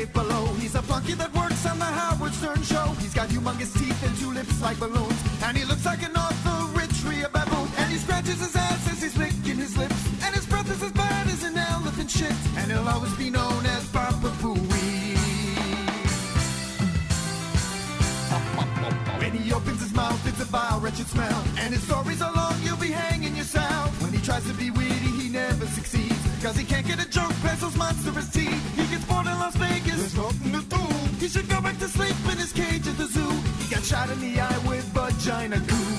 safe below. He's a flunky that works on the Howard Stern show. He's got humongous teeth and two lips like balloons, and he looks like an authority, a baboon. And he scratches his ass as he's licking his lips, and his breath is as bad as an elephant shit. And he'll always be known as Papa Booey. When he opens his mouth, it's a vile, wretched smell, and his stories are long, you'll be hanging yourself. When he tries to be witty, he never succeeds, cause he can't get a joke past those monstrous teeth. He gets bored in Las Vegas, there's nothing to do. He should go back to sleep in his cage at the zoo. He got shot in the eye with vagina goo.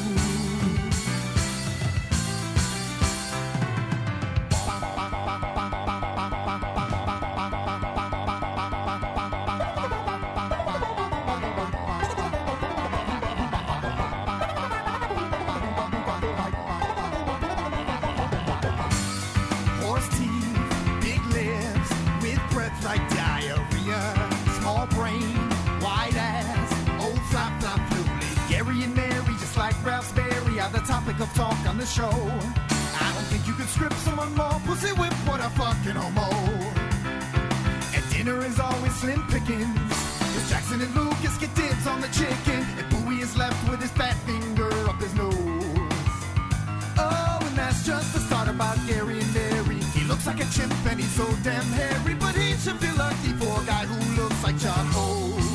Of talk on the show. I don't think you could script someone more. Pussy whip, what a fucking homo. And dinner is always slim pickings, cause Jackson and Lucas get dibs on the chicken, and Bowie is left with his fat finger up his nose. Oh, and that's just the start about Gary and Mary. He looks like a chimp and he's so damn hairy, but he should feel lucky for a guy who looks like John Oates.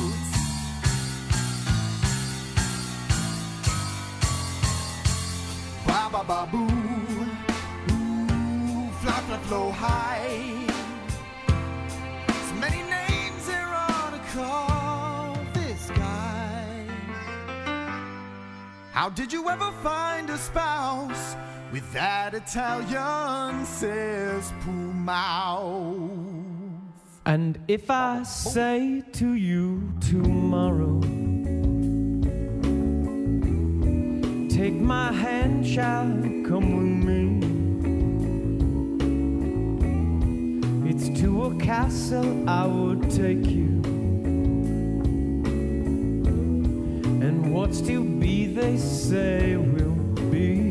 Ba ba boo, ooh, fly fly flow high. So many names there are to call this guy. How did you ever find a spouse with that Italian cesspool mouth? And if I say to you tomorrow, take my hand, child, come with me. It's to a castle I would take you, and what's to be, they say, will be.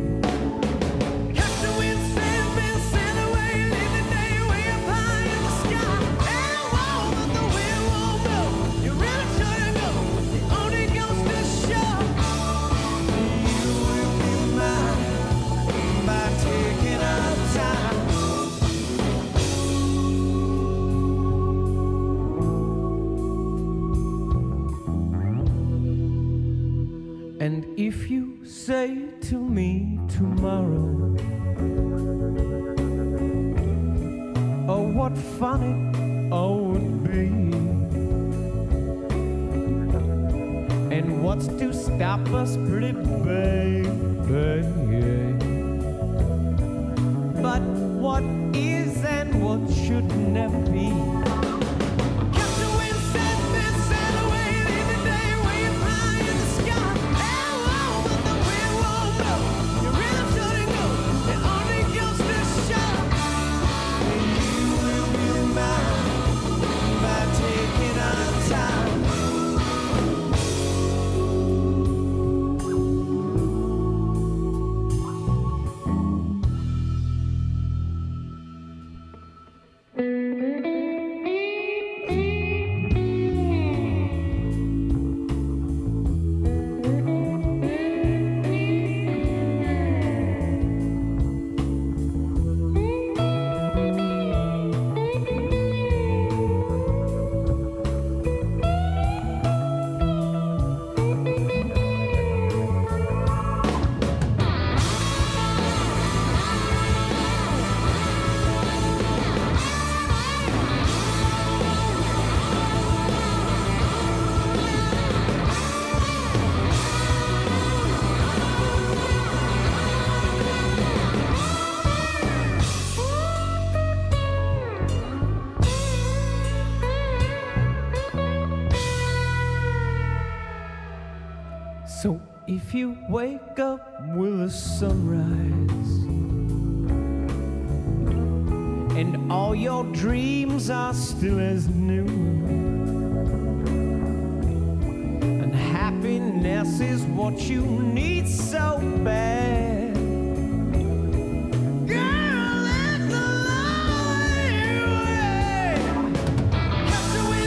And if you say to me tomorrow, oh, what fun it all would be, and what's to stop us, pretty baby? But what is and what should never be? So if you wake up with a sunrise and all your dreams are still as new, and happiness is what you need so bad, girl, let the light away. Cast away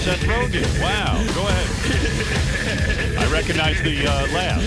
Seth Rogen. Wow. Go ahead. I recognize the laugh.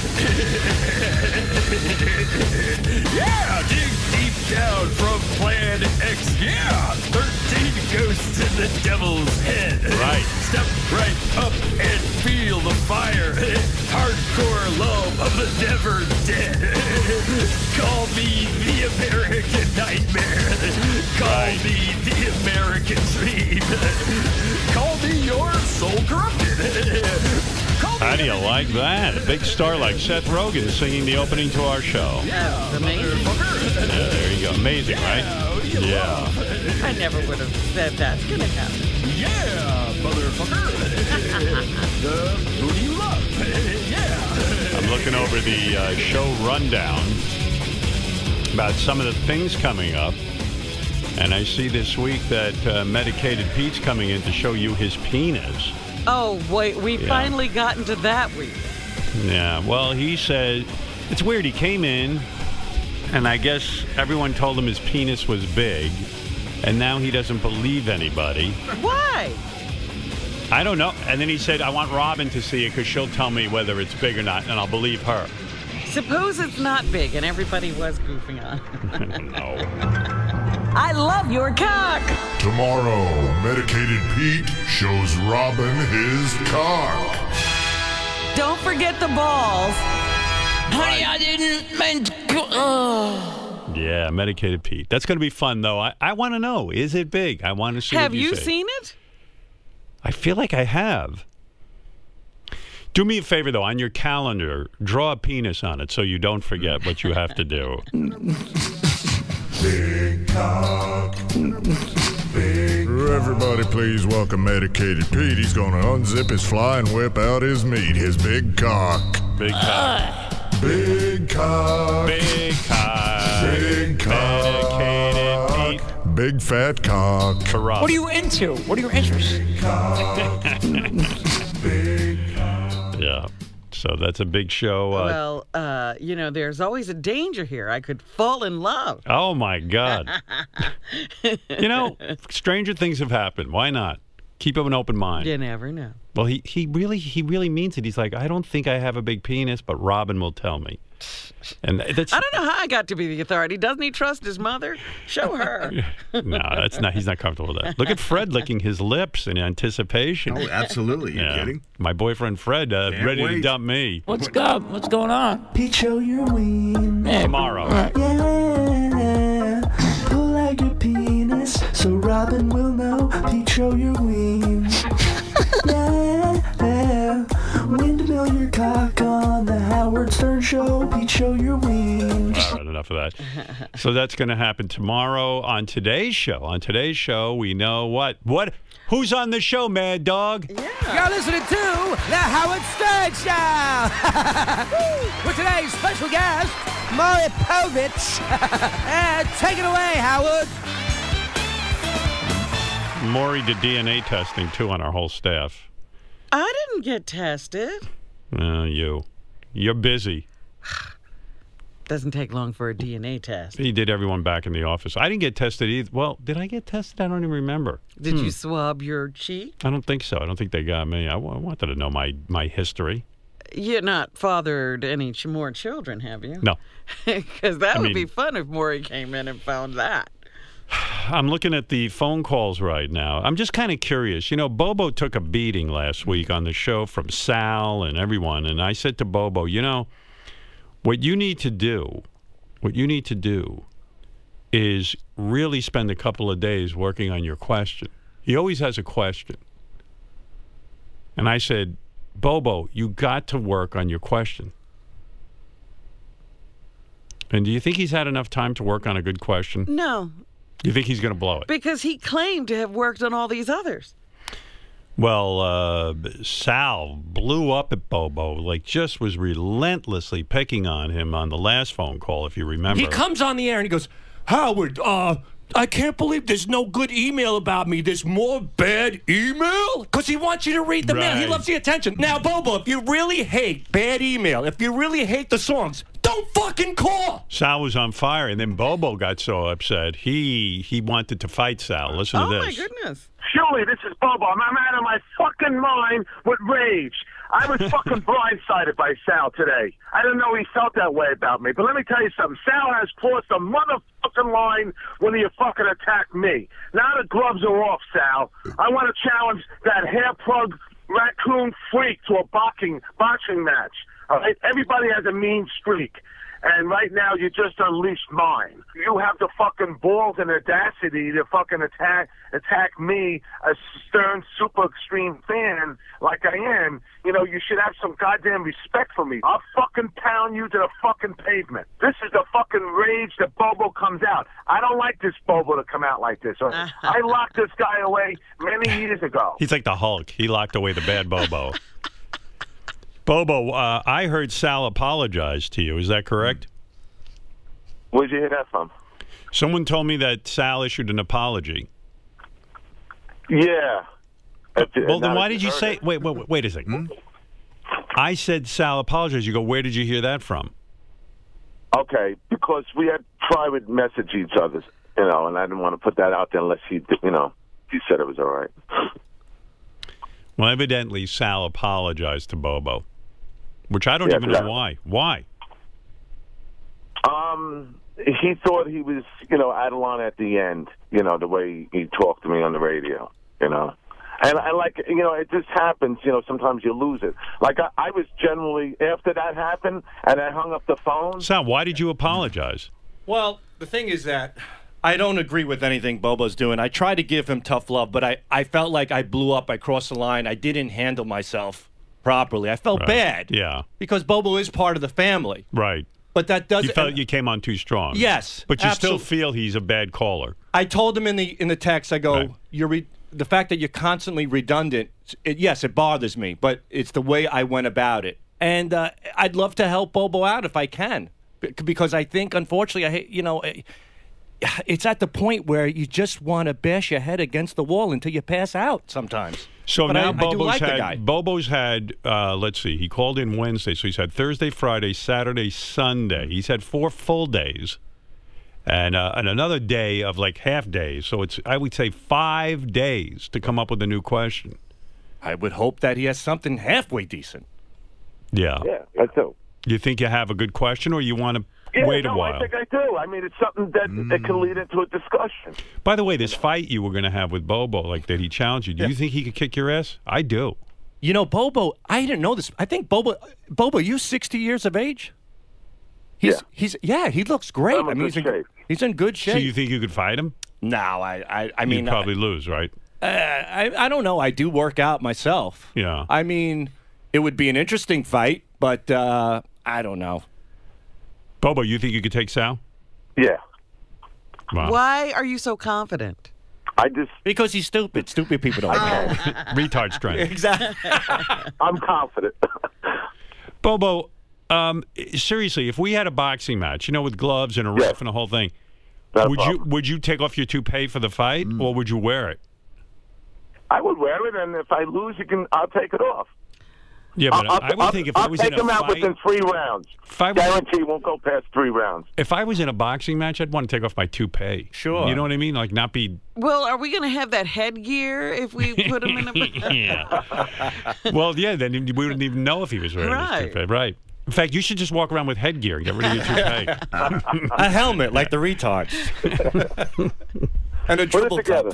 Yeah, dig deep down from Plan X. Yeah, 13 ghosts in the devil's head. Right. Step right up and feel the fire. Hardcore love of the never dead. Call me the American nightmare. Call me the American dream. Call me your soul corrupted. How do you like that? A big star like Seth Rogen singing the opening to our show. Yeah, amazing. Yeah, there you go. Amazing, right? Yeah. I never would have said that's going to happen. Yeah, motherfucker. Who do you love? Yeah. I'm looking over the show rundown about some of the things coming up. And I see this week that Medicated Pete's coming in to show you his penis. Oh, wait, we finally got into that week. Yeah, well, he said, it's weird, he came in, and I guess everyone told him his penis was big, and now he doesn't believe anybody. Why? I don't know. And then he said, I want Robin to see it because she'll tell me whether it's big or not, and I'll believe her. Suppose it's not big, and everybody was goofing on. No. I love your cock. Tomorrow, Medicated Pete shows Robin his cock. Don't forget the balls. Honey, I didn't mean to go. Yeah, Medicated Pete. That's going to be fun, though. I want to know, is it big? I want to see Have what you say. seen it? I feel like I have. Do me a favor, though. On your calendar, draw a penis on it so you don't forget what you have to do. Big cock. Big Everybody please welcome Medicated Pete. He's gonna unzip his fly and whip out his meat. His big cock. Big cock. Big cock. Big cock. Big cock. Medicated Pete. Big fat cock. Corrupt. What are you into? What are your interests? Big Yeah. So that's a big show. Well, there's always a danger here. I could fall in love. Oh, my God. Stranger things have happened. Why not? Keep an open mind. You never know. Well, he really means it. He's like, I don't think I have a big penis, but Robin will tell me. And that's I don't know how I got to be the authority. Doesn't he trust his mother? Show her. No, that's not. He's not comfortable with that. Look at Fred licking his lips in anticipation. Oh, absolutely. You kidding? My boyfriend Fred ready to wait. dump me What's up? What's going on? Pete, show your ween. tomorrow. Yeah. Pull out your penis so Robin will know. Pete, show your ween. Yeah. Windmill your cock on the Howard Stern Show. Pete, show your ween. All right, enough of that. So that's going to happen tomorrow on today's show. On today's show, we know what? Who's on the show, Mad Dog? You're listening to The Howard Stern Show with today's special guest, Maury Povich. Take it away, Howard. Maury did DNA testing, too, on our whole staff. I didn't get tested. You're busy. Doesn't take long for a DNA test. He did everyone back in the office. I didn't get tested either. Well, did I get tested? I don't even remember. Did you swab your cheek? I don't think so. I don't think they got me. I wanted to know my history. You're not fathered any more children, have you? No. Because that would be fun if Maury came in and found that. I'm looking at the phone calls right now. I'm just kind of curious. Bobo took a beating last week on the show from Sal and everyone. And I said to Bobo, what you need to do is really spend a couple of days working on your question. He always has a question. And I said, Bobo, you got to work on your question. And do you think he's had enough time to work on a good question? No. You think he's going to blow it? Because he claimed to have worked on all these others. Well, Sal blew up at Bobo, just was relentlessly picking on him on the last phone call, if you remember. He comes on the air and he goes, Howard, I can't believe there's no good email about me. There's more bad email? Because he wants you to read the mail. He loves the attention. Now, Bobo, if you really hate bad email, if you really hate the songs, don't fucking call. Sal was on fire, and then Bobo got so upset. He wanted to fight Sal. Listen to this. Oh, my goodness. Julie, this is Bobo. I'm out of my fucking mind with rage. I was fucking blindsided by Sal today. I didn't know he felt that way about me. But let me tell you something. Sal has crossed the motherfucking line when he fucking attacked me. Now the gloves are off, Sal. I want to challenge that hair plug raccoon freak to a boxing match. All right? Everybody has a mean streak. And right now, you just unleashed mine. You have the fucking balls and audacity to fucking attack me, a stern, super extreme fan like I am. You know, you should have some goddamn respect for me. I'll fucking pound you to the fucking pavement. This is the fucking rage that Bobo comes out. I don't like this Bobo to come out like this. I locked this guy away many years ago. He's like the Hulk. He locked away the bad Bobo. Bobo, I heard Sal apologize to you. Is that correct? Where'd you hear that from? Someone told me that Sal issued an apology. Yeah. Well, then why did you say... Wait a second. I said Sal apologized. You go, where did you hear that from? Okay, because we had private message each other, you know, and I didn't want to put that out there unless he said it was all right. Well, evidently Sal apologized to Bobo, which I don't even know why. Why? He thought he was, out of line at the end, the way he talked to me on the radio, And I like, it just happens, sometimes you lose it. Like, I was generally, after that happened, and I hung up the phone. Sal, why did you apologize? Well, the thing is that I don't agree with anything Bobo's doing. I try to give him tough love, but I felt like I blew up. I crossed the line. I didn't handle myself properly. I felt bad. Yeah. Because Bobo is part of the family. Right. But that doesn't... You felt you came on too strong. Yes. But you still feel he's a bad caller. I told him in the text, I go, the fact that you're constantly redundant, yes, it bothers me, but it's the way I went about it. And I'd love to help Bobo out if I can. Because I think, unfortunately, it's at the point where you just want to bash your head against the wall until you pass out sometimes. So but now I Bobo's had, let's see, he called in Wednesday, so he's had Thursday, Friday, Saturday, Sunday. He's had 4 full days and another day of like half days. So it's, I would say, 5 days to come up with a new question. I would hope that he has something halfway decent. Yeah. Yeah, I do. You think you have a good question, or you want to wait a while? I think I do. I mean, it's something that can lead into a discussion. By the way, this fight you were going to have with Bobo, like that he challenged you, do you think he could kick your ass? I do. Bobo, I didn't know this. I think Bobo, you're 60 years of age? He looks great. I'm in good shape. He's in good shape. So you think you could fight him? No, I mean... You'd probably lose, right? I don't know. I do work out myself. Yeah. I mean, it would be an interesting fight, but I don't know. Bobo, you think you could take Sal? Yeah. Wow. Why are you so confident? Because he's stupid. Stupid people don't know. Retard strength. Exactly. I'm confident. Bobo, seriously, if we had a boxing match, with gloves and a ref and the whole thing, would you take off your toupee for the fight, or would you wear it? I would wear it, and if I lose, I'll take it off. Yeah, but I would think if I was in a fight... I'll take him out within 3 rounds. Guarantee he won't go past 3 rounds. If I was in a boxing match, I'd want to take off my toupee. Sure. You know what I mean? Like, not be... Well, are we going to have that headgear if we put him in a... Yeah. Well, yeah, then we wouldn't even know if he was wearing his toupee. Right. In fact, you should just walk around with headgear and get rid of your toupee. A helmet, like the retards. And a triple top.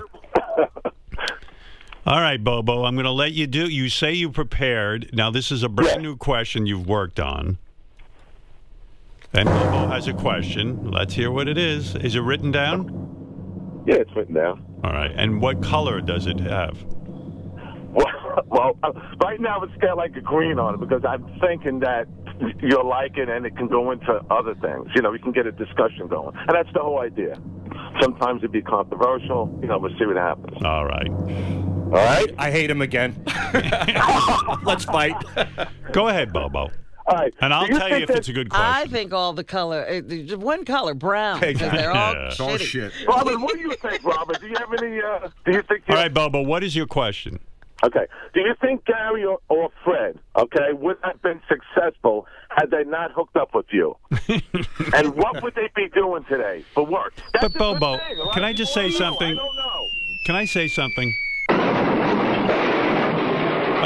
All right, Bobo, I'm going to let you do. You say you prepared. Now, this is a brand new question you've worked on. And Bobo has a question. Let's hear what it is. Is it written down? Yeah, it's written down. All right. And what color does it have? Well, right now it's got like a green on it because I'm thinking that you'll like it and it can go into other things. We can get a discussion going. And that's the whole idea. Sometimes it'd be controversial. We'll see what happens. All right. All right? I hate him again. Let's fight. Go ahead, Bobo. All right. And I'll tell you if it's a good question. I think all the color, one color, brown. Exactly. They're all It's all shit. Robin, what do you think, Robin? Do you have any, do you think... All right, Bobo, what is your question? Okay. Do you think Gary or Fred, would have been successful had they not hooked up with you? And what would they be doing today for work? But Bobo, can I just say something? I don't know. Can I say something?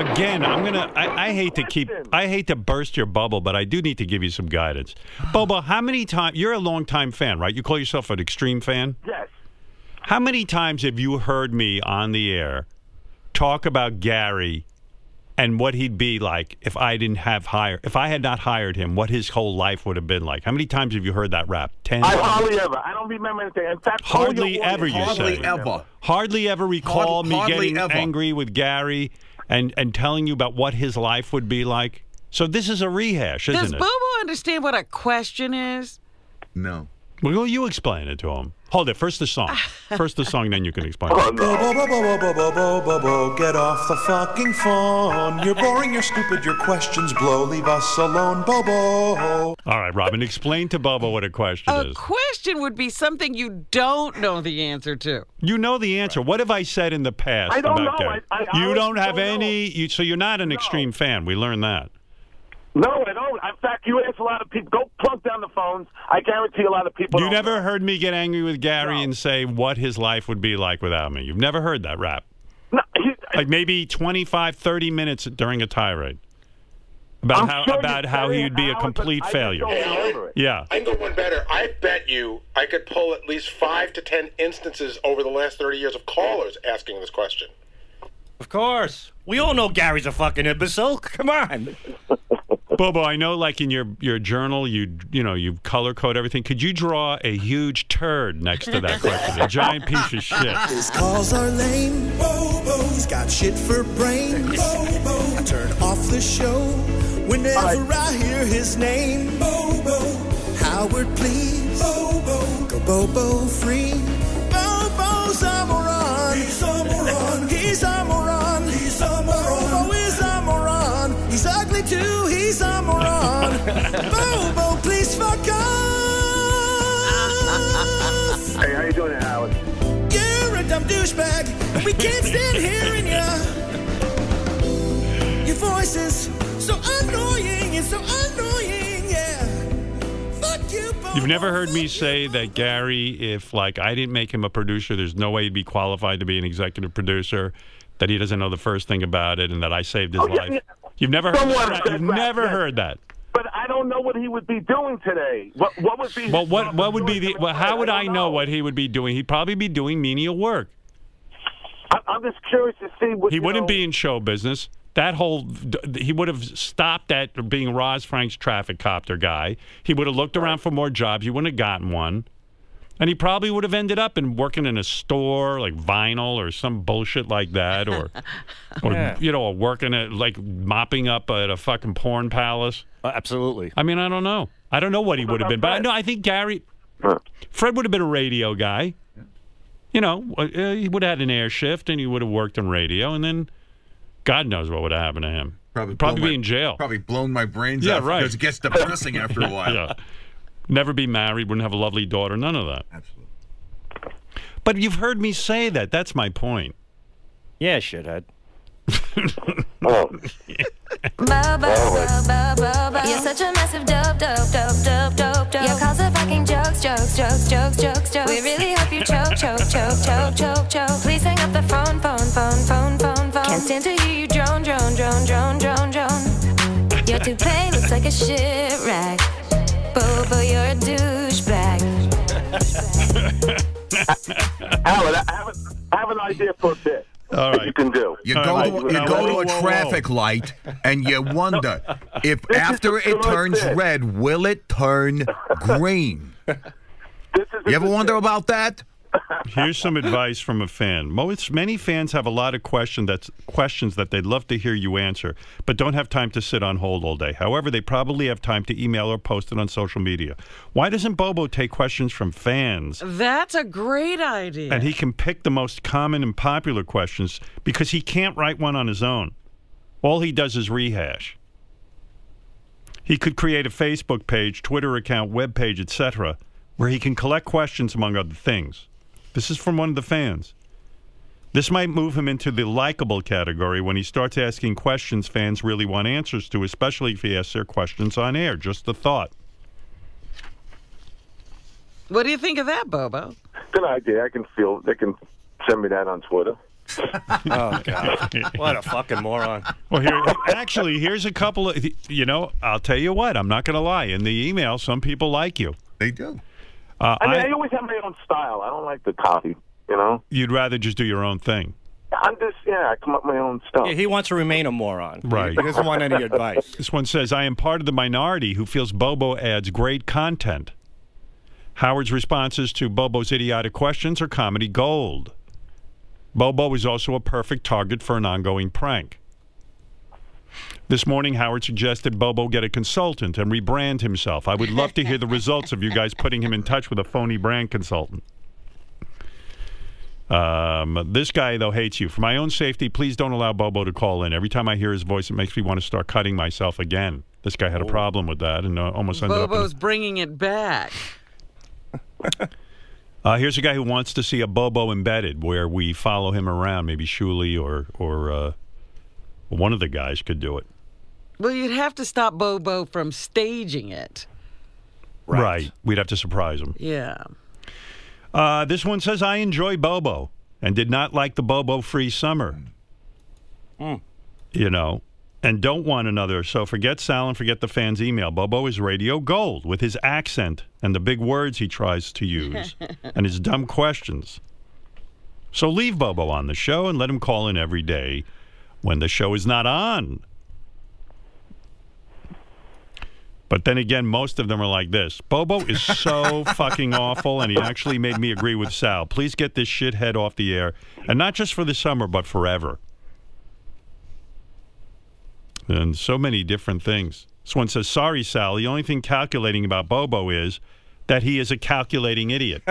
again, I hate to burst your bubble, but I do need to give you some guidance. Bobo, how many times, you're a longtime fan, right? You call yourself an extreme fan? Yes. How many times have you heard me on the air talk about Gary and what he'd be like if I had not hired him, what his whole life would have been like? How many times have you heard that rap? 10? Hardly ever. I don't remember anything. In fact, hardly ever, you say. Hardly ever recall me getting angry with Gary and telling you about what his life would be like. So this is a rehash, isn't it? Does Bobo understand what a question is? No. Well, you explain it to him. Hold it. First the song. Then you can explain it. Bobo, get off the fucking phone. You're boring, you're stupid, your questions blow. Leave us alone, Bobo. All right, Robin, explain to Bobo what a question is. A question would be something you don't know the answer to. You know the answer. What have I said in the past I don't about know. Gary? I You don't have don't any. So you're not an extreme fan. We learned that. No, I don't. In fact, you ask a lot of people. Go plug down the phones. I guarantee a lot of people. You never heard me get angry with Gary and say what his life would be like without me. You've never heard that rap. No, like maybe 25, 30 minutes during a tirade about how he would be a complete failure. Yeah. I can go one better. I bet you I could pull at least 5 to 10 instances over the last 30 years of callers asking this question. Of course. We all know Gary's a fucking imbecile. Come on. Bobo, I know, like in your journal, you color code everything. Could you draw a huge turd next to that question? A giant piece of shit. His calls are lame. Bobo, he's got shit for brains. Bobo, I turn off the show whenever I hear his name. Bobo, Howard, please. Bobo, go Bobo free. Bobo's a moron. He's a moron. He's a moron. He's a moron. Bobo is a moron. He's ugly too. He's a moron. Bobo, please fuck off. Hey, how you doing, Howard? You're a dumb douchebag. We can't stand hearing ya. Your voice is so annoying. It's so annoying, yeah. Fuck you, Bobo. You've never heard me say that Gary, if I didn't make him a producer, there's no way he'd be qualified to be an executive producer, that he doesn't know the first thing about it, and that I saved his life. You've never heard that? You've never heard that. But I don't know what he would be doing today. What would be? Well, what would be the? Well, how would I know what he would be doing? He'd probably be doing menial work. I'm just curious to see what he wouldn't be in show business. He would have stopped at being Roz Frank's traffic copter guy. He would have looked around for more jobs. He wouldn't have gotten one. And he probably would have ended up working in a store like Vinyl or some bullshit like that, or working at mopping up at a fucking porn palace. Absolutely. I mean, I don't know. I don't know what he would have been, but I think Gary, Fred would have been a radio guy. He would have had an air shift and he would have worked on radio, and then God knows what would have happened to him. Probably be in jail. Probably blown my brains out because it gets depressing after a while. Yeah. Never be married, wouldn't have a lovely daughter, none of that. Absolutely. But you've heard me say that. That's my point. Yeah, shithead. Bobo, you're such a massive dope. Your calls are fucking jokes. We really hope you choke. Please hang up the phone. Can't stand to hear you drone. Your toupee looks like a shipwreck. Bobo, you're a douchebag. Howard, I have an idea for a bit. All right. You can do. You go to a traffic light and you wonder if after it turns red, will it turn green? You ever wonder about that? Here's some advice from a fan. Many fans have a lot of questions that they'd love to hear you answer, but don't have time to sit on hold all day. However, they probably have time to email or post it on social media. Why doesn't Bobo take questions from fans? That's a great idea. And he can pick the most common and popular questions because he can't write one on his own. All he does is rehash. He could create a Facebook page, Twitter account, web page, etc., where he can collect questions among other things. This is from one of the fans. This might move him into the likable category when he starts asking questions fans really want answers to, especially if he asks their questions on air. Just a thought. What do you think of that, Bobo? Good idea. They can send me that on Twitter. Oh, God. What a fucking moron. Well, here's a couple of, I'll tell you what, I'm not going to lie. In the email, some people like you. They do. I always have my own style. I don't like the copy, You'd rather just do your own thing. I come up with my own stuff. Yeah, he wants to remain a moron. Right. He doesn't want any advice. This one says, I am part of the minority who feels Bobo adds great content. Howard's responses to Bobo's idiotic questions are comedy gold. Bobo is also a perfect target for an ongoing prank. This morning, Howard suggested Bobo get a consultant and rebrand himself. I would love to hear the results of you guys putting him in touch with a phony brand consultant. This guy, though, hates you. For my own safety, please don't allow Bobo to call in. Every time I hear his voice, it makes me want to start cutting myself again. This guy had a problem with that and almost ended up... Bobo's bringing it back. Here's a guy who wants to see a Bobo Embedded, where we follow him around. Maybe Shuli or one of the guys could do it. Well, you'd have to stop Bobo from staging it. Right. We'd have to surprise him. Yeah. This one says, I enjoy Bobo and did not like the Bobo-free summer. And don't want another. So forget Sal and forget the fans' email. Bobo is radio gold with his accent and the big words he tries to use and his dumb questions. So leave Bobo on the show and let him call in every day when the show is not on. But then again, most of them are like this. Bobo is so fucking awful, and he actually made me agree with Sal. Please get this shithead off the air, and not just for the summer, but forever. And so many different things. This one says, sorry, Sal, the only thing calculating about Bobo is that he is a calculating idiot.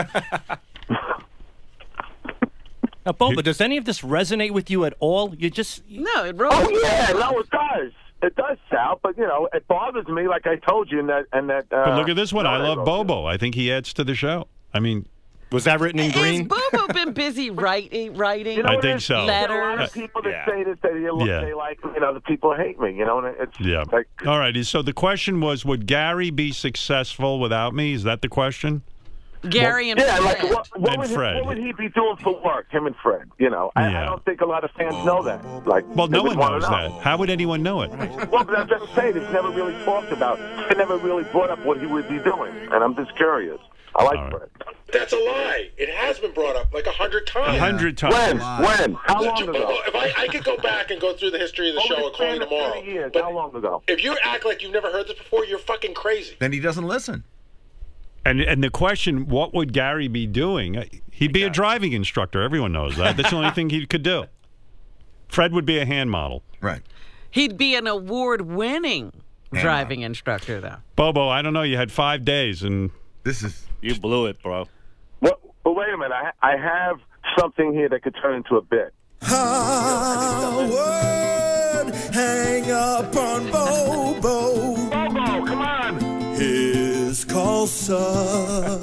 Now, Bobo, does any of this resonate with you at all? You just... No, it rolls. Oh, yeah, no, it does. It does, Sal, but, it bothers me, like I told you, but look at this one. I love Bobo. I think he adds to the show. I mean... Was that written in green? Has Bobo been busy writing? I think so. Letters? A lot of people that say this, they like me, the people hate me, and it's like... All right, so the question was, would Gary be successful without me? Is that the question? Gary and Fred. Like, what would he be doing for work, him and Fred? I don't think a lot of fans know that. Well, no one knows that. How would anyone know it? Well, but I'm just saying, it's never really talked about. They never really brought up what he would be doing, and I'm just curious. I like Fred. That's a lie. It has been brought up like 100 times. 100 times. When? How long ago? If I could go back and go through the history of the show and call you tomorrow. 30 years. But how long ago? If you act like you've never heard this before, you're fucking crazy. Then he doesn't listen. And the question, what would Gary be doing? He'd be a driving instructor. Everyone knows that. That's the only thing he could do. Fred would be a hand model. Right. He'd be an award-winning driving instructor, though. Bobo, I don't know. You had 5 days, and... You blew it, bro. Well, wait a minute. I have something here that could turn into a bit. Howard, hang up on Bobo. Bobo, come on. His call suck.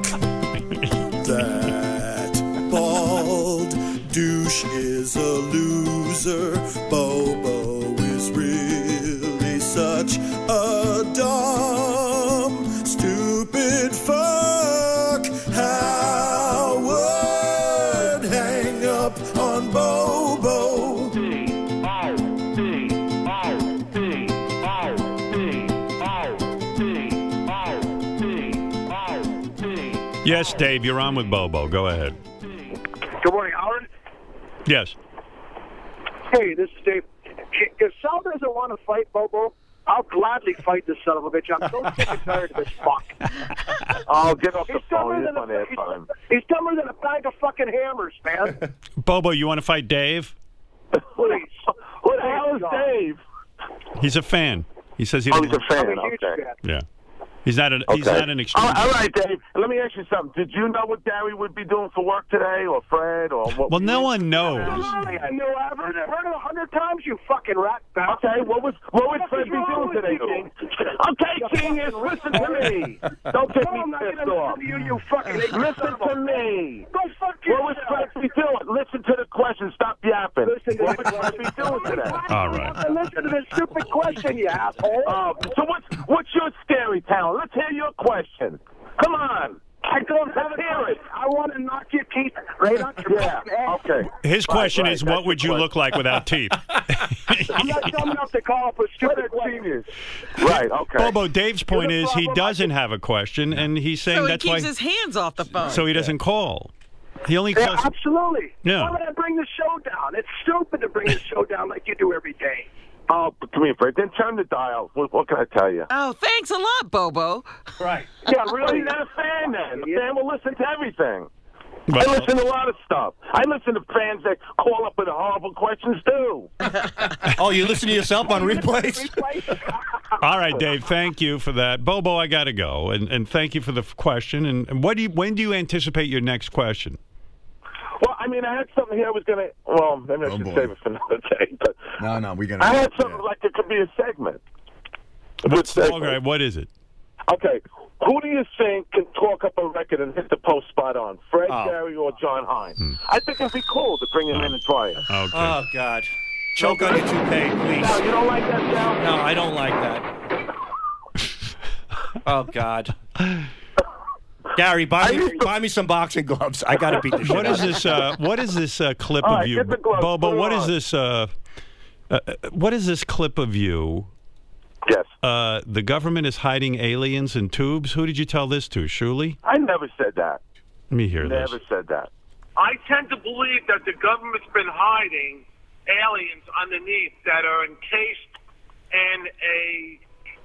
That bald douche is a loser. Bobo is really such a dumb, stupid fuck. Howard, hang up on Bobo. Yes, Dave, you're on with Bobo. Go ahead. Good morning, Howard. Yes. Hey, this is Dave. If Sal doesn't want to fight Bobo, I'll gladly fight this son of a bitch. I'm so sick and tired of this fuck. Oh, get off the phone. He's dumber than a bag of fucking hammers, man. Bobo, you want to fight Dave? Please. Who the hell is Dave? He's a fan. He says he. Oh, he's a fan. Okay. Yeah. He's not an. He's not an extreme. All right, Dave. Let me ask you something. Did you know what Gary would be doing for work today, or Fred, or what? Well, no one knows. Absolutely, I know. I've heard it 100 times. You fucking rat bastard. Okay, what would Fred be doing today, King? Okay, King, listen to me. Don't get me pissed off. You fucking. Listen to me. Go fuck yourself. What would Fred be doing? Listen to the question. Stop yapping. What would Fred be doing today? All right. Listen to this stupid question, you asshole. So what's your scary talent? Let's hear your question. Come on. I don't have it. I want to knock your teeth Right on your fucking head. Okay. His question is, what would you look like without teeth? I'm not dumb enough to call up a stupid question. Right, okay. Bobo, Dave's point You're the is he problem. doesn't have a question, and he's saying So he that's keeps why. his hands off the phone. So he doesn't call. He only Yeah, calls. absolutely. Yeah. Why would I bring the show down? It's stupid to bring the show down like you do every day. Oh, come here, Fred. Then turn the dial. What can I tell you? Oh, thanks a lot, Bobo. Right. Yeah, really? You're not a fan then. A fan will listen to everything. Well- I listen to a lot of stuff. I listen to fans that call up with horrible questions, too. Oh, you listen to yourself on replays? All right, Dave. Thank you for that, Bobo. I got to go, and thank you for the question. And when do you anticipate your next question? Well, I mean, I had something here I was going to... Well, maybe I should save it for another day. But No, we're gonna. I had something like it could be a segment. Okay, what is it? Okay, who do you think can talk up a record and hit the post spot on? Fred, Gary, or John Hine? I think it'd be cool to bring him in and try it. Okay. Oh, God. Choke on your toupee, please. No, you don't like that, Sal? No, I don't like that. Oh, God. Gary, buy me some boxing gloves. I got to beat the shit What out is of this? What is this clip All of right, you, get the gloves, Bobo? put it What is on. this? What is this clip of you? Yes. The government is hiding aliens in tubes. Who did you tell this to, Shuli? I never said that. Let me hear this. Never said that. I tend to believe that the government's been hiding aliens underneath that are encased in a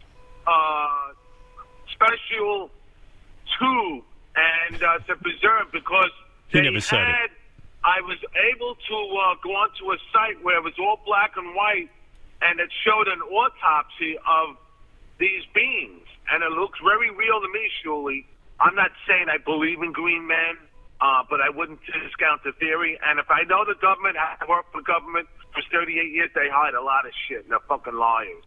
special tube and to preserve because He never said it. I was able to go onto a site where it was all black and white and it showed an autopsy of these beings and it looks very real to me, Shuli. I'm not saying I believe in green men, but I wouldn't discount the theory. And if I know the government, I worked for the government for 38 years, they hide a lot of shit and they're fucking liars.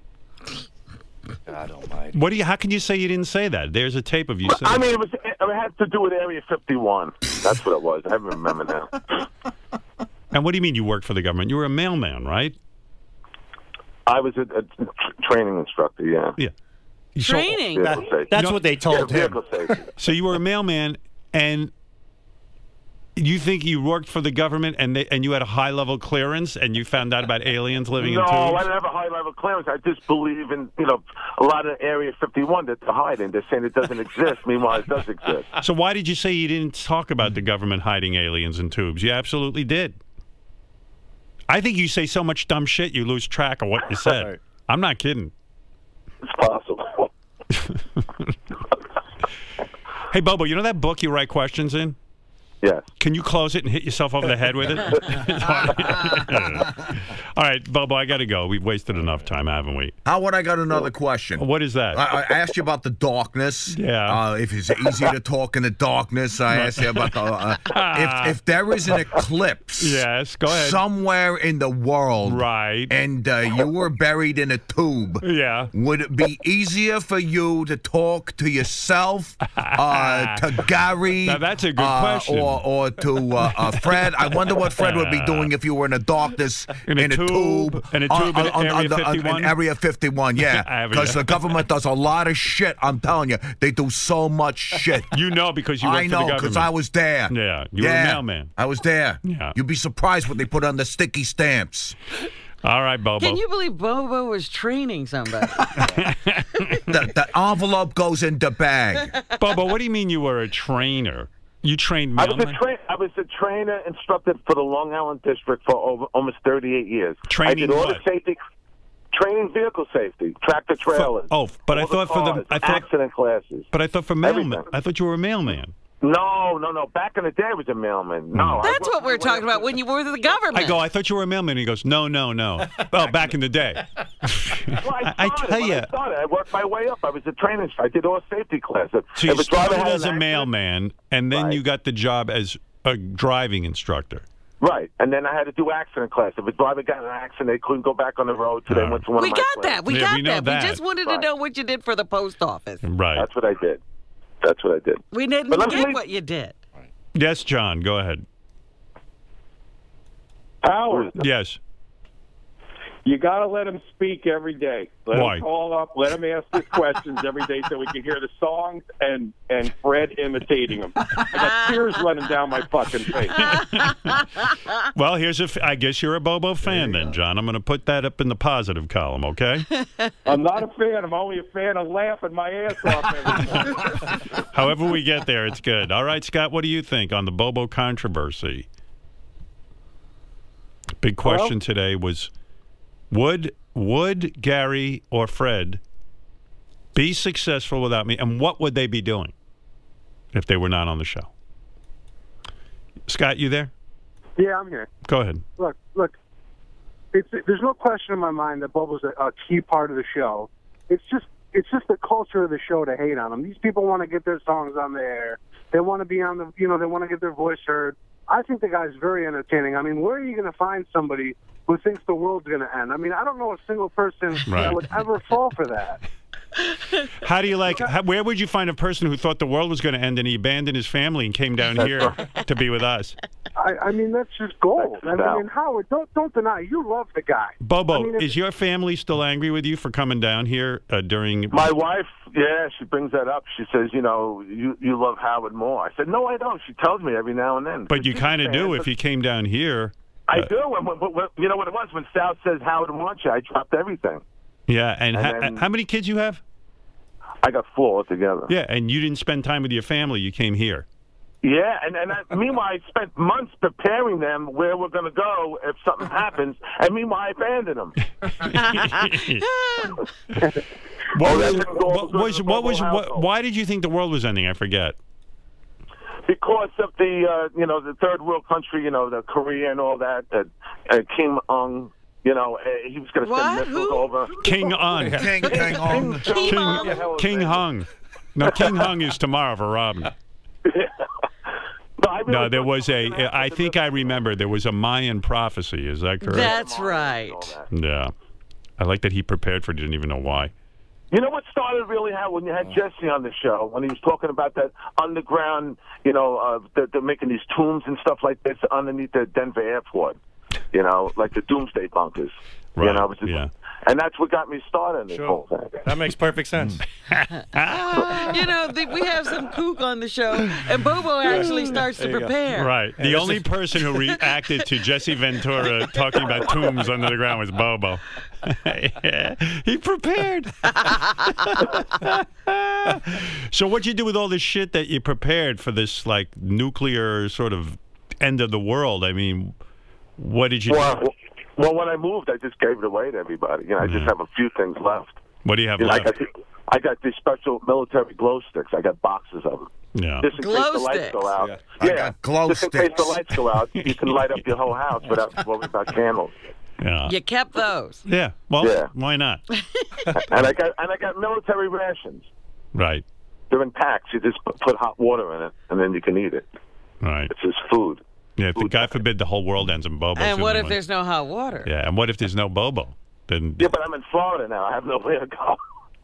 God almighty. What do you? How can you say you didn't say that? There's a tape of you saying. I mean, it had to do with Area 51. That's what it was. I remember now. And what do you mean you worked for the government? You were a mailman, right? I was a training instructor, yeah. Yeah. Training? That's what they told him. Vehicle safety. So you were a mailman, and you think you worked for the government, and you had a high-level clearance, and you found out about aliens living in tubes? No, I didn't have a high-level clearance. I just believe in, a lot of Area 51 that they're hiding. They're saying it doesn't exist. Meanwhile, it does exist. So why did you say you didn't talk about the government hiding aliens in tubes? You absolutely did. I think you say so much dumb shit you lose track of what you said. I'm not kidding. It's possible. Hey, Bobo, you know that book you write questions in? Yes. Can you close it and hit yourself over the head with it? All right, Bobo, I got to go. We've wasted enough time, haven't we? Howard, I got another question. What is that? I asked you about the darkness. Yeah. If it's easier to talk in the darkness. I asked you about the if there is an eclipse. Yes, go ahead. Somewhere in the world. Right. And you were buried in a tube. Yeah. Would it be easier for you to talk to yourself, to Gary? Now, that's a good question. Or to Fred? I wonder what Fred would be doing if you were in the darkness in a tube in Area 51? In Area 51, yeah. Because the government does a lot of shit. I'm telling you, they do so much shit. You know because you work I for the know government. because I was there. Yeah, you were a mailman. I was there. Yeah. You'd be surprised what they put on the sticky stamps. All right, Bobo. Can you believe Bobo was training somebody? The envelope goes in the bag. Bobo, what do you mean you were a trainer? You trained I mailmen? was a trainer instructor for the Long Island District for almost 38 years. Training I did all what? the safety, training vehicle safety, tractor trailers. But I all the thought for the cars, accident classes. But I thought for mailmen. Everything. I thought you were a mailman. No. Back in the day, I was a mailman. No, That's what we're talking about when you were the government. I thought you were a mailman. He goes, no. Well, back in the day. I tell you. I worked my way up. I was a trainer. I did all safety classes. So you If a driver started had as an a accident- mailman, and then you got the job as a driving instructor. Right, and then I had to do accident class. If a driver got in an accident, they couldn't go back on the road, so they went to one We of my got classes. that. We got that. We just wanted to know what you did for the post office. Right. That's what I did. We didn't But let me get leave- what you did. Yes, John, go ahead. Howard. Yes. You got to let him speak every day. Let Why? him call up. Let him ask his questions every day so we can hear the songs and Fred imitating him. I got tears running down my fucking face. Well, I guess you're a Bobo fan then, John. I'm going to put that up in the positive column, okay? I'm not a fan. I'm only a fan of laughing my ass off every morning. However we get there, it's good. All right, Scott, what do you think on the Bobo controversy? Big question today was, would Gary or Fred be successful without me, and what would they be doing if they were not on the show? Scott, you there? Yeah, I'm here. Go ahead. Look. There's no question in my mind that Bobo's a key part of the show. It's just the culture of the show to hate on him. These people want to get their songs on the air. They want to be on the, they want to get their voice heard. I think the guy's very entertaining. I mean, where are you going to find somebody who thinks the world's going to end? I mean, I don't know a single person that would ever fall for that. How do you where would you find a person who thought the world was going to end and he abandoned his family and came down here to be with us? I mean, that's just gold. I mean, Howard, don't deny it. You love the guy. Bobo, is your family still angry with you for coming down here during... My wife, yeah, she brings that up. She says, you love Howard more. I said, no, I don't. She tells me every now and then. But you kind of do if you came down here. I do. And you know what it was? When Sal says Howard wants you, I dropped everything. Yeah, and how many kids you have? I got 4 altogether. Yeah, and you didn't spend time with your family. You came here. Yeah, and meanwhile, I spent months preparing them where we're going to go if something happens, and meanwhile, I abandoned them. Why did you think the world was ending? I forget. Because of the third world country, the Korea and all that, Kim Jong. He was going to send missiles over. King Un. King Hung. No, King Hung is tomorrow for Robin. No, there was I think I remember, there was a Mayan prophecy. Is that correct? That's right. Yeah. I like that he prepared for it. Didn't even know why. You know what started really how when you had Jesse on the show, when he was talking about that underground, they're making these tombs and stuff like this underneath the Denver airport. Like the doomsday bunkers. Right. Yeah. And that's what got me started in this whole thing. That makes perfect sense. We have some kook on the show, and Bobo actually starts to prepare. Right. The only person who reacted to Jesse Ventura talking about tombs under the ground was Bobo. He prepared. So what'd you do with all this shit that you prepared for this, nuclear sort of end of the world? I mean, what did you do? Well, when I moved, I just gave it away to everybody. I just have a few things left. What do you have left? I got these special military glow sticks. I got boxes of them. Yeah. Just in case the lights go out. Yeah. I got glow just sticks. in case the lights go out, you can light up your whole house without worrying about candles. Yeah. You kept those. Yeah. Well, why not? And I got military rations. Right. They're in packs. You just put hot water in it, and then you can eat it. Right. It's just food. Yeah, if God forbid the whole world ends in Bobo. And what if there's no hot water? Yeah, and what if there's no Bobo? Then yeah, but I'm in Florida now. I have nowhere to go.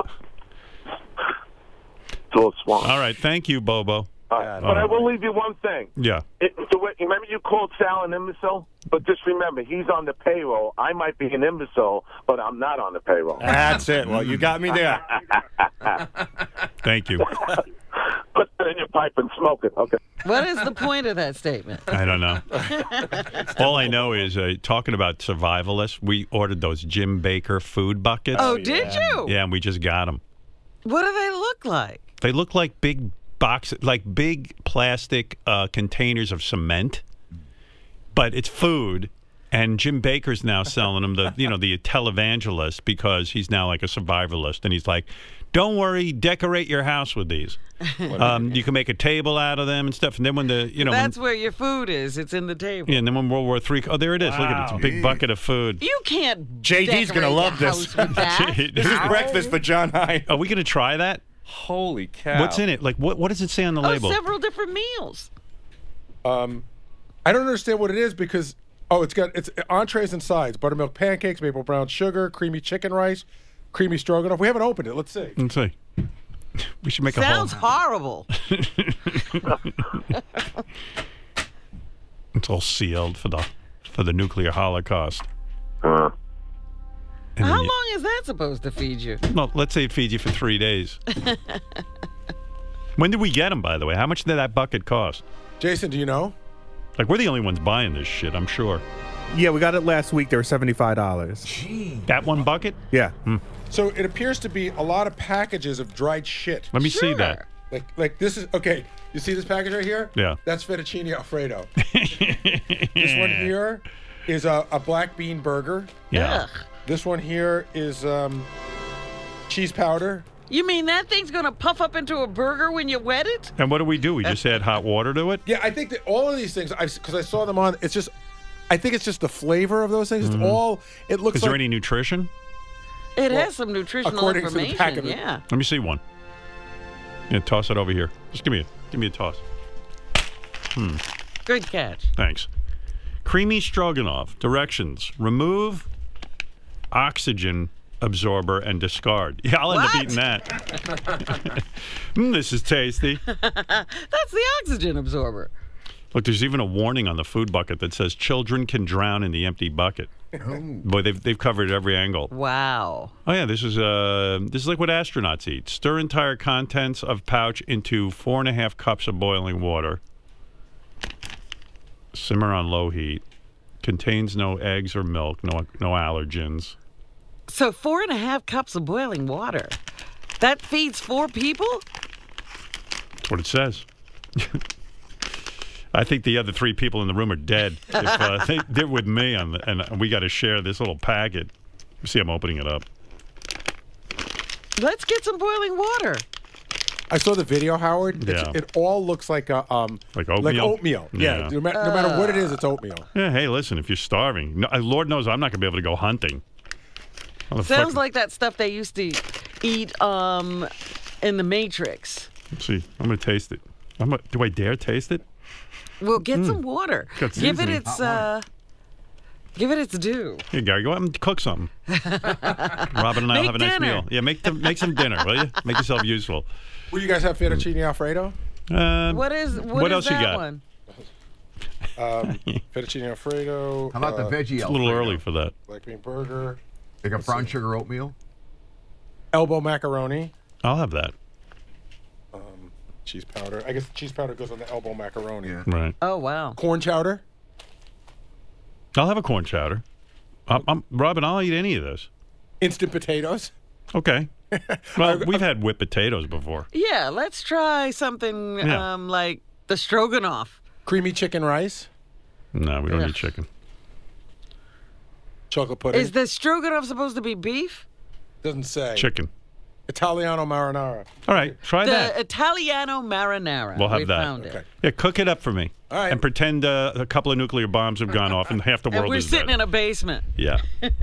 It's all swamp. All right, thank you, Bobo. But I will leave you one thing. Yeah. Remember you called Sal an imbecile? But just remember, he's on the payroll. I might be an imbecile, but I'm not on the payroll. That's it. Well, you got me there. Thank you. Put that in your pipe and smoke it. Okay. What is the point of that statement? I don't know. All I know is, talking about survivalists, we ordered those Jim Baker food buckets. Oh, did you? Yeah, and we just got them. What do they look like? They look like big boxes, like big plastic containers of cement, but it's food. And Jim Baker's now selling them, the televangelist, because he's now like a survivalist, and he's like, don't worry, decorate your house with these. You can make a table out of them and stuff. And then when that's where your food is. It's in the table. Yeah, and then when World War III, there it is. Wow. Look at it. It's a big bucket of food. You can't. JD's gonna love this. This is breakfast for John Hine. Are we gonna try that? Holy cow! What's in it? Like what does it say on the label? Several different meals. I don't understand what it is because it's entrees and sides: buttermilk pancakes, maple brown sugar, creamy chicken rice, creamy stroganoff. We haven't opened it. Let's see. Let's see. We should make Sounds horrible. It's all sealed for the nuclear holocaust. And How then long is that supposed to feed you? Well, let's say it feeds you for 3 days. When did we get them, by the way? How much did that bucket cost? Jason, do you know? Like, we're the only ones buying this shit, I'm sure. Yeah, we got it last week. They were $75. That one bucket? Yeah. So it appears to be a lot of packages of dried shit. Let me see that. Like this is okay. You see this package right here? Yeah. That's fettuccine Alfredo. This one here is a black bean burger. Yeah. This one here is cheese powder. You mean that thing's going to puff up into a burger when you wet it? And what do? We just add hot water to it? Yeah, I think that all of these things, because I saw them on, it's just, I think it's just the flavor of those things. It's all, it looks Is there any nutrition? It has some nutritional according to the information, pack of it. yeah. Let me see one. Yeah, toss it over here. Just give me a toss. Good catch. Thanks. Creamy stroganoff. Directions: remove oxygen absorber and discard. Yeah, I'll end up eating that. This is tasty. That's the oxygen absorber. Look, there's even a warning on the food bucket that says children can drown in the empty bucket. Boy, they've covered every angle. Wow. Oh yeah, this is like what astronauts eat. Stir entire contents of pouch into 4.5 cups of boiling water. Simmer on low heat. Contains no eggs or milk, no allergens. So 4.5 cups of boiling water. That feeds 4 people? That's what it says. I think the other 3 people in the room are dead. If they're with me, and we got to share this little packet. You see, I'm opening it up. Let's get some boiling water. I saw the video, Howard. Yeah. It all looks like oatmeal. Like oatmeal? Yeah. No matter what it is, it's oatmeal. Yeah. Hey, listen, if you're starving, no, Lord knows I'm not going to be able to go hunting. Sounds like that stuff they used to eat in the Matrix. Let's see. I'm going to taste it. Do I dare taste it? Well, get some water. Got Give it seasoning. its due. Here, Gary, go out and cook something. Robin and I will have a nice meal. Yeah, make some dinner, will you? Make yourself useful. Will you guys have fettuccine Alfredo? What is else you got? One? Fettuccine Alfredo. How about the veggie It's a little early for that. Black bean burger. Like a brown sugar oatmeal? Elbow macaroni. I'll have that. Cheese powder. I guess cheese powder goes on the elbow macaroni. Yeah. Right. Oh, wow. Corn chowder. I'll have a corn chowder. Robin, I'll eat any of this. Instant potatoes. Okay. Well, we've had whipped potatoes before. Yeah, let's try something like the stroganoff. Creamy chicken rice. No, we don't need chicken. Chocolate pudding. Is the stroganoff supposed to be beef? Doesn't say. Chicken. Italiano marinara. All right, try that. The Italiano marinara. We'll have we that. Found it. Okay. Yeah, cook it up for me. All right. And pretend a couple of nuclear bombs have gone off and half the world And we're is sitting dead. in a basement. Yeah.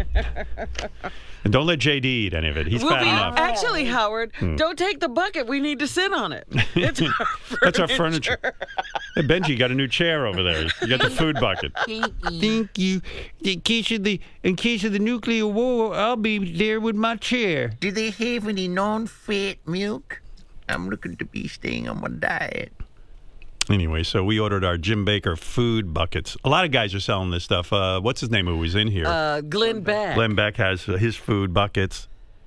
And don't let JD eat any of it. He's fat enough. Actually, Howard, don't take the bucket. We need to sit on it. It's our furniture. That's our furniture. Hey, Benji, you got a new chair over there. You got the food bucket. Thank you. In case of the nuclear war, I'll be there with my chair. Do they have any non-fat milk? I'm looking to be staying on my diet. Anyway, so we ordered our Jim Baker food buckets. A lot of guys are selling this stuff. What's his name who was in here? Glenn Beck. Glenn Beck has his food buckets.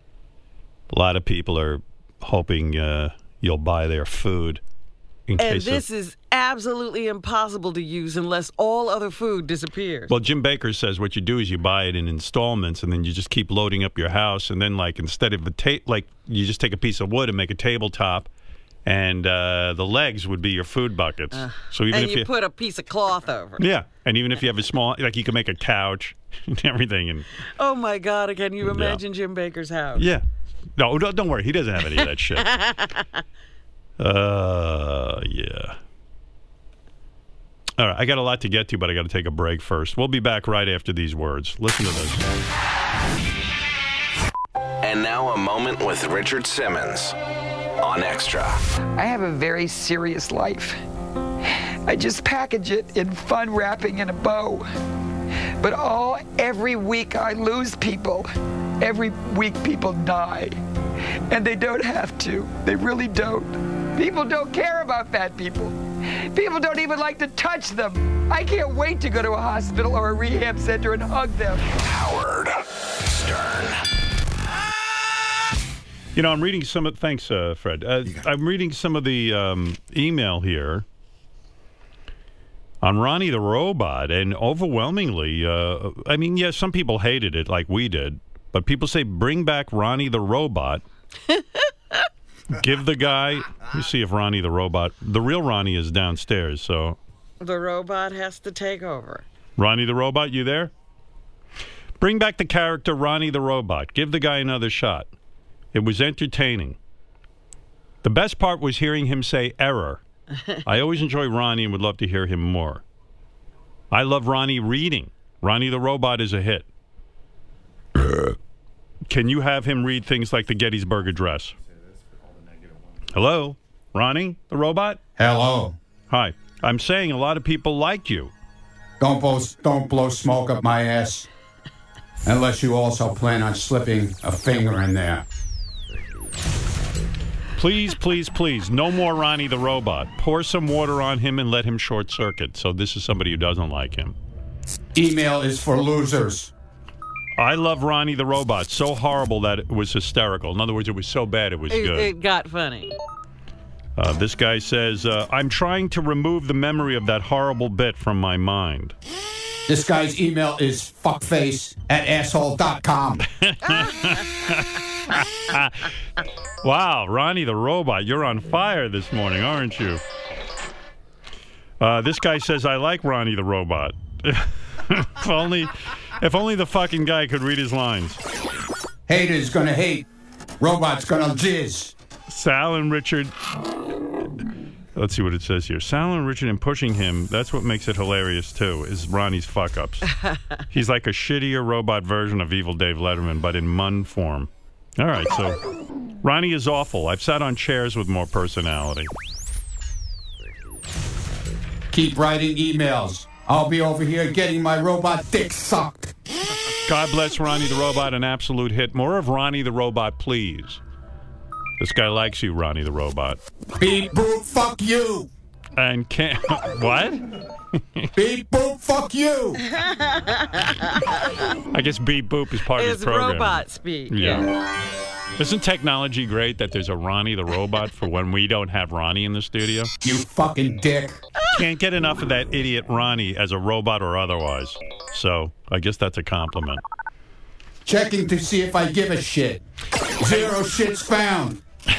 A lot of people are hoping you'll buy their food. And this is absolutely impossible to use unless all other food disappears. Well, Jim Baker says what you do is you buy it in installments, and then you just keep loading up your house, and then instead of you just take a piece of wood and make a tabletop, and the legs would be your food buckets. So even and if you put a piece of cloth over it. Yeah, and even if you have a small, you can make a couch and everything. And oh my God! Can you imagine Jim Baker's house? Yeah. No, don't worry. He doesn't have any of that shit. Yeah. All right, I got a lot to get to, but I got to take a break first. We'll be back right after these words. Listen to this. And now a moment with Richard Simmons on Extra. I have a very serious life. I just package it in fun wrapping in a bow. But every week I lose people. Every week people die. And they don't have to. They really don't. People don't care about fat people. People don't even like to touch them. I can't wait to go to a hospital or a rehab center and hug them. Howard Stern. return. You know, I'm reading some of... Thanks, Fred. I'm reading some of the email here on Ronnie the Robot, and overwhelmingly, I mean, yes, some people hated it like we did, but people say, bring back Ronnie the Robot. Give the guy... Let me see if Ronnie the Robot... The real Ronnie is downstairs, so... The robot has to take over. Ronnie the Robot, you there? Bring back the character Ronnie the Robot. Give the guy another shot. It was entertaining. The best part was hearing him say error. I always enjoy Ronnie and would love to hear him more. I love Ronnie reading. Ronnie the Robot is a hit. Can you have him read things like the Gettysburg Address? Hello? Ronnie the Robot? Hello. Hi. I'm saying a lot of people like you. Don't blow smoke up my ass. Unless you also plan on slipping a finger in there. Please, please, please, no more Ronnie the Robot. Pour some water on him and let him short circuit. So this is somebody who doesn't like him. Email is for losers. I love Ronnie the Robot. So horrible that it was hysterical. In other words, it was so bad it was good. It got funny. This guy says, I'm trying to remove the memory of that horrible bit from my mind. This guy's email is fuckface@asshole.com. Wow, Ronnie the Robot, you're on fire this morning, aren't you? This guy says, I like Ronnie the Robot. if only the fucking guy could read his lines. Haters gonna hate. Robots gonna jizz. Sal and Richard... Let's see what it says here. Sal and Richard and pushing him, that's what makes it hilarious, too, is Ronnie's fuck-ups. He's like a shittier robot version of Evil Dave Letterman, but in mun form. All right, so Ronnie is awful. I've sat on chairs with more personality. Keep writing emails. I'll be over here getting my robot dick sucked. God bless Ronnie the Robot, an absolute hit. More of Ronnie the Robot, please. This guy likes you, Ronnie the Robot. Beep boop, fuck you. And can't... What? Beep boop, fuck you. I guess beep boop is part of It's the program. robot speak. Yeah. Isn't technology great that there's a Ronnie the Robot for when we don't have Ronnie in the studio? You fucking dick. Can't get enough of that idiot Ronnie as a robot or otherwise. So, I guess that's a compliment. Checking to see if I give a shit. 0 shits found.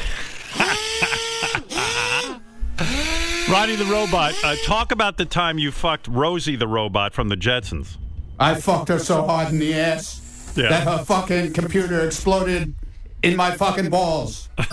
Ronnie the Robot, talk about the time you fucked Rosie the Robot from the Jetsons. I fucked her so hard in the ass that her fucking computer exploded in my fucking balls. I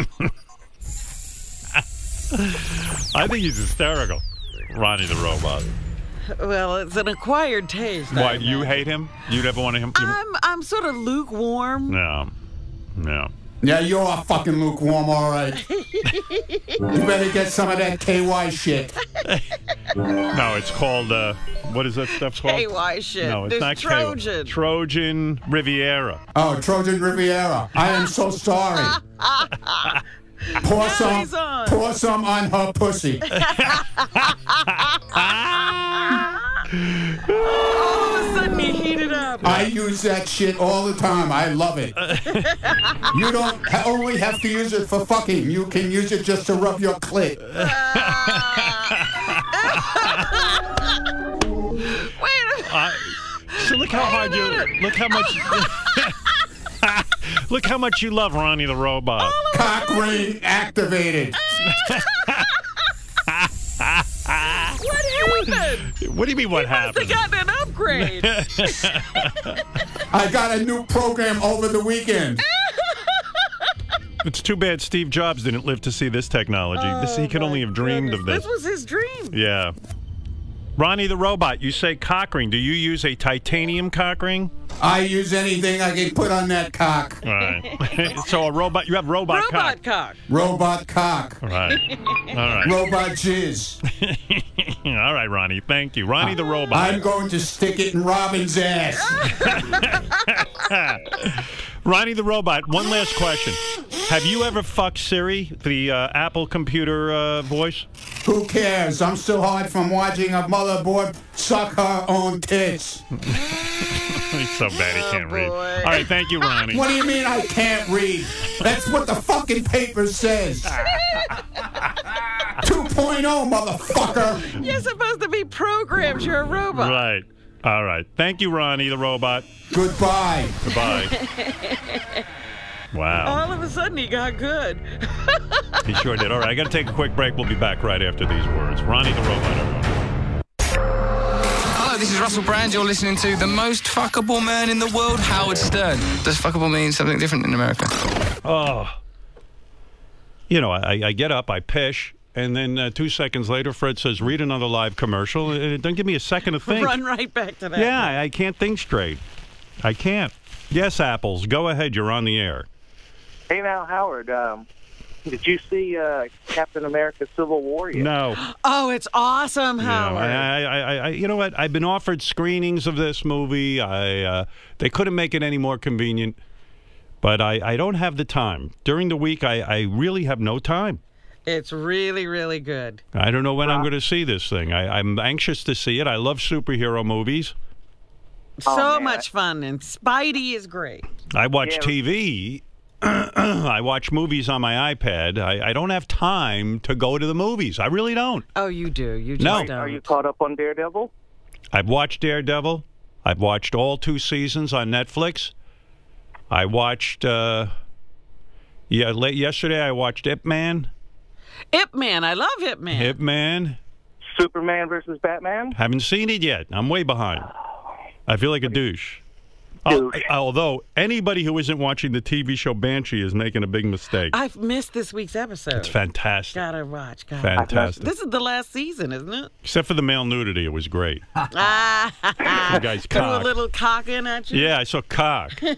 think he's hysterical, Ronnie the Robot. Well, it's an acquired taste. Why, you hate him? You never want him? I'm sort of lukewarm. No. No. Yeah, you're fucking lukewarm, all right. You better get some of that KY shit. No, it's called, what is that stuff called? KY shit. No, it's There's not Trojan. Trojan Riviera. Oh, Trojan Riviera. I am so sorry. Pour some on her pussy. All of a sudden he heated up. I use that shit all the time. I love it. You don't only have to use it for fucking. You can use it just to rub your clit. Wait a minute. So look how hard you... Look how much... Look how much you love Ronnie the Robot. Cock ring activated. What happened? What do you mean what happened? Must have gotten an upgrade. I got a new program over the weekend. It's too bad Steve Jobs didn't live to see this technology. He could only have dreamed of this. This was his dream. Yeah. Ronnie the Robot, you say cock ring. Do you use a titanium cock ring? I use anything I can put on that cock. All right. So a robot, you have robot cock. Robot cock. All right. All right. Robot jizz. All right, Ronnie. Thank you. Ronnie the Robot. I'm going to stick it in Robin's ass. Ronnie the Robot, one last question. Have you ever fucked Siri, the Apple computer voice? Who cares? I'm still hard from watching a motherboard suck her own tits. He's so bad he can't read. All right, thank you, Ronnie. What do you mean I can't read? That's what the fucking paper says. 2.0, motherfucker. You're supposed to be programmed. You're a robot. Right. All right. Thank you, Ronnie, the robot. Goodbye. Goodbye. Wow. All of a sudden, he got good. He sure did. All right, I got to take a quick break. We'll be back right after these words. Ronnie the robot, everyone. Hello, this is Russell Brand. You're listening to the most fuckable man in the world, Howard Stern. Does fuckable mean something different in America? Oh. You know, I get up, I pish, and then 2 seconds later, Fred says, read another live commercial. Don't give me a second to think. Run right back to that. Yeah, I can't think straight. I can't. Yes, Apples, go ahead. You're on the air. Hey, now, Howard, did you see Captain America Civil War yet? No. Oh, it's awesome, Howard. Yeah, you know what? I've been offered screenings of this movie. They couldn't make it any more convenient, but I don't have the time. During the week, I really have no time. It's really, really good. I don't know when I'm going to see this thing. I'm anxious to see it. I love superhero movies. So much fun, and Spidey is great. I watch TV. I watch movies on my iPad. I don't have time to go to the movies. I really don't. Oh, you do. You just don't. Are you caught up on Daredevil? I've watched Daredevil. I've watched all 2 seasons on Netflix. I watched, yesterday I watched Ip Man. Ip Man. I love Ip Man. Ip Man. Superman versus Batman? Haven't seen it yet. I'm way behind. I feel like a douche. Although anybody who isn't watching the TV show Banshee is making a big mistake. I've missed this week's episode. It's fantastic. Gotta watch. Fantastic. This is the last season, isn't it? Except for the male nudity, it was great. The guy's Threw cock. a little cock in at you? Yeah, I saw cock. Hey,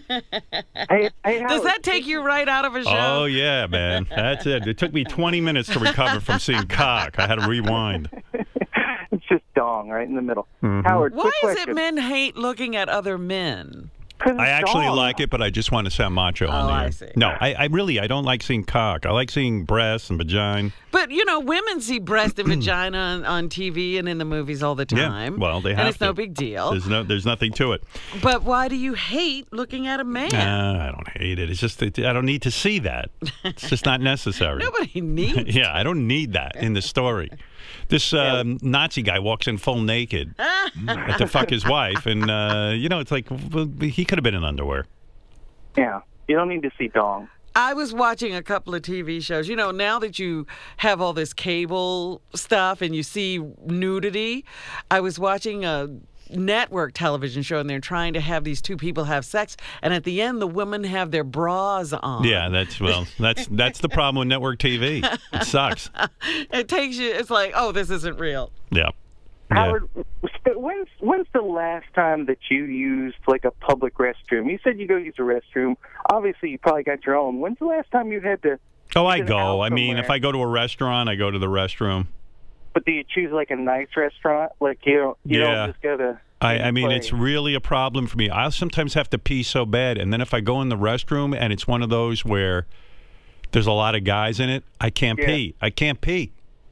Does that take you right out of a show? Oh, yeah, man. That's it. It took me 20 minutes to recover from seeing cock. I had to rewind. It's just dong right in the middle. Mm-hmm. Howard, Why is it men hate looking at other men? I actually like it, but I just want to sound macho on the air. I see. No, I really don't like seeing cock. I like seeing breasts and vagina. But, you know, women see breast and vagina on TV and in the movies all the time. Yeah, well, they have And it's to. no big deal. There's nothing to it. But why do you hate looking at a man? I don't hate it. It's just I don't need to see that. It's just not necessary. Nobody needs Yeah, I don't need that in the story. This Nazi guy walks in full naked to fuck his wife, and, it's like, well, he could have been in underwear. Yeah, you don't need to see dong. I was watching a couple of TV shows. You know, now that you have all this cable stuff and you see nudity, I was watching a network television show and they're trying to have these 2 people have sex, and at the end the women have their bras on. Yeah, that's the problem with network TV. It sucks. It takes you, it's like, oh, this isn't real. Yeah. Howard, when's the last time that you used like a public restroom? You said you go use a restroom. Obviously, you probably got your own. When's the last time you had to? Oh, I go. I mean, if I go to a restaurant, I go to the restroom. But do you choose like a nice restaurant? Like you don't just go to. I mean, it's really a problem for me. I sometimes have to pee so bad, and then if I go in the restroom and it's one of those where there's a lot of guys in it, I can't pee. I can't pee.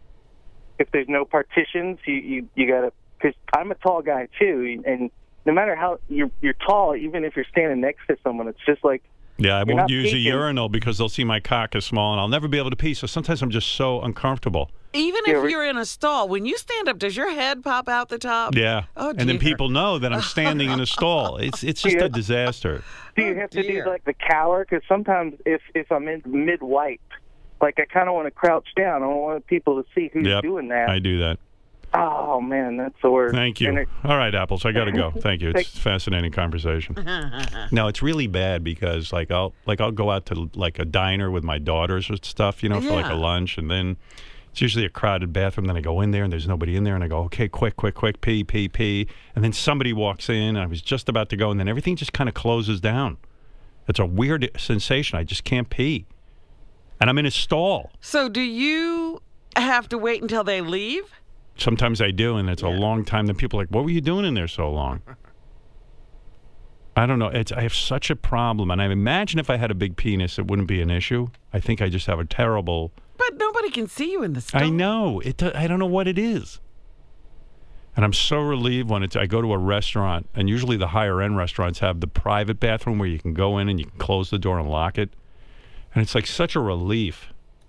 If there's no partitions, you gotta. Because I'm a tall guy too, and no matter how you're tall, even if you're standing next to someone, it's just like. Yeah, I won't use a urinal because they'll see my cock is small, and I'll never be able to pee. So sometimes I'm just so uncomfortable. Even if you're in a stall, when you stand up, does your head pop out the top? Yeah. Oh, and then people know that I'm standing in a stall. It's just a disaster. Do you have to do like the cower? Because sometimes if I'm in mid-wipe, like I kind of want to crouch down. I don't want people to see who's doing that. I do that. Oh man, that's the worst. Thank you. All right, Apples, I got to go. Thank you. It's a fascinating conversation. No, it's really bad because I'll go out to like a diner with my daughters or stuff, for like a lunch, and then it's usually a crowded bathroom. Then I go in there and there's nobody in there, and I go, okay, quick, pee, and then somebody walks in. And I was just about to go, and then everything just kind of closes down. It's a weird sensation. I just can't pee, and I'm in a stall. So do you have to wait until they leave? Sometimes I do, and it's a long time. Then people are like, what were you doing in there so long? I don't know. I have such a problem, and I imagine if I had a big penis, it wouldn't be an issue. I think I just have a terrible... But nobody can see you in the stall. I know. I don't know what it is. And I'm so relieved when I go to a restaurant, and usually the higher-end restaurants have the private bathroom where you can go in and you can close the door and lock it. And it's like such a relief.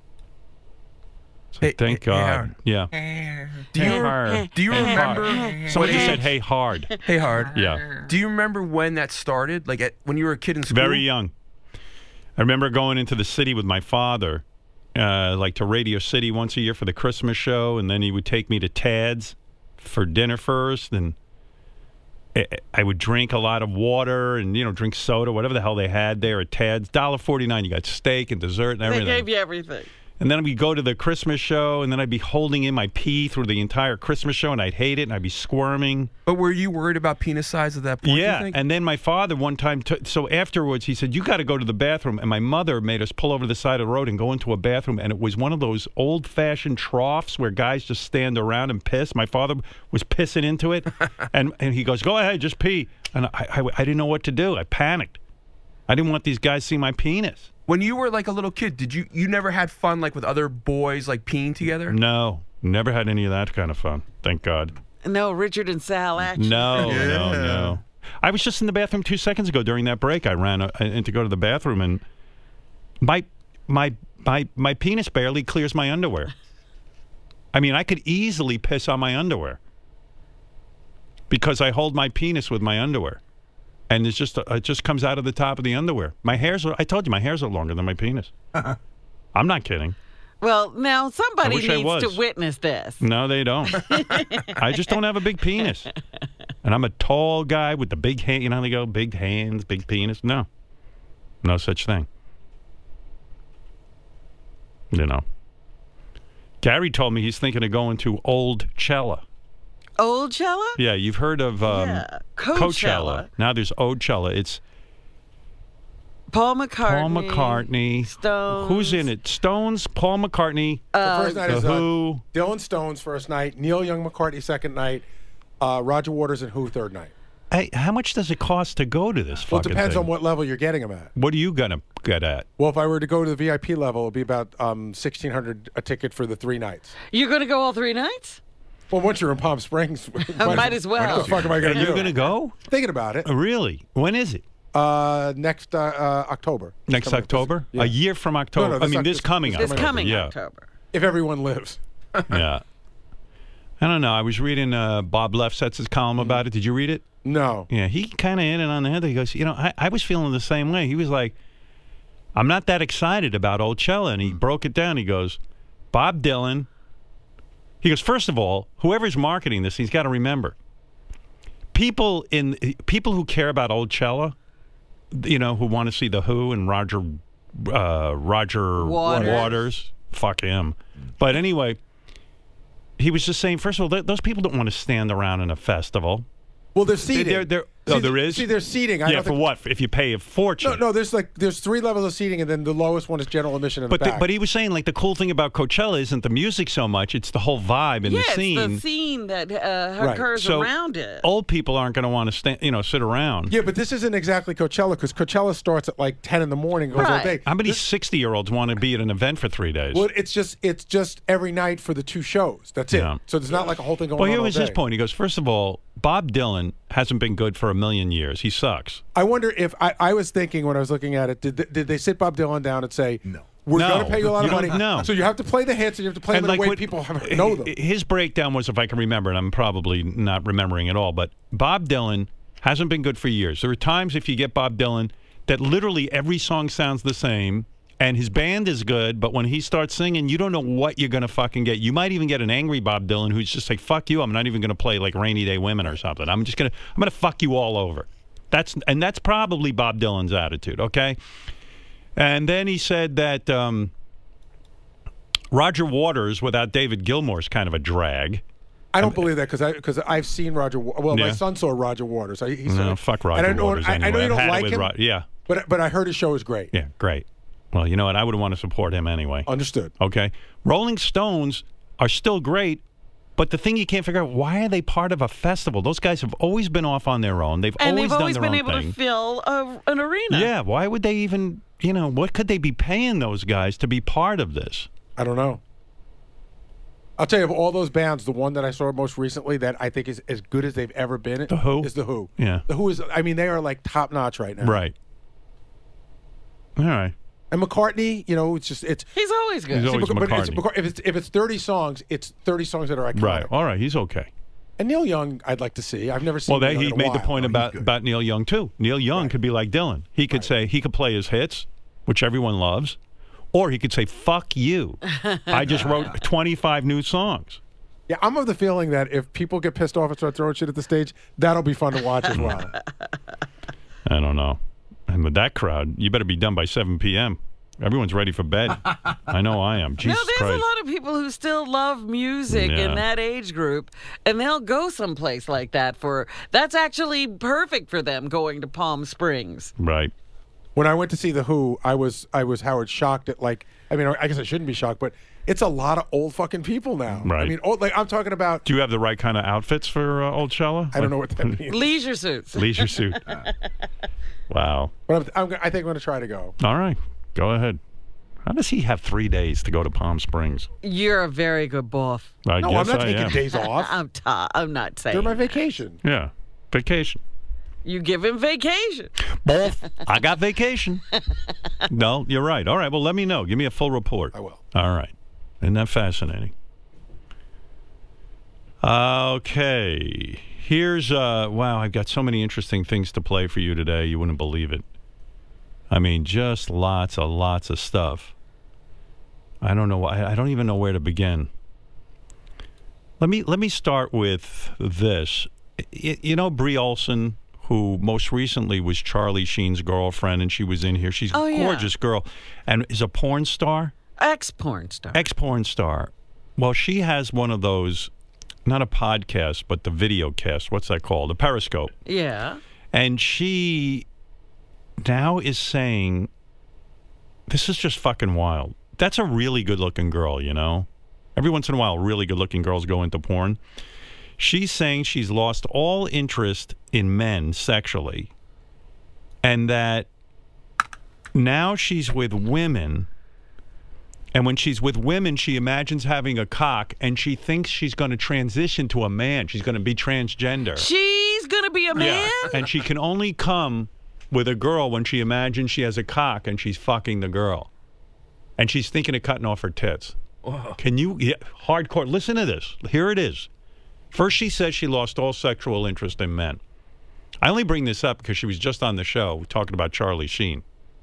So thank God. Yeah. Do you remember? Somebody just said, "Hey, hard." Hey, hard. Yeah. Do you remember when that started? Like when you were a kid in school? Very young. I remember going into the city with my father, like to Radio City once a year for the Christmas show, and then he would take me to Tad's for dinner first, and I would drink a lot of water and, drink soda, whatever the hell they had there at Tad's. $1.49, you got steak and dessert and everything. They gave you everything. And then we'd go to the Christmas show, and then I'd be holding in my pee through the entire Christmas show, and I'd hate it, and I'd be squirming. But were you worried about penis size at that point? Yeah, and then my father one time, so afterwards, he said, "You got to go to the bathroom." And my mother made us pull over to the side of the road and go into a bathroom, and it was one of those old-fashioned troughs where guys just stand around and piss. My father was pissing into it, and he goes, "Go ahead, just pee." And I didn't know what to do. I panicked. I didn't want these guys to see my penis. When you were like a little kid, did you never had fun like with other boys like peeing together? No, never had any of that kind of fun. Thank God. No, Richard and Sal action. No. I was just in the bathroom 2 seconds ago during that break. I ran in to go to the bathroom, and my penis barely clears my underwear. I mean, I could easily piss on my underwear because I hold my penis with my underwear. And it just comes out of the top of the underwear. I told you, my hairs are longer than my penis. I'm not kidding. Well, now somebody wish I needs to was. witness this. No, they don't. I just don't have a big penis. And I'm a tall guy with the big hand. You know how they go, big hands, big penis? No. No such thing. Gary told me he's thinking of going to Old Cella. Old Cella? Yeah, you've heard of Coachella. Now there's Oldchella. It's Paul McCartney. Stones. Who's in it? Stones, Paul McCartney. The first night is Who? Dylan Stones first night, Neil Young McCartney second night, Roger Waters and Who third night. Hey, how much does it cost to go to this Well, it fucking depends thing? on what level you're getting them at. What are you going to get at? Well, if I were to go to the VIP level, it would be about $1,600 a ticket for the 3 nights. You're going to go all 3 nights? Well, once you're in Palm Springs, might as well. What the fuck am I going to do? You're going to go? Thinking about it. Really? When is it? Next October. Next October? Yeah. A year from October? No, this coming October. This coming yeah. October. If everyone lives. Yeah. I don't know. I was reading Bob Lefsetz's column about it. Did you read it? No. Yeah, he kind of hit it on the head. He goes, I was feeling the same way. He was like, I'm not that excited about Oldchella. And he broke it down. He goes, Bob Dylan. He goes, first of all, whoever's marketing this, he's got to remember, people who care about Oldchella, who want to see the Who and Roger Waters, fuck him. But anyway, he was just saying, first of all, those people don't want to stand around in a festival. Well, there's seating. There is? See, there's seating. Yeah, for what? If you pay a fortune. No, there's 3 levels of seating, and then the lowest one is general admission in the back. But he was saying, the cool thing about Coachella isn't the music so much, it's the whole vibe and the scene. It's the scene that occurs around it. Old people aren't going to want to sit around. Yeah, but this isn't exactly Coachella, because Coachella starts at 10 in the morning, goes all day. How many 60-year-olds want to be at an event for 3 days? Well, it's just every night for the 2 shows. That's it. Yeah. So there's not a whole thing going on. Well, here all was day. his point. He goes, first of all, Bob Dylan hasn't been good for 1,000,000 years. He sucks. I wonder if I was thinking when I was looking at it, did they sit Bob Dylan down and say, "No, we're going to pay you a lot of money"? No. So you have to play the hits and you have to play them in a way people know them. His breakdown was, if I can remember, and I'm probably not remembering at all, but Bob Dylan hasn't been good for years. There are times, if you get Bob Dylan, that literally every song sounds the same. And his band is good, but when he starts singing, you don't know what you're going to fucking get. You might even get an angry Bob Dylan who's just like, fuck you, I'm not even going to play Rainy Day Women or something. I'm going to fuck you all over. That's probably Bob Dylan's attitude, okay? And then he said that Roger Waters without David Gilmour is kind of a drag. I don't believe that because I've seen Roger. Well, my son saw Roger Waters. Fuck Roger Waters. I know you don't like him. Yeah, but I heard his show is great. Yeah, great. Well, you know what? I would want to support him anyway. Understood. Okay. Rolling Stones are still great, but the thing you can't figure out, why are they part of a festival? Those guys have always been off on their own. They've always been able to fill an arena. Yeah. Why would they even? What could they be paying those guys to be part of this? I don't know. I'll tell you, of all those bands, the one that I saw most recently that I think is as good as they've ever been The Who? is The Who. Yeah. The Who is, I mean, they are like top notch right now. Right. All right. And McCartney, you know, it's He's always good. He's always but McCartney. if it's 30 songs, it's 30 songs that are iconic. Right. All right. He's okay. And Neil Young, I'd like to see. I've never seen. Well, Neil Young he in a made the while. point about Neil Young too. Neil Young could be like Dylan. He could say he could play his hits, which everyone loves, or he could say "fuck you." I just wrote 25 new songs. Yeah, I'm of the feeling that if people get pissed off and start throwing shit at the stage, that'll be fun to watch as well. I don't know. And with that crowd, you better be done by 7 p.m. Everyone's ready for bed. I know I am. Jesus there's Christ. a lot of people who still love music Yeah. in that age group, and they'll go someplace like that that's actually perfect for them, going to Palm Springs. Right. When I went to see The Who, I was Howard shocked at I guess I shouldn't be shocked, but it's a lot of old fucking people now. Right. I mean, I'm talking about. Do you have the right kind of outfits for Old Shella? I don't know what that means. Leisure suits. Leisure suit. Wow. But I think I'm going to try to go. All right. Go ahead. How does he have 3 days to go to Palm Springs? You're a very good boss. I No, guess I'm not I taking am. days off. I'm not saying. They're my vacation. Yeah. Vacation. You give him vacation. Both. I got vacation. No, you're right. All right. Well, let me know. Give me a full report. I will. All right. Isn't that fascinating? Okay. Here's, wow, I've got so many interesting things to play for you today. You wouldn't believe it. I mean, just lots of stuff. I don't know. I don't even know where to begin. Let me start with this. You know Brie Olson, who most recently was Charlie Sheen's girlfriend, and she was in here. She's a gorgeous girl, and is a porn star. Ex-porn star. Ex-porn star. Well, she has one of those, not a podcast, but the video cast. What's that called? A Periscope. Yeah. And she now is saying, this is just fucking wild. That's a really good-looking girl, you know? Every once in a while, really good-looking girls go into porn. She's saying she's lost all interest in men sexually, and that now she's with women, and when she's with women, she imagines having a cock, and she thinks she's going to transition to a man. She's going to be transgender. She's going to be a man? Yeah, and she can only come with a girl when she imagines she has a cock and she's fucking the girl. And she's thinking of cutting off her tits. Whoa. Can you, hardcore, listen to this. Here it is. First, she says she lost all sexual interest in men. I only bring this up because she was just on the show talking about Charlie Sheen.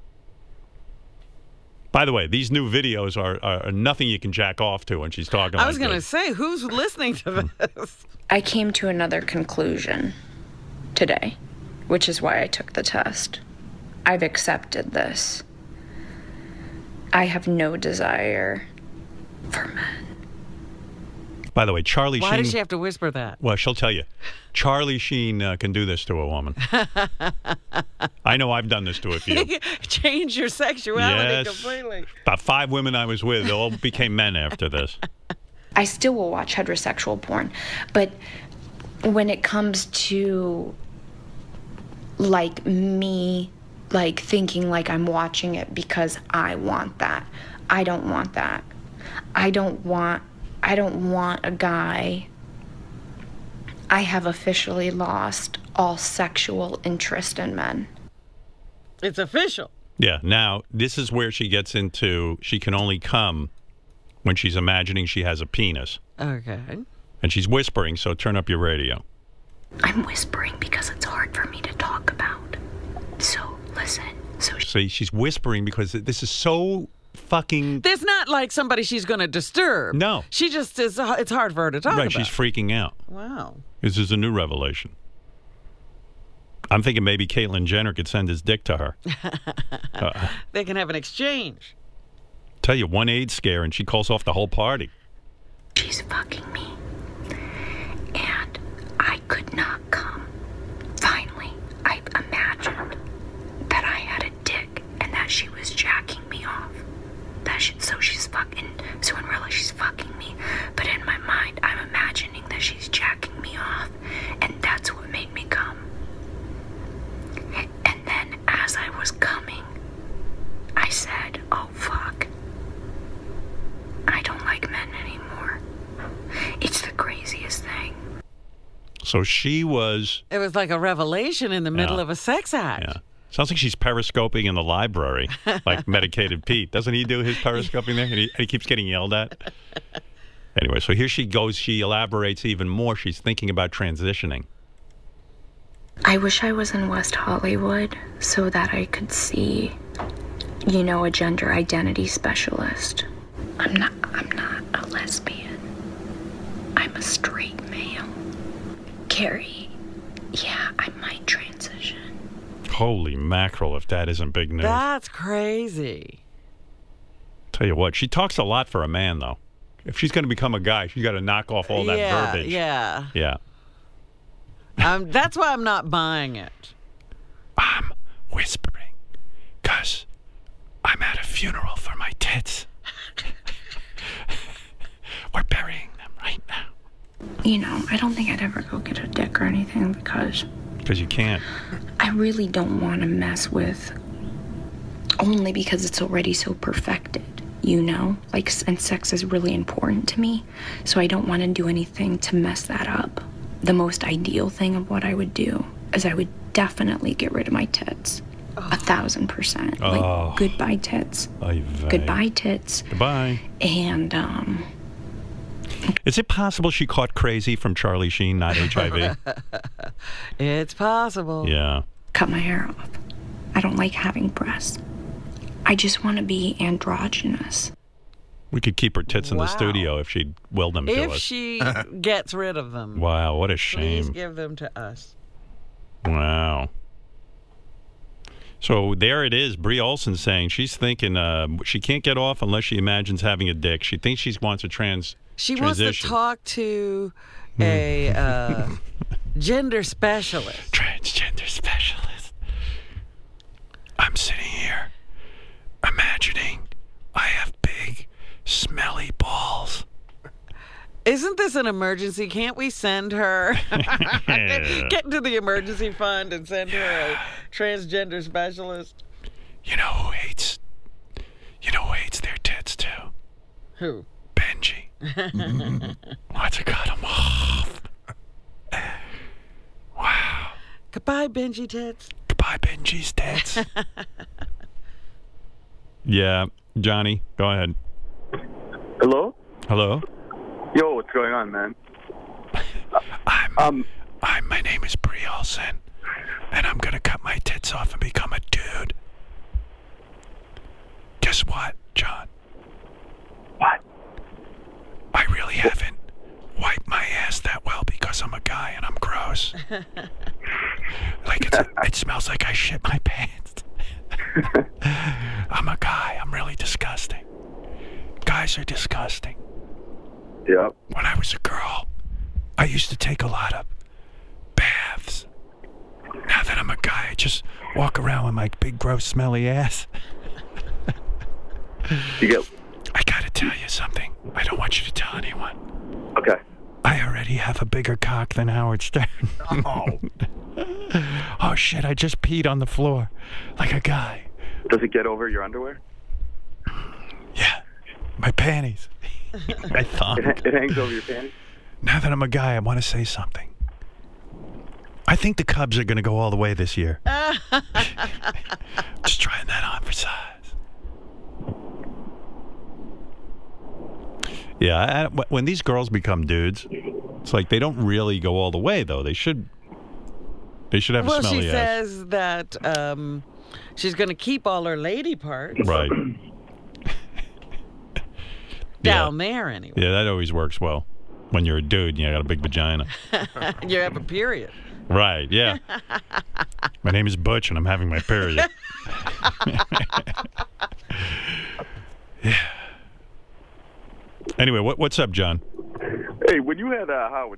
By the way, these new videos are nothing you can jack off to when she's talking I was going to this. say, who's listening to this? I came to another conclusion today, which is why I took the test. I've accepted this. I have no desire for men. By the way, Charlie Sheen... Why does she have to whisper that? Well, she'll tell you. Charlie Sheen can do this to a woman. I know I've done this to a few. Change your sexuality Yes. completely. About 5 women I was with, they all became men after this. I still will watch heterosexual porn, but when it comes to like me like thinking like I'm watching it because I want that, I don't want that. I don't want a guy. I have officially lost all sexual interest in men. It's official. Yeah, now, this is where she gets into, she can only come when she's imagining she has a penis. Okay. And she's whispering, so turn up your radio. I'm whispering because it's hard for me to talk about. So, listen. See, she's whispering because this is so fucking... There's not like somebody she's going to disturb. No. She just is, it's hard for her to talk Right, about. she's freaking out. Wow. This is a new revelation. I'm thinking maybe Caitlyn Jenner could send his dick to her. They can have an exchange. Tell you, one AIDS scare and she calls off the whole party. She's fucking me. And I could not come. Finally, I imagined that I had a dick and that she was jacking me off. So she's fucking, so in real life she's fucking me. But in my mind, I'm imagining that she's jacking me off. And that's what made me come. And then as I was coming, I said, oh fuck. I don't like men anymore. So she was. It was like a revelation in the middle of a sex act. Yeah. Sounds like she's periscoping in the library, like Medicated Pete. Doesn't he do his periscoping there? And he keeps getting yelled at. Anyway, so here she goes. She elaborates even more. She's thinking about transitioning. I wish I was in West Hollywood so that I could see, a gender identity specialist. I'm not a lesbian. I'm a straight male. Carrie, yeah, I might transition. Holy mackerel, if that isn't big news. That's crazy. Tell you what, she talks a lot for a man, though. If she's going to become a guy, she's got to knock off all that verbiage. Yeah. Yeah. That's why I'm not buying it. I'm whispering because I'm at a funeral for my tits. We're burying them right now. I don't think I'd ever go get a dick or anything because you can't. I really don't want to mess with, only because it's already so perfected, and sex is really important to me, so I don't want to do anything to mess that up. The most ideal thing of what I would do is I would definitely get rid of my tits. 1,000%. Like, goodbye tits. Goodbye tits. Goodbye. And, Is it possible she caught crazy from Charlie Sheen, not HIV? It's possible. Yeah. Cut my hair off. I don't like having breasts. I just want to be androgynous. We could keep her tits in the studio if she'd will them to us. If she gets rid of them. Wow, what a shame. Please give them to us. Wow. So there it is. Brie Olson saying she's thinking she can't get off unless she imagines having a dick. She thinks she wants a transition. She wants to talk to a gender specialist. Transgender specialist. I'm sitting here imagining I have big, smelly balls. Isn't this an emergency? Can't we send her? Get into the emergency fund and send her a transgender specialist. You know who hates their tits too? Who? Benji. Wants to cut them off. Wow. Goodbye, Benji tits. Goodbye, Benji's tits. Yeah, Johnny, go ahead. Hello? Hello? Yo, what's going on, man? My name is Brie Olson, and I'm gonna cut my tits off and become a dude. Guess what, John? What? I really haven't wiped my ass that well because I'm a guy and I'm gross. It smells like I shit my pants. I'm a guy. I'm really disgusting. Guys are disgusting. Yep. When I was a girl, I used to take a lot of baths. Now that I'm a guy, I just walk around with my big, gross, smelly ass. I gotta tell you something. I don't want you to tell anyone. Okay. I already have a bigger cock than Howard Stern. Oh, shit, I just peed on the floor like a guy. Does it get over your underwear? Yeah, my panties. My thumb. It hangs over your panties? Now that I'm a guy, I want to say something. I think the Cubs are going to go all the way this year. Just trying that on for size. Yeah, when these girls become dudes, it's like they don't really go all the way, though. They should have a smelly ass. Well, she says that she's going to keep all her lady parts. Right. Down there, anyway. Yeah, that always works well. When you're a dude and you got a big vagina. You have a period. Right, yeah. My name is Butch and I'm having my period. Yeah. Anyway, what's up, John? Hey, when you had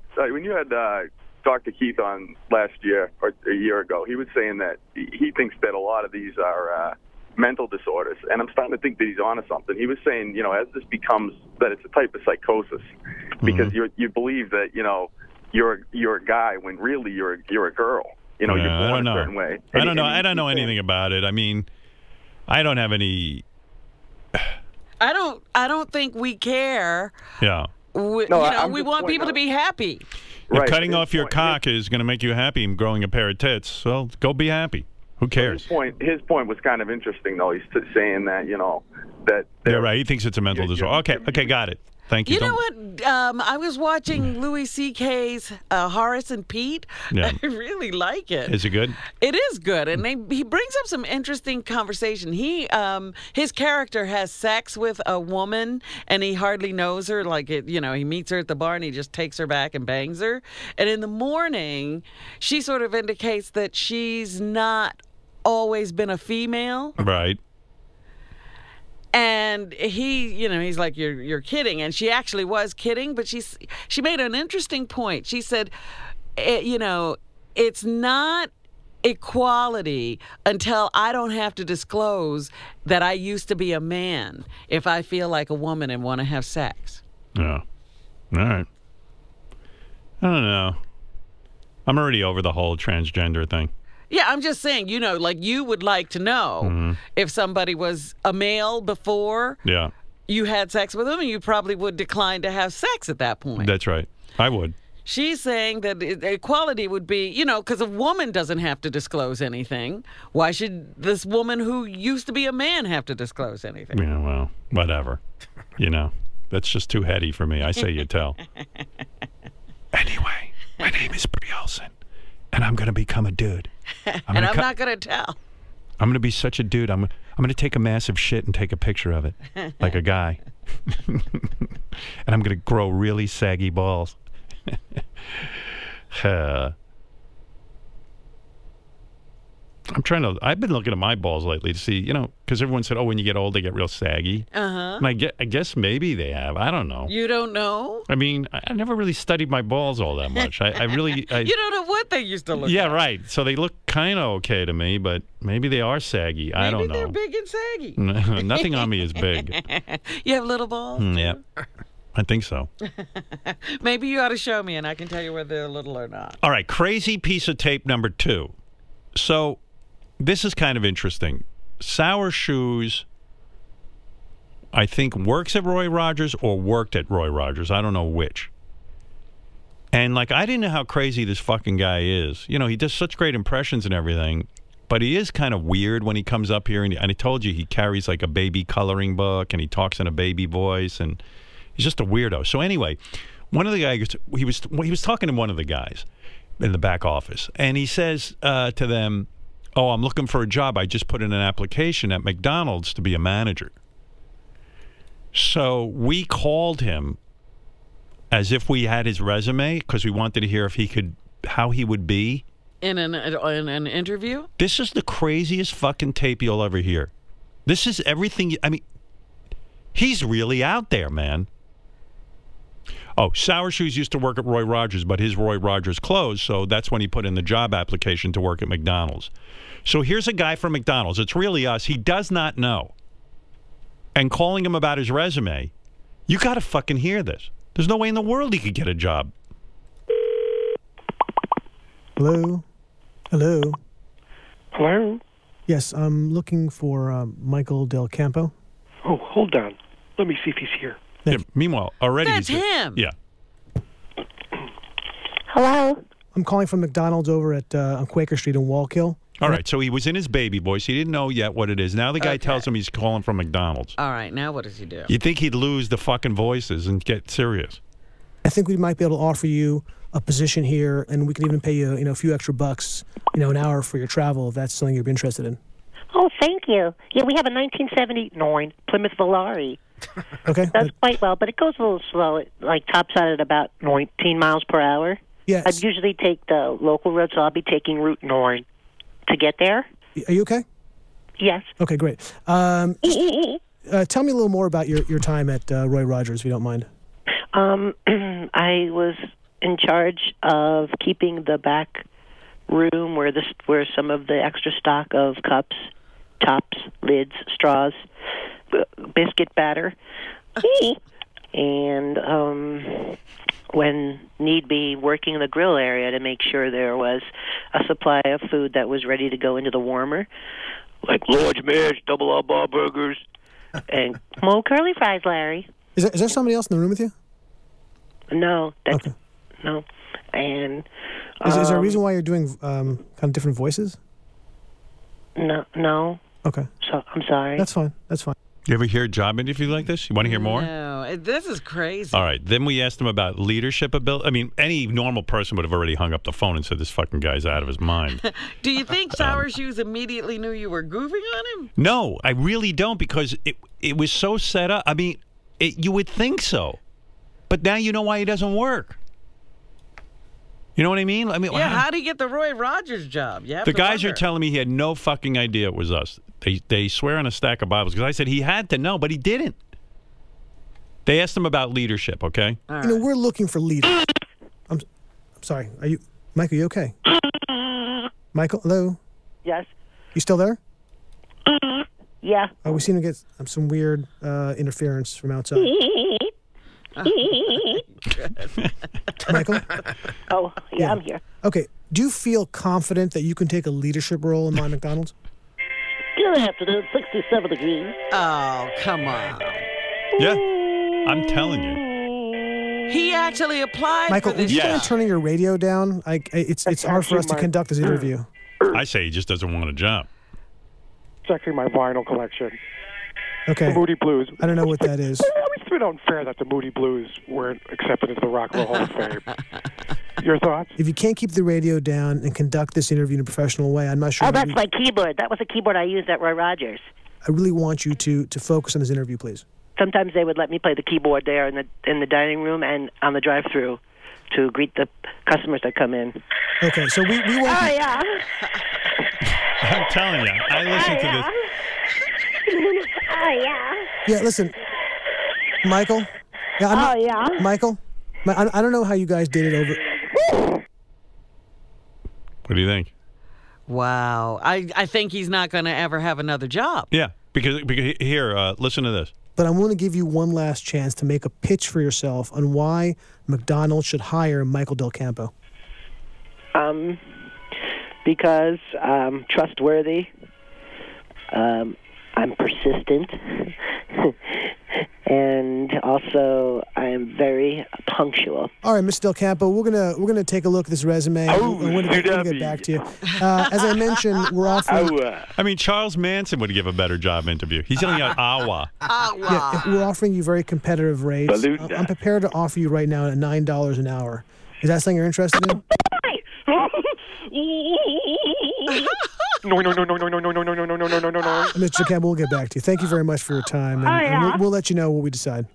Dr. Keith on last year or a year ago, he was saying that he thinks that a lot of these are mental disorders, and I'm starting to think that he's onto something. He was saying, as this becomes that it's a type of psychosis, because you believe that you're a guy when really you're a girl. You're born a certain way. I don't know. I don't know anything about it. I mean, I don't have any. I don't think we care. Yeah. We want people to be happy. If Right, cutting his off your cock is going to make you happy and growing a pair of tits, well, go be happy. Who cares? His point was kind of interesting, though. He's saying that, that... Yeah, right. He thinks it's a mental disorder. Okay, got it. Thank you. You know what? I was watching Louis C.K.'s Horace and Pete. Yeah. I really like it. Is it good? It is good, and he brings up some interesting conversation. His character has sex with a woman, and he hardly knows her. Like he meets her at the bar, and he just takes her back and bangs her. And in the morning, she sort of indicates that she's not always been a female. Right. And he's like, you're kidding. And she actually was kidding, but she made an interesting point. She said, it's not equality until I don't have to disclose that I used to be a man if I feel like a woman and want to have sex. Yeah. All right. I don't know. I'm already over the whole transgender thing. Yeah, I'm just saying, like you would like to know if somebody was a male before you had sex with them, and you probably would decline to have sex at that point. That's right. I would. She's saying that equality would be, because a woman doesn't have to disclose anything. Why should this woman who used to be a man have to disclose anything? Yeah, well, whatever. That's just too heady for me. I say you tell. Anyway, my name is Brie Olson, and I'm going to become a dude. I'm not going to tell. I'm going to be such a dude. I'm going to take a massive shit and take a picture of it, like a guy. And I'm going to grow really saggy balls. I've been looking at my balls lately to see, because everyone said, when you get old, they get real saggy. Uh-huh. And I guess maybe they have. I don't know. You don't know? I mean, I never really studied my balls all that much. I really... You don't know what they used to look Yeah, like. right. So they look kind of okay to me, but maybe they are saggy. I don't know. Maybe they're big and saggy. Nothing on me is big. You have little balls? Yeah. I think so. Maybe you ought to show me, and I can tell you whether they're little or not. All right, crazy piece of tape number 2. So... this is kind of interesting. Sour Shoes, I think, works at Roy Rogers or worked at Roy Rogers. I don't know which. And, I didn't know how crazy this fucking guy is. He does such great impressions and everything, but he is kind of weird when he comes up here. And I told you, he carries, a baby coloring book, and he talks in a baby voice, and he's just a weirdo. So, anyway, one of the guys, he was talking to one of the guys in the back office, and he says to them, I'm looking for a job. I just put in an application at McDonald's to be a manager. So we called him as if we had his resume because we wanted to hear how he would be. In an interview? This is the craziest fucking tape you'll ever hear. This is everything. He's really out there, man. Oh, Sour Shoes used to work at Roy Rogers, but his Roy Rogers closed, so that's when he put in the job application to work at McDonald's. So here's a guy from McDonald's. It's really us. He does not know. And calling him about his resume, you got to fucking hear this. There's no way in the world he could get a job. Hello? Hello? Hello? Yes, I'm looking for Michael Del Campo. Oh, hold on. Let me see if he's here. Yeah, meanwhile, already That's he's him. Yeah. Hello? I'm calling from McDonald's over at on Quaker Street in Wallkill. All right, so he was in his baby voice. He didn't know yet what it is. Now the guy tells him he's calling from McDonald's. All right, now what does he do? You'd think he'd lose the fucking voices and get serious. I think we might be able to offer you a position here, and we could even pay you, a few extra bucks, an hour for your travel if that's something you'd be interested in. Oh, thank you. Yeah, we have a 1979 Plymouth Volare. Okay. Does quite well, but it goes a little slow. It tops out at about 19 miles per hour. Yes. I'd usually take the local road, so I'll be taking Route 9 to get there. Are you okay? Yes. Okay, great. Tell me a little more about your time at Roy Rogers, if you don't mind. I was in charge of keeping the back room where some of the extra stock of cups, tops, lids, straws, biscuit batter, and when need be, working the grill area to make sure there was a supply of food that was ready to go into the warmer, like large mash, double outbaugh burgers, and curly fries, Larry. Is there somebody else in the room with you? No, that's No. And Is there a reason why you're doing kind of different voices? No. Okay. So I'm sorry. That's fine. That's fine. You ever hear a job interview like this? You want to hear more? No, this is crazy. All right. Then we asked him about leadership ability. I mean, any normal person would have already hung up the phone and said, this fucking guy's out of his mind. Do you think Sour Shoes immediately knew you were goofing on him? No, I really don't, because it was so set up. I mean, you would think so. But now you know why he doesn't work. You know what I mean? I mean, Yeah, how did he get the Roy Rogers job? You have the to guys wonder. are telling me he had no fucking idea it was us. They swear on a stack of Bibles, because I said he had to know, but he didn't. They asked him about leadership, okay? You know, we're looking for leaders. I'm sorry. Are you, Michael? You okay? Michael, hello. Yes. You still there? Yeah. Oh, we seem to get some weird interference from outside. Michael? Oh, yeah, I'm here. Okay. Do you feel confident that you can take a leadership role in my McDonald's? Good afternoon, 67 degrees. Oh, come on. Yeah, I'm telling you. He actually applied Michael, for would this you job. mind turning your radio down? It's hard for us to conduct this interview. I say he just doesn't want a job. It's actually my vinyl collection. Okay. The Moody Blues. I don't know what that is. It's been unfair that the Moody Blues weren't accepted into the Rock and Roll Hall of Fame. Your thoughts? If you can't keep the radio down and conduct this interview in a professional way, I'm not sure. Oh, that's my keyboard. That was a keyboard I used at Roy Rogers. I really want you to focus on this interview, please. Sometimes they would let me play the keyboard there in the dining room and on the drive-through to greet the customers that come in. Okay, so we want. Oh, yeah. I'm telling you, I listened to this. Oh, yeah. Yeah, listen, Michael. Yeah, Michael. I don't know how you guys did it over. What do you think? Wow. I think he's not going to ever have another job. Yeah, because here, listen to this. But I'm going to give you one last chance to make a pitch for yourself on why McDonald's should hire Michael Del Campo. Because I'm trustworthy. I'm persistent. And also, I am very punctual. All right, Mr. Del Campo, we're gonna take a look at this resume. and we're gonna get back to you. As I mentioned, we're offering. I mean, Charles Manson would give a better job interview. He's yelling out "awa." Yeah, we're offering you very competitive rates. I'm prepared to offer you right now at $9 an hour. Is that something you're interested in? No. Mr. Campbell, we'll get back to you. Thank you very much for your time, and we'll let you know what we decide.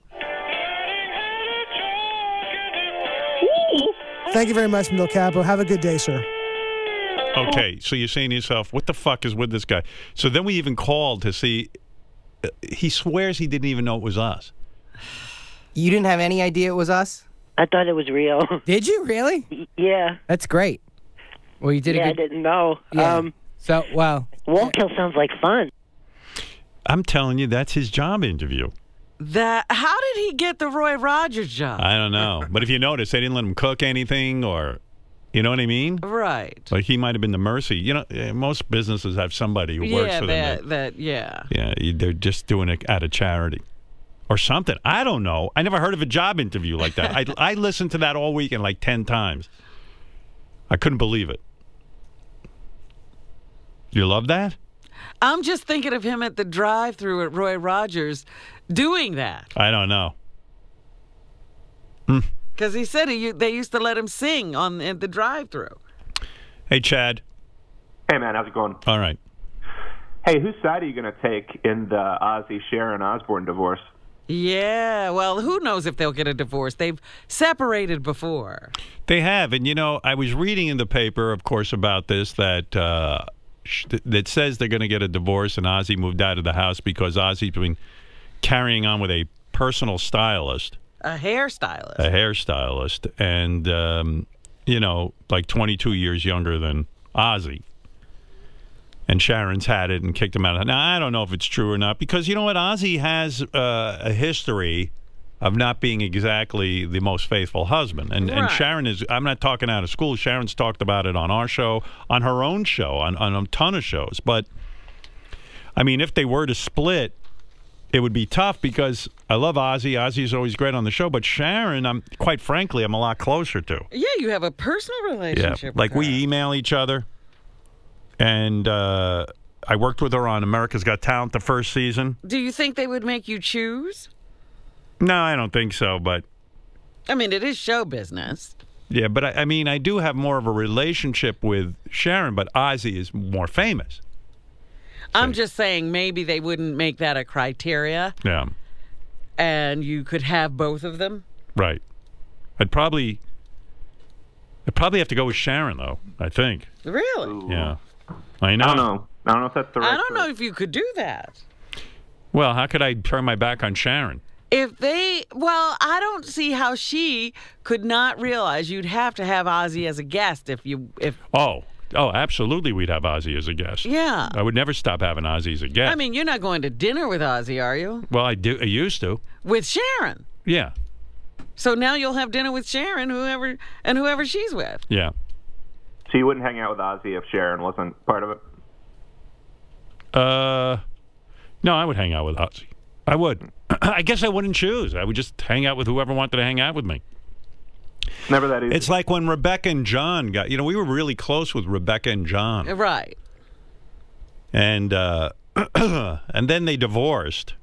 Thank you very much, Mr. Del Campo. Have a good day, sir. Okay, so you're saying to yourself, what the fuck is with this guy? So then we even called to see. He swears he didn't even know it was us. You didn't have any idea it was us? I thought it was real. Did you really? Yeah. That's great. Well, you did Yeah, a I good. didn't know. Yeah. So, well. Wallkill sounds like fun. I'm telling you, that's his job interview. How did he get the Roy Rogers job? I don't know. But if you notice, they didn't let him cook anything or, you know what I mean? Right. Like he might have been the mercy. You know, most businesses have somebody who works for them. Yeah. Yeah, they're just doing it out of charity. Or something. I don't know. I never heard of a job interview like that. I listened to that all weekend like 10 times. I couldn't believe it. You love that? I'm just thinking of him at the drive-thru at Roy Rogers doing that. I don't know. Because he said they used to let him sing in the drive-thru. Hey, Chad. Hey, man. How's it going? All right. Hey, whose side are you going to take in the Ozzy, Sharon Osbourne divorce? Yeah, well, who knows if they'll get a divorce. They've separated before. They have. And, you know, I was reading in the paper, of course, about this, that says they're going to get a divorce and Ozzy moved out of the house because Ozzy's been carrying on with a personal stylist. A hairstylist. A hairstylist. And, you know, like 22 years younger than Ozzy. And Sharon's had it and kicked him out. Now, I don't know if it's true or not because, you know what, Ozzy has a history of not being exactly the most faithful husband. And Sharon is, I'm not talking out of school. Sharon's talked about it on our show, on her own show, on a ton of shows. But, I mean, if they were to split, it would be tough because I love Ozzy. Ozzy's always great on the show, but Sharon, quite frankly, I'm a lot closer to. Yeah, you have a personal relationship. Like with her. we email each other, and I worked with her on America's Got Talent the first season. Do you think they would make you choose? No, I don't think so, but I mean, it is show business. yeah, but I mean, I do have more of a relationship with Sharon, but Ozzy is more famous. I'm just saying maybe they wouldn't make that a criteria, Yeah, and you could have both of them. right. I'd probably have to go with Sharon, though, I think. Really? Yeah. I know. I don't know. I don't know if that's the right I don't know if you could do that. Well, how could I turn my back on Sharon? If they, well, I don't see how she could not realize you'd have to have Ozzy as a guest if. Oh, absolutely we'd have Ozzy as a guest. Yeah. I would never stop having Ozzy as a guest. I mean, you're not going to dinner with Ozzy, are you? Well, I used to. With Sharon. Yeah. So now you'll have dinner with Sharon, whoever she's with. Yeah. So you wouldn't hang out with Ozzy if Sharon wasn't part of it? No, I would hang out with Ozzy. I would. I guess I wouldn't choose. I would just hang out with whoever wanted to hang out with me. Never that easy. It's like when Rebecca and John got, we were really close with Rebecca and John. Right. And and then they divorced.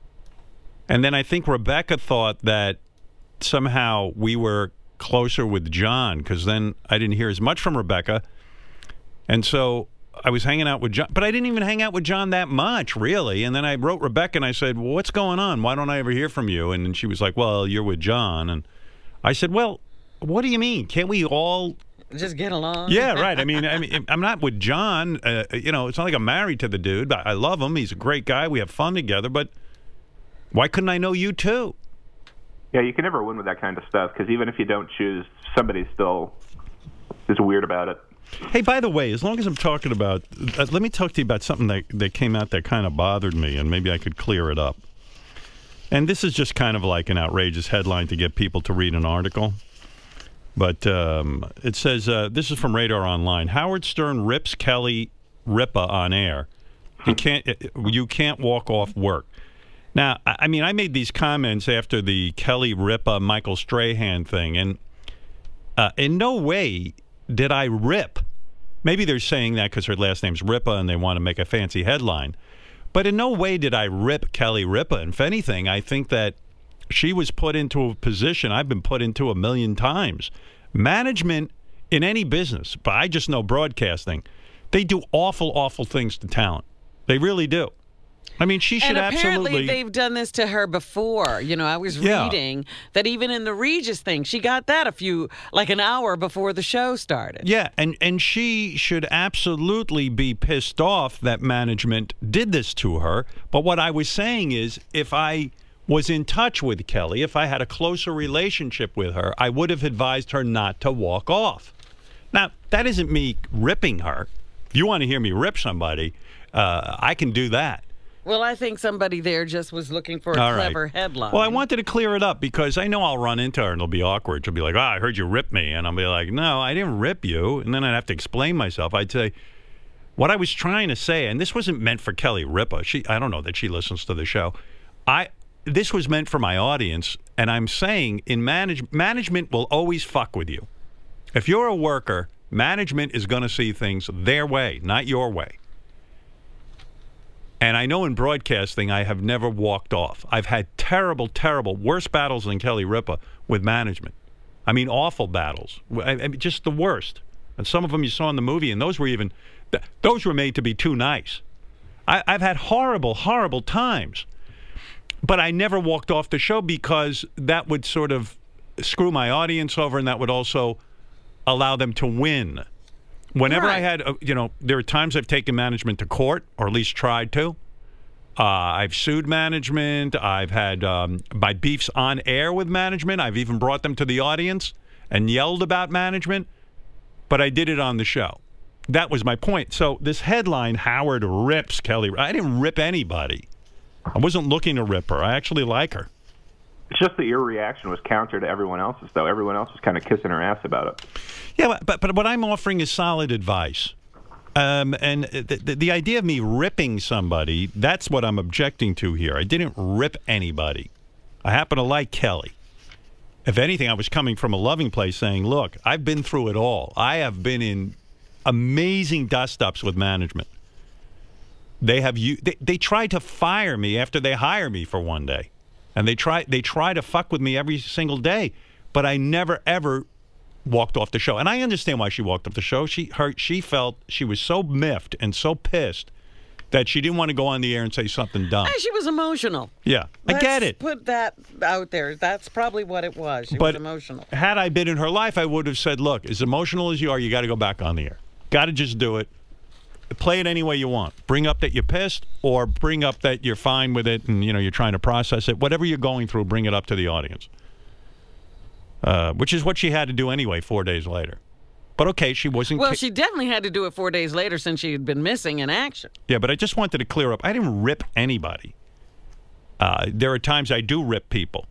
And then I think Rebecca thought that somehow we were closer with John, because then I didn't hear as much from Rebecca. And so I was hanging out with John, but I didn't even hang out with John that much, really. And then I wrote Rebecca and I said, well, what's going on? Why don't I ever hear from you? And then she was like, well, you're with John. And I said, well, what do you mean? Can't we all just get along? Yeah, right. I mean, I'm not with John. It's not like I'm married to the dude, but I love him. He's a great guy. We have fun together. But why couldn't I know you too? Yeah, you can never win with that kind of stuff, because even if you don't choose, somebody still is weird about it. Hey, by the way, as long as I'm talking about, let me talk to you about something that came out that kind of bothered me, and maybe I could clear it up. And this is just kind of like an outrageous headline to get people to read an article. But it says, this is from Radar Online. Howard Stern rips Kelly Ripa on air. You can't walk off work. Now, I mean, I made these comments after the Kelly Ripa Michael Strahan thing, and in no way did I rip. Maybe they're saying that because her last name's Ripa and they want to make a fancy headline. But in no way did I rip Kelly Ripa. And if anything, I think that she was put into a position I've been put into a million times. Management in any business, but I just know broadcasting, they do awful, awful things to talent. They really do. I mean, she should apparently absolutely. They've done this to her before. I was reading that even in the Regis thing, she got that an hour before the show started. Yeah, and she should absolutely be pissed off that management did this to her. But what I was saying is, if I was in touch with Kelly, if I had a closer relationship with her, I would have advised her not to walk off. Now, that isn't me ripping her. If you want to hear me rip somebody, I can do that. Well, I think somebody there just was looking for a clever headline. Well, I wanted to clear it up because I know I'll run into her and it'll be awkward. She'll be like, I heard you rip me. And I'll be like, no, I didn't rip you. And then I'd have to explain myself. I'd say, what I was trying to say, and this wasn't meant for Kelly Ripa. I don't know that she listens to the show. This was meant for my audience, and I'm saying in management will always fuck with you. If you're a worker, management is going to see things their way, not your way. And I know in broadcasting, I have never walked off. I've had terrible, terrible, worse battles than Kelly Ripa with management. I mean, awful battles. I mean, just the worst. And some of them you saw in the movie, and those were made to be too nice. I've had horrible, horrible times. But I never walked off the show because that would sort of screw my audience over, and that would also allow them to win. Whenever I had, there are times I've taken management to court, or at least tried to. I've sued management. I've had my beefs on air with management. I've even brought them to the audience and yelled about management. But I did it on the show. That was my point. So this headline, Howard rips Kelly. I didn't rip anybody. I wasn't looking to rip her. I actually like her. It's just that your reaction was counter to everyone else's, though. Everyone else was kind of kissing her ass about it. Yeah, but what I'm offering is solid advice. And the idea of me ripping somebody, that's what I'm objecting to here. I didn't rip anybody. I happen to like Kelly. If anything, I was coming from a loving place saying, look, I've been through it all. I have been in amazing dust-ups with management. They tried to fire me after they hired me for one day. And they try to fuck with me every single day. But I never, ever walked off the show. And I understand why she walked off the show. She felt she was so miffed and so pissed that she didn't want to go on the air and say something dumb. And she was emotional. Yeah, I get it. Put that out there. That's probably what it was. She was emotional. Had I been in her life, I would have said, look, as emotional as you are, you got to go back on the air. Got to just do it. Play it any way you want. Bring up that you're pissed, or bring up that you're fine with it and you're trying to process it. Whatever you're going through, bring it up to the audience. Which is what she had to do anyway 4 days later. But okay, she wasn't... Well, she definitely had to do it 4 days later since she had been missing in action. Yeah, but I just wanted to clear up. I didn't rip anybody. There are times I do rip people.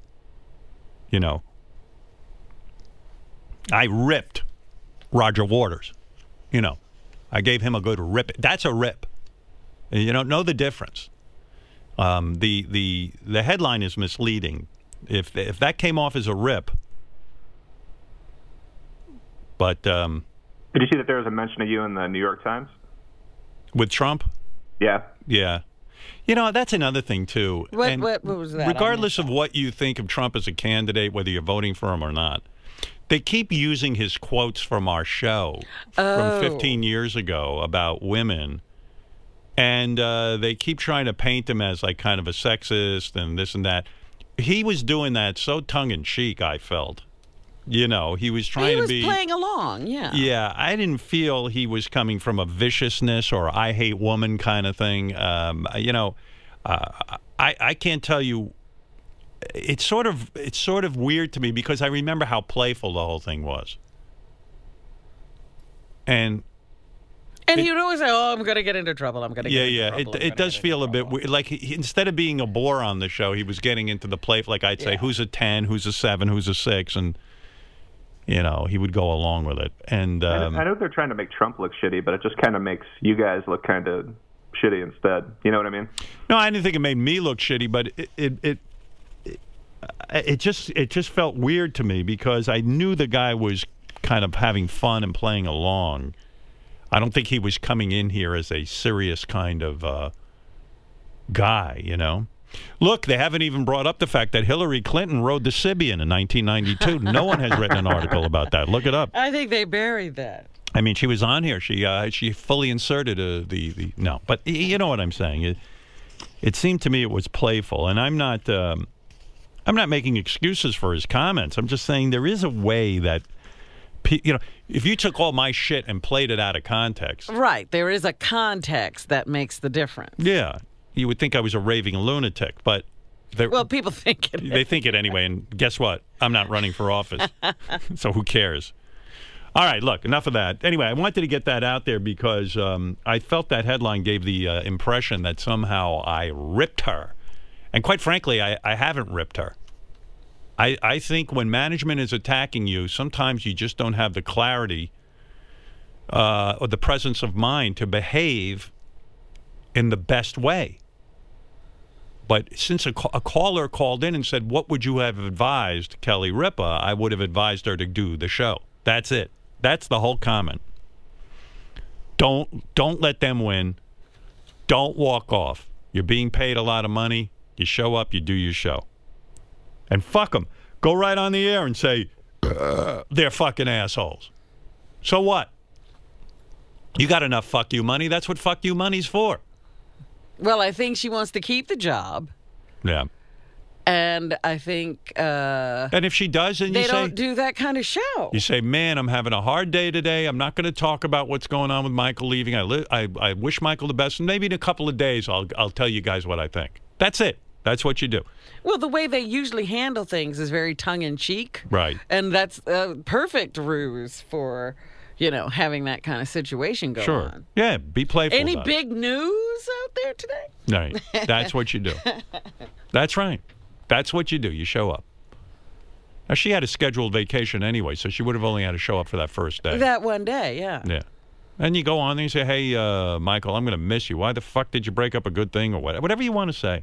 I ripped Roger Waters. I gave him a good rip. That's a rip. You don't know the difference. The headline is misleading. If that came off as a rip... But did you see that there was a mention of you in the New York Times with Trump? Yeah. That's another thing too. What was that? Regardless of what you think of Trump as a candidate, whether you're voting for him or not, they keep using his quotes from our show from 15 years ago about women, and they keep trying to paint him as like kind of a sexist and this and that. He was doing that so tongue in cheek, I felt. He was trying to be... He was playing along, yeah. Yeah, I didn't feel he was coming from a viciousness or I hate woman kind of thing. I can't tell you... It's sort of weird to me because I remember how playful the whole thing was. And he would always say, oh, I'm going to get into trouble. I'm going to get into trouble. It does feel a bit weird. Like, instead of being a bore on the show, he was getting into the play. Like, I'd say, who's a 10, who's a 7, who's a 6, and... he would go along with it. And I know they're trying to make Trump look shitty, but it just kind of makes you guys look kind of shitty instead. You know what I mean? No, I didn't think it made me look shitty, but it just felt weird to me because I knew the guy was kind of having fun and playing along. I don't think he was coming in here as a serious kind of guy, Look, they haven't even brought up the fact that Hillary Clinton rode the Sibian in 1992. No one has written an article about that. Look it up. I think they buried that. I mean, she was on here. She fully inserted the no, but you know what I'm saying. It seemed to me it was playful, and I'm not making excuses for his comments. I'm just saying there is a way that, if you took all my shit and played it out of context, right? There is a context that makes the difference. Yeah. You would think I was a raving lunatic, but... Well, people think it. They think it anyway, and guess what? I'm not running for office, so who cares? All right, look, enough of that. Anyway, I wanted to get that out there because I felt that headline gave the impression that somehow I ripped her. And quite frankly, I haven't ripped her. I think when management is attacking you, sometimes you just don't have the clarity or the presence of mind to behave in the best way. But since a caller called in and said, what would you have advised Kelly Ripa, I would have advised her to do the show. That's it. That's the whole comment. Don't let them win. Don't walk off. You're being paid a lot of money. You show up, you do your show. And fuck them. Go right on the air and say, they're fucking assholes. So what? You got enough fuck you money. That's what fuck you money's for. Well, I think she wants to keep the job. Yeah. And I think... and if she does, then they don't do that kind of show. You say, man, I'm having a hard day today. I'm not going to talk about what's going on with Michael leaving. I wish Michael the best. And maybe in a couple of days, I'll tell you guys what I think. That's it. That's what you do. Well, the way they usually handle things is very tongue-in-cheek. Right. And that's a perfect ruse for... having that kind of situation go on. Yeah, be playful. Any big news out there today? Right. That's what you do. That's right. That's what you do. You show up. Now, she had a scheduled vacation anyway, so she would have only had to show up for that first day. That one day, yeah. Yeah. And you go on there and you say, hey, Michael, I'm going to miss you. Why the fuck did you break up a good thing or whatever you want to say.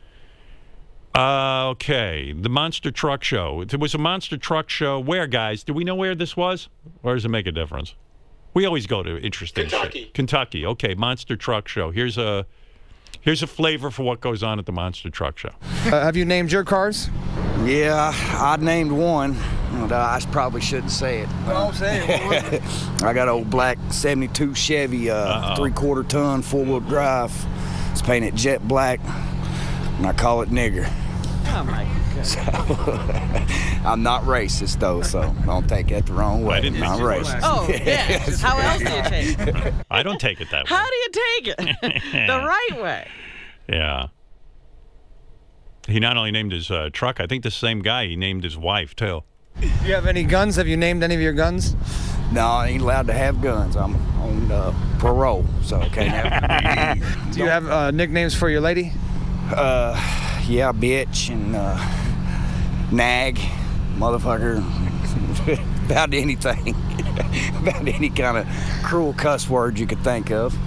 Okay, the Monster Truck Show. It was a Monster Truck Show. Where, guys? Do we know where this was? Or does it make a difference? We always go to interesting shit. Kentucky. Okay, Monster Truck Show. Here's a flavor for what goes on at the Monster Truck Show. Have you named your cars? Yeah, I named one. I probably shouldn't say it. No, say it. I got an old black 72 Chevy, 3/4 ton, 4-wheel drive. It's painted jet black, and I call it Nigger. Oh, my God. So, I'm not racist, though, so don't take that the wrong way. I didn't think I'm you were. racist. Oh, yeah. How else do you take it? I don't take it that way. How do you take it? The right way. Yeah. He not only named his truck, I think the same guy, he named his wife, too. Do you have any guns? Have you named any of your guns? No, I ain't allowed to have guns. I'm on parole, so I can't have. Do you have nicknames for your lady? Yeah, bitch and nag, motherfucker, about anything, about any kind of cruel cuss word you could think of.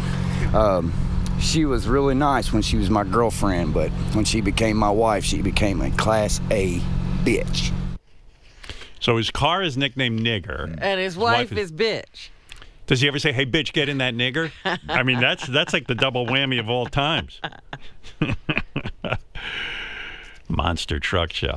She was really nice when she was my girlfriend, but when she became my wife, she became a Class A bitch. So his car is nicknamed Nigger. And his wife is bitch. Does he ever say, hey, bitch, get in that nigger? I mean, that's like the double whammy of all times. Monster Truck Show.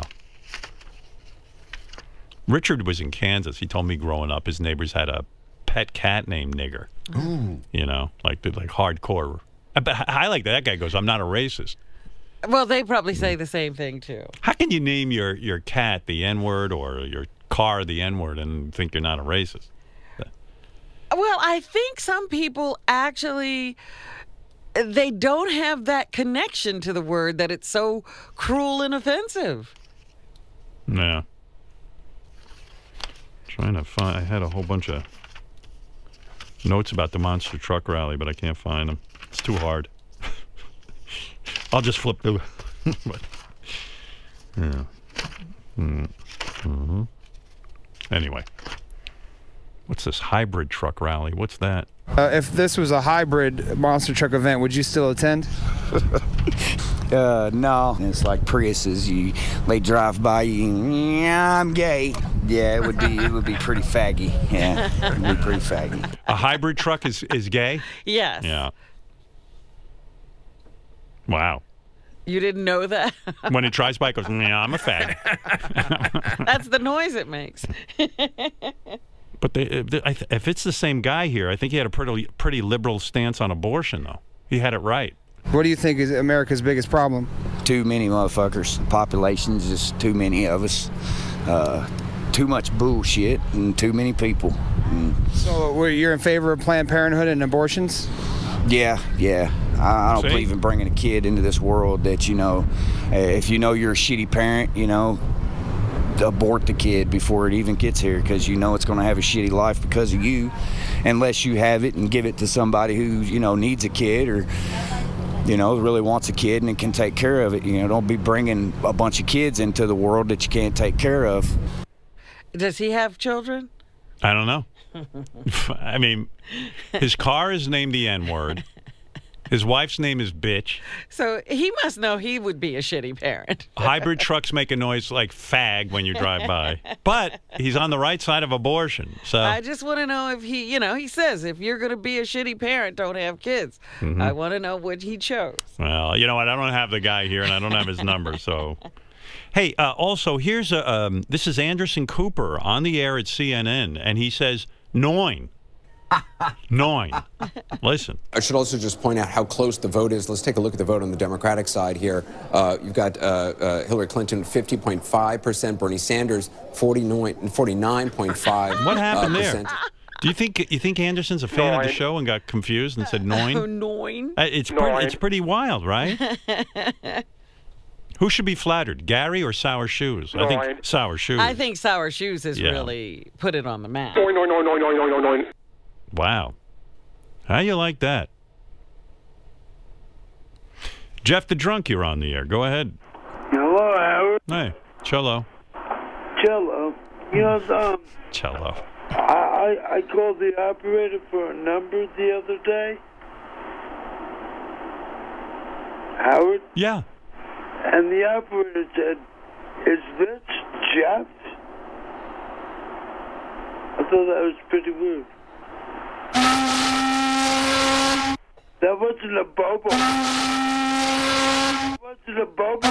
Richard was in Kansas. He told me growing up his neighbors had a pet cat named Nigger. Ooh. You know, like hardcore. But I like that. That guy goes, I'm not a racist. Well, they probably say the same thing, too. How can you name your cat the N-word or your car the N-word and think you're not a racist? Well, I think some people actually, they don't have that connection to the word that it's so cruel and offensive. Yeah. Trying to find, I had a whole bunch of notes about the Monster Truck Rally, but I can't find them. It's too hard. I'll just flip through. But, yeah. Mm-hmm. Anyway. What's this hybrid truck rally? What's that? If this was a hybrid monster truck event, would you still attend? No. It's like Priuses. They drive by you. Yeah, I'm gay. Yeah, it would be pretty faggy. Yeah, it would be pretty faggy. A hybrid truck is gay? Yes. Yeah. Wow. You didn't know that? When it drives by, it goes, yeah, I'm a fag. That's the noise it makes. But if it's the same guy here, I think he had a pretty liberal stance on abortion, though. He had it right. What do you think is America's biggest problem? Too many motherfuckers. Population's just too many of us. Too much bullshit and too many people. So you're in favor of Planned Parenthood and abortions? Yeah. I don't believe in bringing a kid into this world that, if you know you're a shitty parent, abort the kid before it even gets here, because it's going to have a shitty life because of you, unless you have it and give it to somebody who needs a kid or really wants a kid and can take care of it. Don't be bringing a bunch of kids into the world that you can't take care of. Does he have children? I don't know. I mean, his car is named the N-word. His wife's name is bitch. So he must know he would be a shitty parent. Hybrid trucks make a noise like fag when you drive by. But he's on the right side of abortion. So I just want to know if he says, if you're going to be a shitty parent, don't have kids. Mhm. I want to know what he chose. Well, you know what? I don't have the guy here, and I don't have his number, so... Hey, also, here's this is Anderson Cooper on the air at CNN, and he says, Noin. Listen. I should also just point out how close the vote is. Let's take a look at the vote on the Democratic side here. You've got Hillary Clinton 50.5%, Bernie Sanders 49.5%. What happened there? Do you think Anderson's a fan of the show and got confused and said Noin? Noin. It's pretty wild, right? Who should be flattered, Gary or Sour Shoes? I think Sour Shoes. I think Sour Shoes has really put it on the map. Wow. How you like that? Jeff the Drunk, you're on the air. Go ahead. Hello, Howard. Hey, cello. Cello. Cello. I I called the operator for a number the other day. Howard? Yeah. And the operator said, "Is this Jeff?" I thought that was pretty weird. That wasn't a Bobo. That wasn't a Bobo.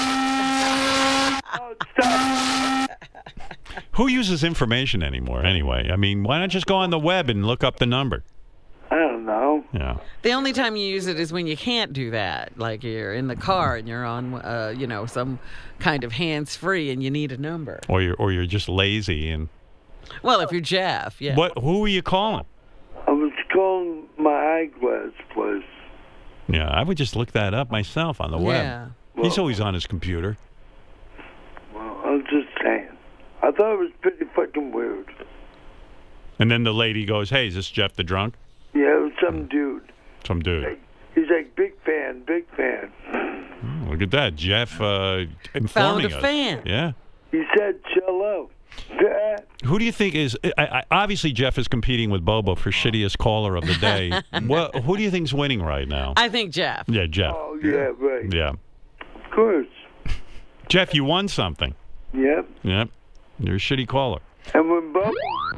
Oh, stop. Who uses information anymore anyway? I mean, why not just go on the web and look up the number? I don't know. Yeah. The only time you use it is when you can't do that. Like you're in the car and you're on, some kind of hands-free and you need a number. Or you're just lazy and. Well, if you're Jeff, yeah. Who were you calling? I was calling my eyeglass place. Yeah, I would just look that up myself on the Yeah. web. He's always on his computer. Well, I'm just saying. I thought it was pretty fucking weird. And then the lady goes, "Hey, is this Jeff the drunk?" Yeah, it was some dude. Some dude. He's like, big fan, big fan. Oh, look at that, Jeff informing Found a us. fan. Yeah. He said, "Cello." Who do you think is? Obviously, Jeff is competing with Bobo for shittiest caller of the day. Who do you think's winning right now? I think Jeff. Yeah, Jeff. Oh, yeah, right. Yeah. Of course. Jeff, you won something. Yep. Yep. You're a shitty caller. And when Bobo...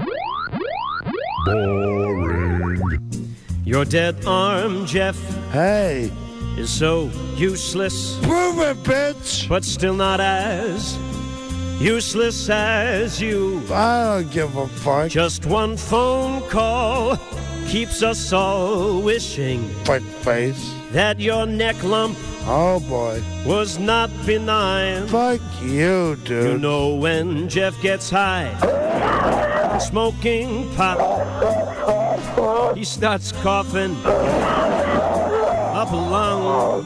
Boring. Your dead arm, Jeff. Hey. Is so useless. Prove it, bitch. But still not as useless as you. I don't give a fuck. Just one phone call keeps us all wishing. Fuck face. That your neck lump. Oh boy. Was not benign. Fuck you, dude. You know when Jeff gets high, smoking pot, he starts coughing up a lung,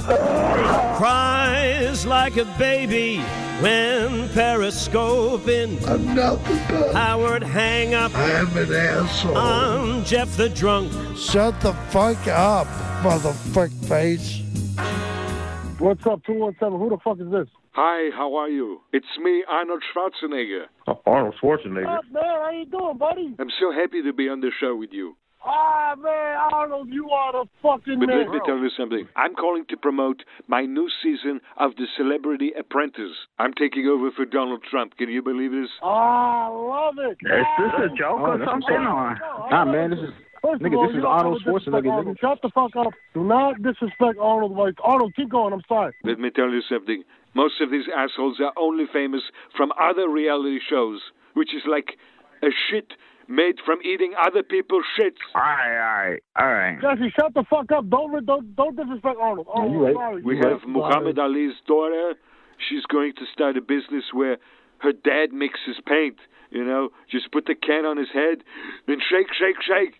cries like a baby when periscoping. I'm not the best. Howard, hang up. I'm an asshole. I'm Jeff the drunk. Shut the fuck up, motherfuck face. What's up, 217? Who the fuck is this? Hi, how are you? It's me, Arnold Schwarzenegger. Arnold Schwarzenegger. What's up, man? How you doing, buddy? I'm so happy to be on the show with you. Ah, man, Arnold, you are the fucking But man. let me tell you something. I'm calling to promote my new season of The Celebrity Apprentice. I'm taking over for Donald Trump. Can you believe this? Ah, I love it. Is this a joke or something? Or? Nah, man, this is... First Nigga, of all, this is you don't Arnold ever disrespect Schwarzenegger, Arnold. nigga. Shut the fuck up. Do not disrespect Arnold. Like, Arnold, keep going. I'm sorry. Let me tell you something. Most of these assholes are only famous from other reality shows, which is like a shit made from eating other people's shits. All right. Jesse, shut the fuck up. Don't disrespect Arnold. Oh, you right. sorry. We have Muhammad Ali's daughter. She's going to start a business where her dad mixes paint. You know, just put the can on his head and shake, shake, shake.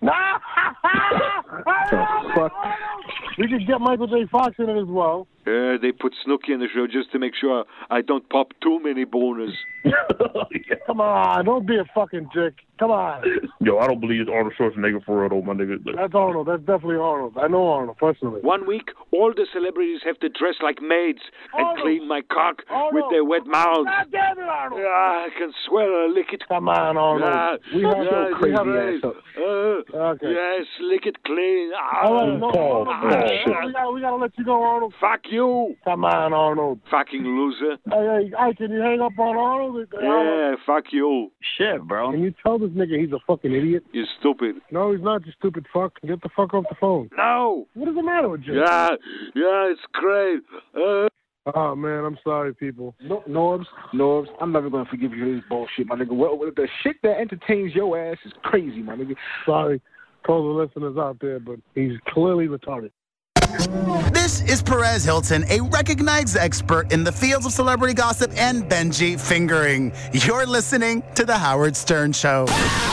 Fuck. We could get Michael J. Fox in it as well. They put Snooki in the show just to make sure I don't pop too many boners. Come on, don't be a fucking dick. Come on. Yo, I don't believe it's Arnold Schwarzenegger for real, though, my nigga. That's Arnold. That's definitely Arnold. I know Arnold personally. 1 week, all the celebrities have to dress like maids and clean my cock with their wet mouths. God damn it, Arnold. I can swear, lick it. Come on, Arnold. We have yes, crazy yes, ass. Okay. Yes, lick it clean. All right, no, we gotta let you go, Arnold. Fuck you. Come on, Arnold. Fucking loser. Hey, can you hang up on Arnold? Yeah, fuck you. Shit, bro. Can you tell this nigga he's a fucking idiot? You're stupid. No, he's not, you stupid fuck. Get the fuck off the phone. No. What is the matter with you? Yeah, it's great. Oh, man, I'm sorry, people. Norbs, I'm never gonna forgive you for this bullshit, my nigga. What the shit that entertains your ass is crazy, my nigga. Sorry, told the listeners out there, but he's clearly retarded. This is Perez Hilton, a recognized expert in the fields of celebrity gossip and Benji fingering. You're listening to The Howard Stern Show.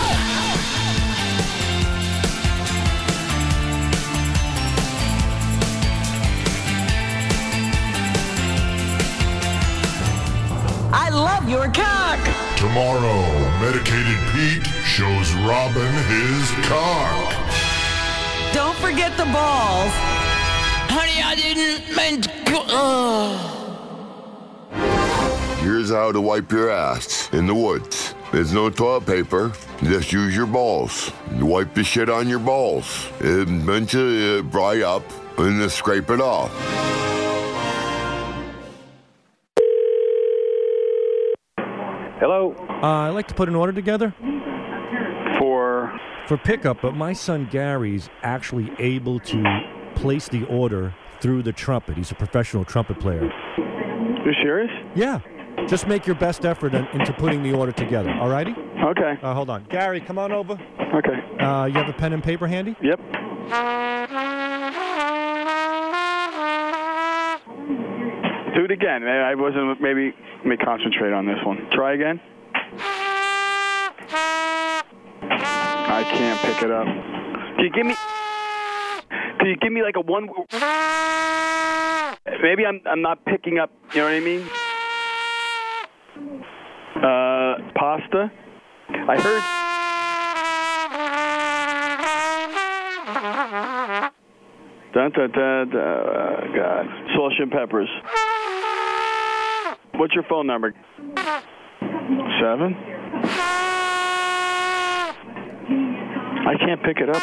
I love your cock. Tomorrow, Medicated Pete shows Robin his cock. Don't forget the balls. Honey, I didn't mean to... Here's how to wipe your ass in the woods. There's no toilet paper. Just use your balls. Wipe the shit on your balls. Eventually it'll dry up and then scrape it off. Hello. I'd like to put an order together. For pickup, but my son Gary's actually able to place the order through the trumpet. He's a professional trumpet player. You serious? Yeah. Just make your best effort into putting the order together, all righty? Okay. Hold on. Gary, come on over. Okay. You have a pen and paper handy? Yep. Do it again. I wasn't, maybe, let me concentrate on this one. Try again. I can't pick it up. Can you give me like a one? Maybe I'm not picking up, you know what I mean? Pasta. I heard. Dun, dun, dun, dun, God. Salt and peppers. What's your phone number? 7? I can't pick it up.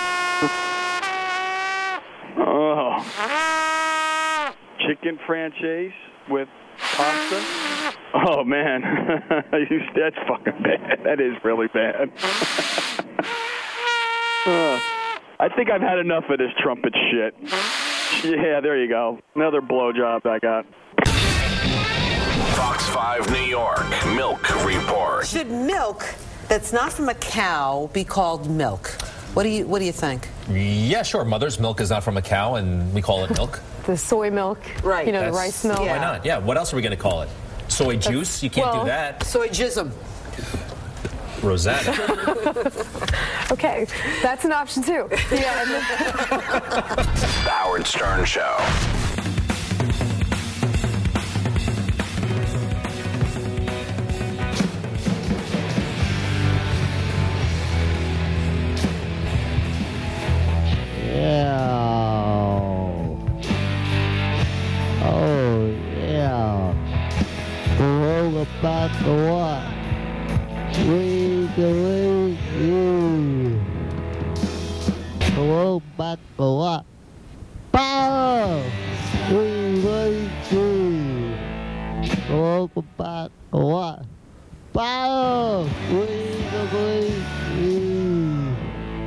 Oh. Chicken franchise with pasta? Oh, man. That's fucking bad. That is really bad. I think I've had enough of this trumpet shit. Yeah, there you go. Another blowjob I got. Fox 5 New York Milk Report. Should milk that's not from a cow be called milk? What do you think? Yeah, sure. Mother's milk is not from a cow, and we call it milk. The soy milk, right? You know, the rice milk. Why not? Yeah. What else are we going to call it? Soy juice? You can't do that. Soy jism. Rosanna. Okay, that's an option too. Yeah. The Howard Stern Show. Oh, yeah. Roll about the what? We believe you. Roll back the what? Power! We believe you. Roll back the what? Power! We believe you.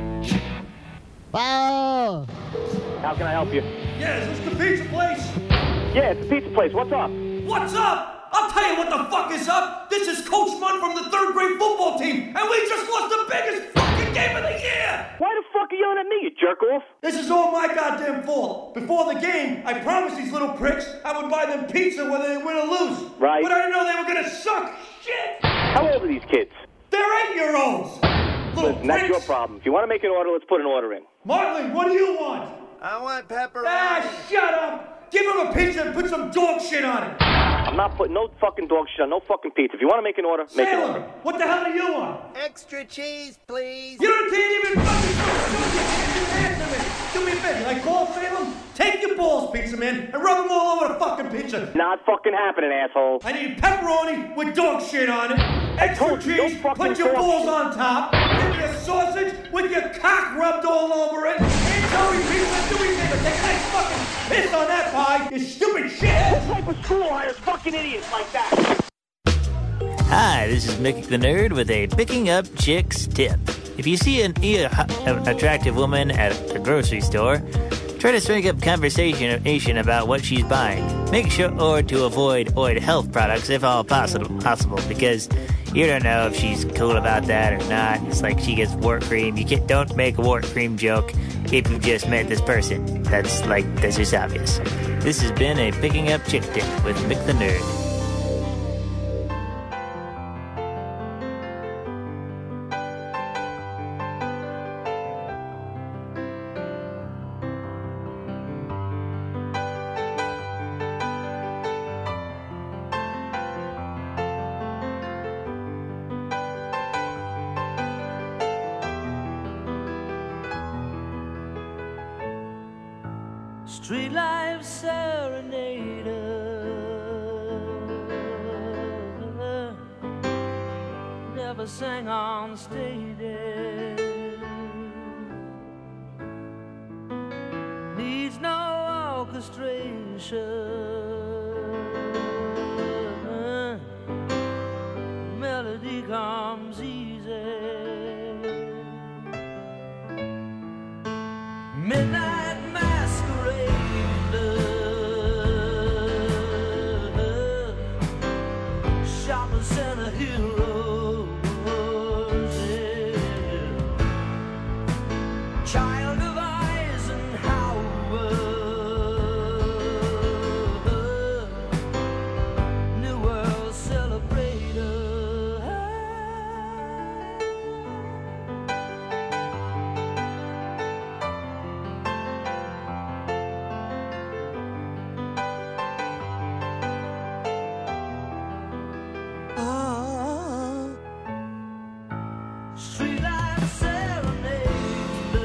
Power! How can I help you? Yeah, is this the pizza place? Yeah, it's the pizza place. What's up? What's up? I'll tell you what the fuck is up. This is Coach Munn from the 3rd grade football team, and we just lost the biggest fucking game of the year. Why the fuck are you yelling at me, you jerk off? This is all my goddamn fault. Before the game, I promised these little pricks I would buy them pizza whether they win or lose. Right. But I didn't know they were gonna suck shit. How old are these kids? They're 8-year-olds. Listen, that's your problem. If you want to make an order, let's put an order in. Marlon, what do you want? I want pepperoni. Ah, shut up. Give him a pizza and put some dog shit on it. I'm not putting no fucking dog shit on no fucking pizza. If you want to make an order, make an order. What the hell do you want? Extra cheese, please. You can't even fucking answer me. Do me a favor, like ball Salem? Take your balls, pizza man, and rub them all over the fucking pizza. Not fucking happening, asshole. I need pepperoni with dog shit on it. Extra cheese, put your balls on top. Give me a sausage with your cock rubbed all over it. Anchovy pizza, do me a favor, take a nice fucking piss on that pie, you stupid shit. What type of school hires fucking idiots like that? Hi, this is Mickey the Nerd with a Picking Up Chicks tip. If you see an attractive woman at a grocery store, try to strike up conversation about what she's buying. Make sure to avoid health products if all possible, because you don't know if she's cool about that or not. It's like she gets wart cream. Don't make a wart cream joke if you just met this person. That's just obvious. This has been a Picking Up Chick tip with Mick the Nerd. Street life serenader, never ever sang on stages. Needs no orchestration. Melody comes easy. Midnight masquerade. Shopping center heroes. Yeah. Child of Eisenhower. New World celebrator. Streetlight serenade.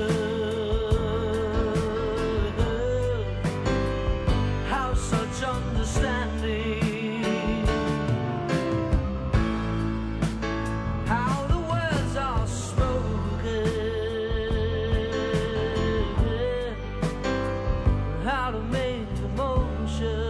How such understanding. How the words are spoken. How to make emotion.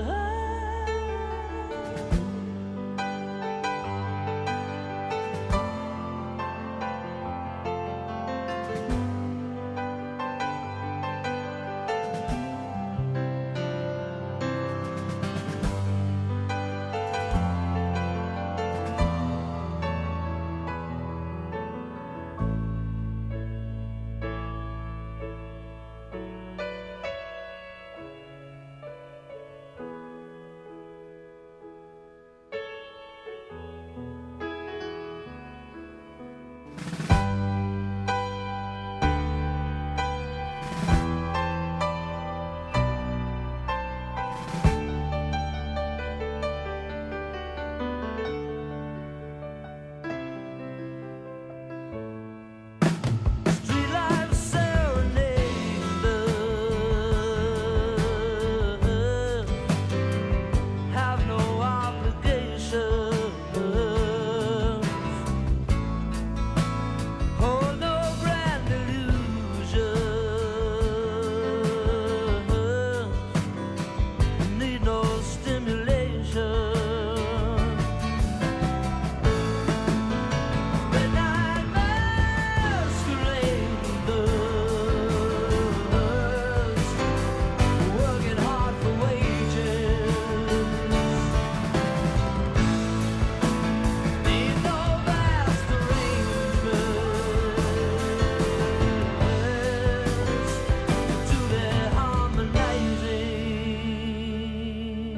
Streetlight serenade. Have no obligations. Hold no grand illusions. Need no stimulation. Midnight masqueraders, working hard for wages. Need no vast arrangements to their harmonizing.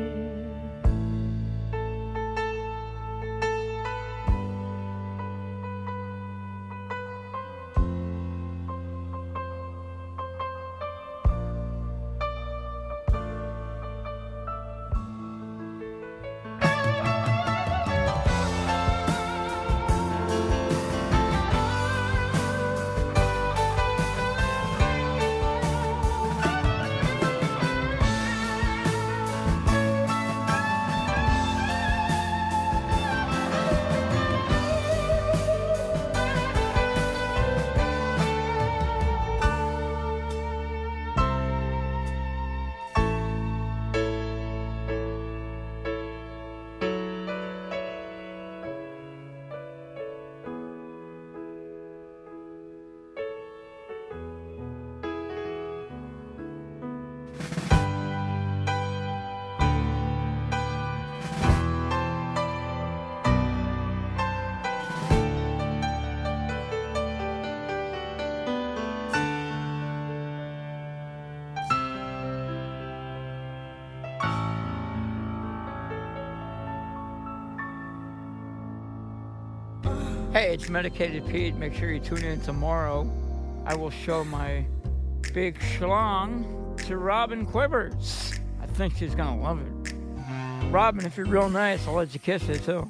Hey, it's Medicated Pete. Make sure you tune in tomorrow. I will show my big schlong to Robin Quivers. I think she's gonna love it. Robin, if you're real nice, I'll let you kiss it too.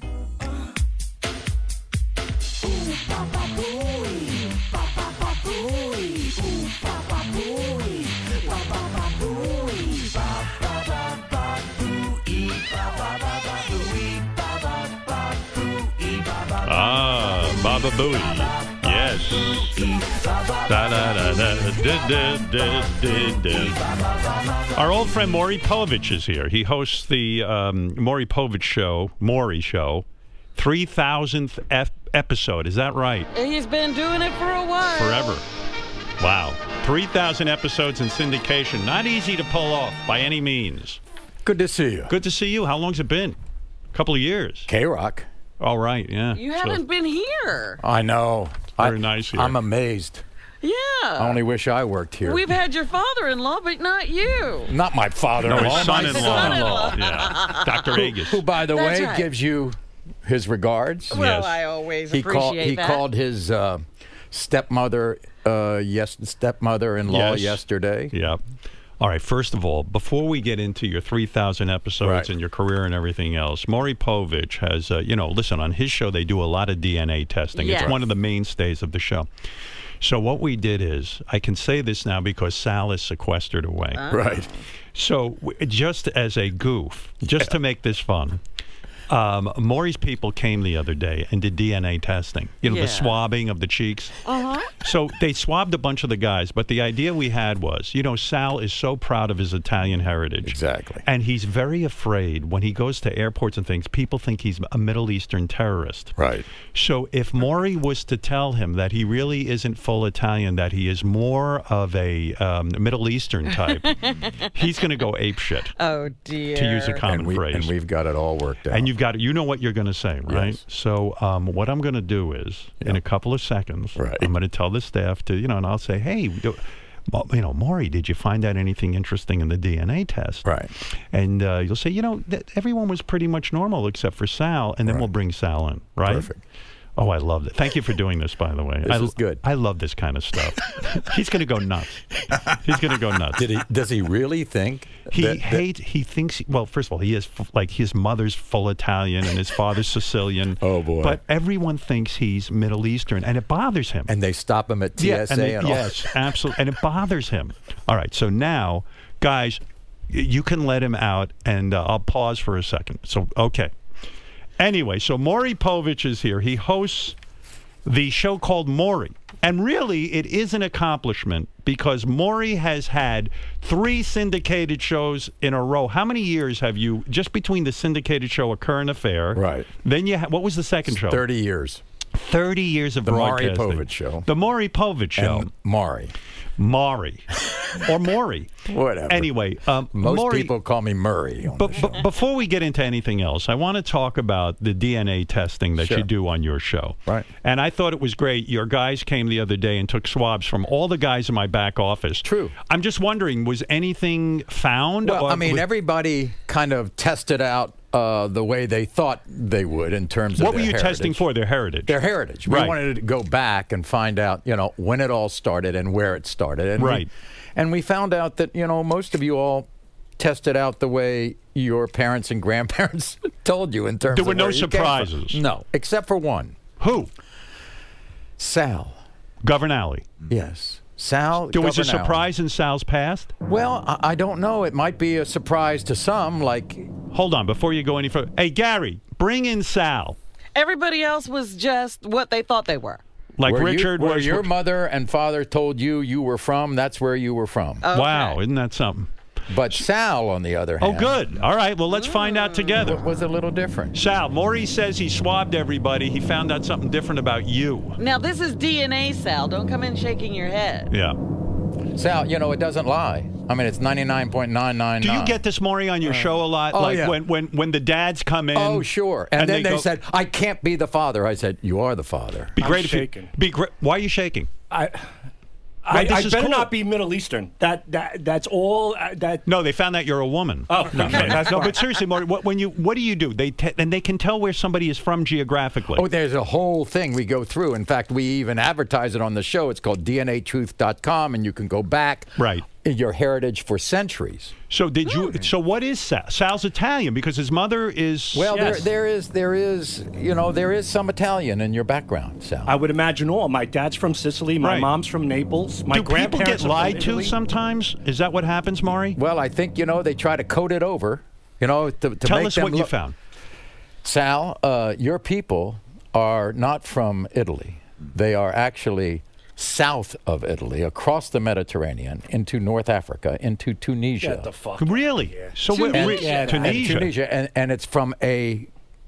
Ah. Baba Booey. Yes. Our old friend Maury Povich is here. He hosts the Maury Povich Show, Maury Show, 3,000th episode. Is that right? He's been doing it for a while. Forever. Wow. 3,000 episodes in syndication. Not easy to pull off by any means. Good to see you. Good to see you. How long's it been? A couple of years. K-Rock. All right, yeah. You haven't been here. I know. Very nice here. I'm amazed. Yeah. I only wish I worked here. We've had your father-in-law, but not you. Not my father-in-law. No, his my son-in-law. Yeah. Dr. Agus. Who, by the That's way, right. gives you his regards. Well, I always appreciate that. He called his stepmother-in-law yesterday. Yeah. All right, first of all, before we get into your 3,000 episodes and your career and everything else, Maury Povich has, listen, on his show, they do a lot of DNA testing. Yes. It's one of the mainstays of the show. So what we did is, I can say this now because Sal is sequestered away. Right. So just as a goof, just to make this fun, Maury's people came the other day and did DNA testing. The swabbing of the cheeks. Uh-huh. So they swabbed a bunch of the guys, but the idea we had was, Sal is so proud of his Italian heritage. Exactly. And he's very afraid when he goes to airports and things, people think he's a Middle Eastern terrorist. Right. So if Maury was to tell him that he really isn't full Italian, that he is more of a Middle Eastern type, he's going to go apeshit. Oh, dear. To use a common phrase. And we've got it all worked out. And you've got it. You know what you're going to say, right? Yes. So what I'm going to do is, in a couple of seconds, I'm going to tell the staff to, and I'll say, hey, Maury, did you find out anything interesting in the DNA test? Right. And you'll say, everyone was pretty much normal except for Sal, and then we'll bring Sal in, right? Perfect. Oh, I loved it. Thank you for doing this, by the way. This is good. I love this kind of stuff. He's going to go nuts. He's going to go nuts. Does he really think? He thinks, well, first of all, he is his mother's full Italian and his father's Sicilian. Oh, boy. But everyone thinks he's Middle Eastern, and it bothers him. And they stop him at TSA and all. Yes, absolutely. And it bothers him. All right, so now, guys, you can let him out, and I'll pause for a second. So, okay. Anyway, so Maury Povich is here. He hosts the show called Maury. And really, it is an accomplishment because Maury has had 3 syndicated shows in a row. How many years have you, just between the syndicated show A Current Affair? Right. Then what was the second show? 30 years. 30 years of The broadcasting. Maury Povich Show. The Maury Povich Show. And Maury. Or Maury. Whatever. Anyway, Most Maury, people call me Murray. But before we get into anything else, I want to talk about the DNA testing that you do on your show. Right. And I thought it was great. Your guys came the other day and took swabs from all the guys in my back office. True. I'm just wondering, was anything found? Well, everybody kind of tested out the way they thought they would in terms of what were you heritage. testing for? Their heritage. Their heritage. We wanted to go back and find out, when it all started and where it started. And and we found out that, most of you all tested out the way your parents and grandparents told you in terms There of were no where you came from. surprises. No, except for one. Who? Sal. Governale. Yes. Sal. There was a Governale. surprise in Sal's past? Well, I don't know. It might be a surprise to some, like... Hold on, before you go any further. Hey, Gary, bring in Sal. Everybody else was just what they thought they were. Like where Richard where was... your mother and father told you were from, that's where you were from. Okay. Wow, isn't that something? But Sal, on the other hand... Oh, good. All right, well, let's find out together. Was a little different. Sal, Maury says he swabbed everybody. He found out something different about you. Now, this is DNA, Sal. Don't come in shaking your head. Yeah. Sal, it doesn't lie. I mean, it's 99.999. Do you get this, Maury, on your show a lot? Oh, like yeah. when the dads come in? Oh, sure. And then they go, said, I can't be the father. I said, you are the father. Be great I'm if shaking. Why are you shaking? I this is better cool. not be Middle Eastern. That's all. That No, they found that you're a woman. Oh, okay, that's no, fine. but seriously, Maury, what do you do? And they can tell where somebody is from geographically. Oh, there's a whole thing we go through. In fact, we even advertise it on the show. It's called DNAtruth.com, and you can go back in your heritage for centuries. So did you? So what is Sal? Sal's Italian because his mother is. Well, there is some Italian in your background, Sal. I would imagine all. My dad's from Sicily. My mom's from Naples. My Do people grandparents get are from lied to Italy. sometimes? Is that what happens, Maury? Well, I think they try to code it over. To Tell make us them what you found. Sal, your people are not from Italy. They are actually south of Italy, across the Mediterranean, into North Africa, into Tunisia. Get the fuck Really? So And Tunisia. and it's from a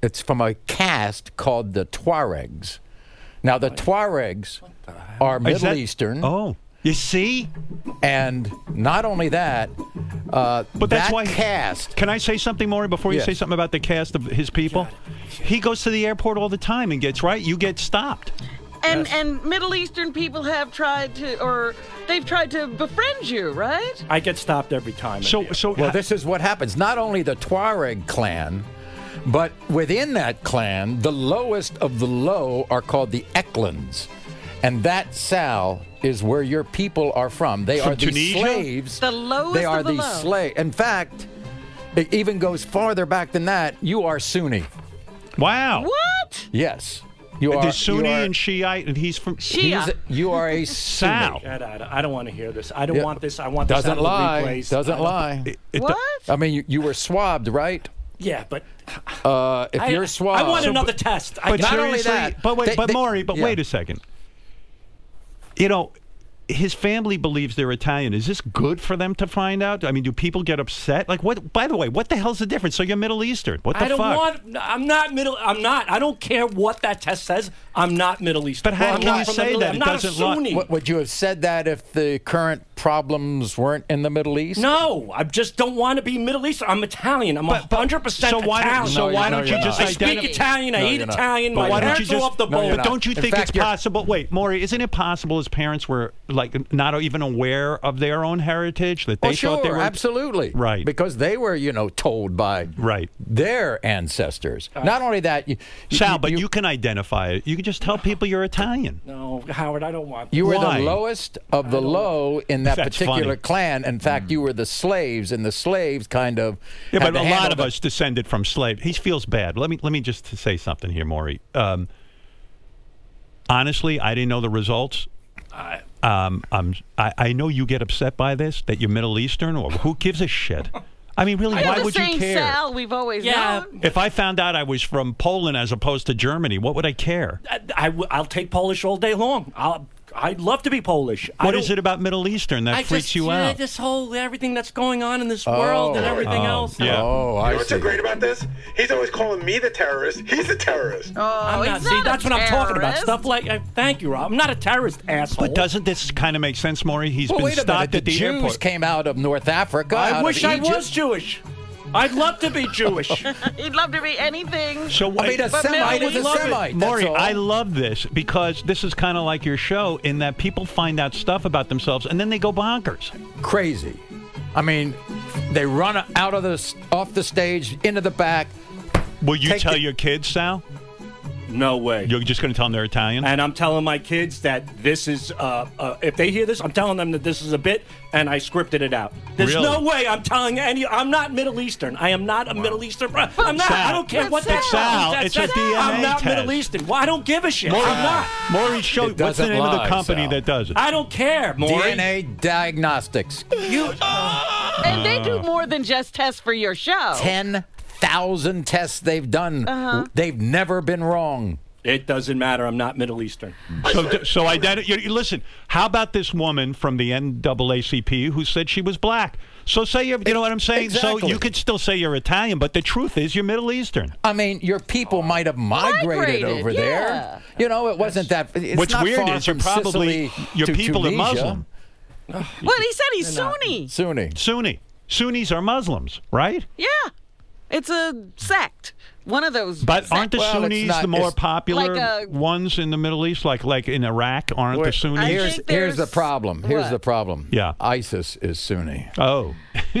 caste called the Tuaregs. Now the Tuaregs are Middle Eastern. Oh, you see? And not only that, but that's that why caste. Can I say something more before you Yes. say something about the cast of his people? He goes to the airport all the time and gets you get stopped. And Middle Eastern people have tried to, or they've tried to befriend you, right? I get stopped every time. Well, this is what happens. Not only the Tuareg clan, but within that clan, the lowest of the low are called the Eklunds. And that, Sal, is where your people are from. They From are the Tunisia? slaves. The lowest They are of the the low. slave. In fact, it even goes farther back than that. You are Sunni. Wow. What? Yes. You are There's Sunni you are, and Shiite, and he's from You are a Sal. Sunni. I don't want to hear this. I don't Yeah. want this. I want this Doesn't out of the lie. replays. Doesn't lie. What? I mean, you were swabbed, right? Yeah, but If you're swabbed, I want another test. But not only seriously, that, but wait, they- Maury, yeah. wait a second. You know, his family believes they're Italian. Is this good for them to find out? I mean, do people get upset? Like, what? By the way, what the hell's the difference? So you're Middle Eastern. What the I don't fuck? want. I'm not Middle. I'm not. I don't care what that test says. I'm not Middle Eastern. But how I'm can not you from the say Middle- that? I'm It not doesn't a lie. Sunni. Would you have said that if the current problems weren't in the Middle East? No, I just don't want to be Middle Eastern. I'm Italian. I'm 100% so why Italian. don't you just I speak identify? Italian. I eat Italian. But My why don't you parents are just? off the boat. But don't you think it's possible? Wait, Maury, isn't it possible his parents were like not even aware of their own heritage that they Oh, sure, thought they were absolutely. right Because they were, told by their ancestors. Not only that, Sal, but you can identify it. You can just tell people you're Italian. No, Howard, I don't want. you were Why? the lowest of the low in that That's particular funny. clan. In fact, you were the slaves, and the slaves kind of. Yeah, had but to a lot handle of the- us descended from slaves. He feels bad. Let me just say something here, Maury. Honestly, I didn't know the results. I know you get upset by this, that you're Middle Eastern, or who gives a shit? I mean, really, why would you care? Sal we've always known. If I found out I was from Poland as opposed to Germany, what would I care? I'll take Polish all day long. I'd love to be Polish. What is it about Middle Eastern that freaks you out? This whole everything that's going on in this world and everything else. Yeah. Oh, You know what's so great about this? He's always calling me the terrorist. He's the terrorist. I'm not. he's See, not that's a what I'm talking about. terrorist. Stuff like. Thank you, Rob. I'm not a terrorist, asshole. But doesn't this kind of make sense, Maury? He's Well, been wait a minute. stopped The at the Jews airport. came out of North Africa. I out wish of I Egypt. was Jewish. I'd love to be Jewish. He'd love to be anything. So I mean, a But Semite Middle is a Eastern- Semite. Maury, that's all. I love this because this is kind of like your show in that people find out stuff about themselves and then they go bonkers. Crazy. I mean, they run off the stage into the back. Will you Take tell the- your kids, Sal? No way. You're just going to tell them they're Italian? And I'm telling my kids that this is, if they hear this, I'm telling them that this is a bit, and I scripted it out. There's Really? no way I'm telling any. I'm not Middle Eastern. I am not a Middle Eastern. I'm not. Sal, I don't care what but that Sal, that it's a says. DNA I'm not test. Middle Eastern. Well, I don't give a shit. Maury, I'm not. Maury, show It what's the doesn't name of the lie, company Sal. that does it? I don't care, Maury. DNA Diagnostics. You. And they do more than just tests for your show. 10,000 tests they've done. They've never been wrong. It doesn't matter. I'm not Middle Eastern. So listen, how about this woman from the NAACP who said she was black? So say you know what I'm saying? Exactly. So you could still say you're Italian, but the truth is you're Middle Eastern. I mean, your people might have migrated over yeah. there. You know, it wasn't that. It's What's not weird far is you're from probably Sicily your to people Tunisia. are Muslim. Well, he said he's Sunni. Sunni. Sunnis are Muslims, right? Yeah. It's a sect. One of those. But aren't the Well, it's Sunnis not- the more it's popular like a- ones in the Middle East, like in Iraq? Aren't the Sunnis? Here's think the there's- problem. Here's what? the problem. Yeah. ISIS is Sunni. Oh,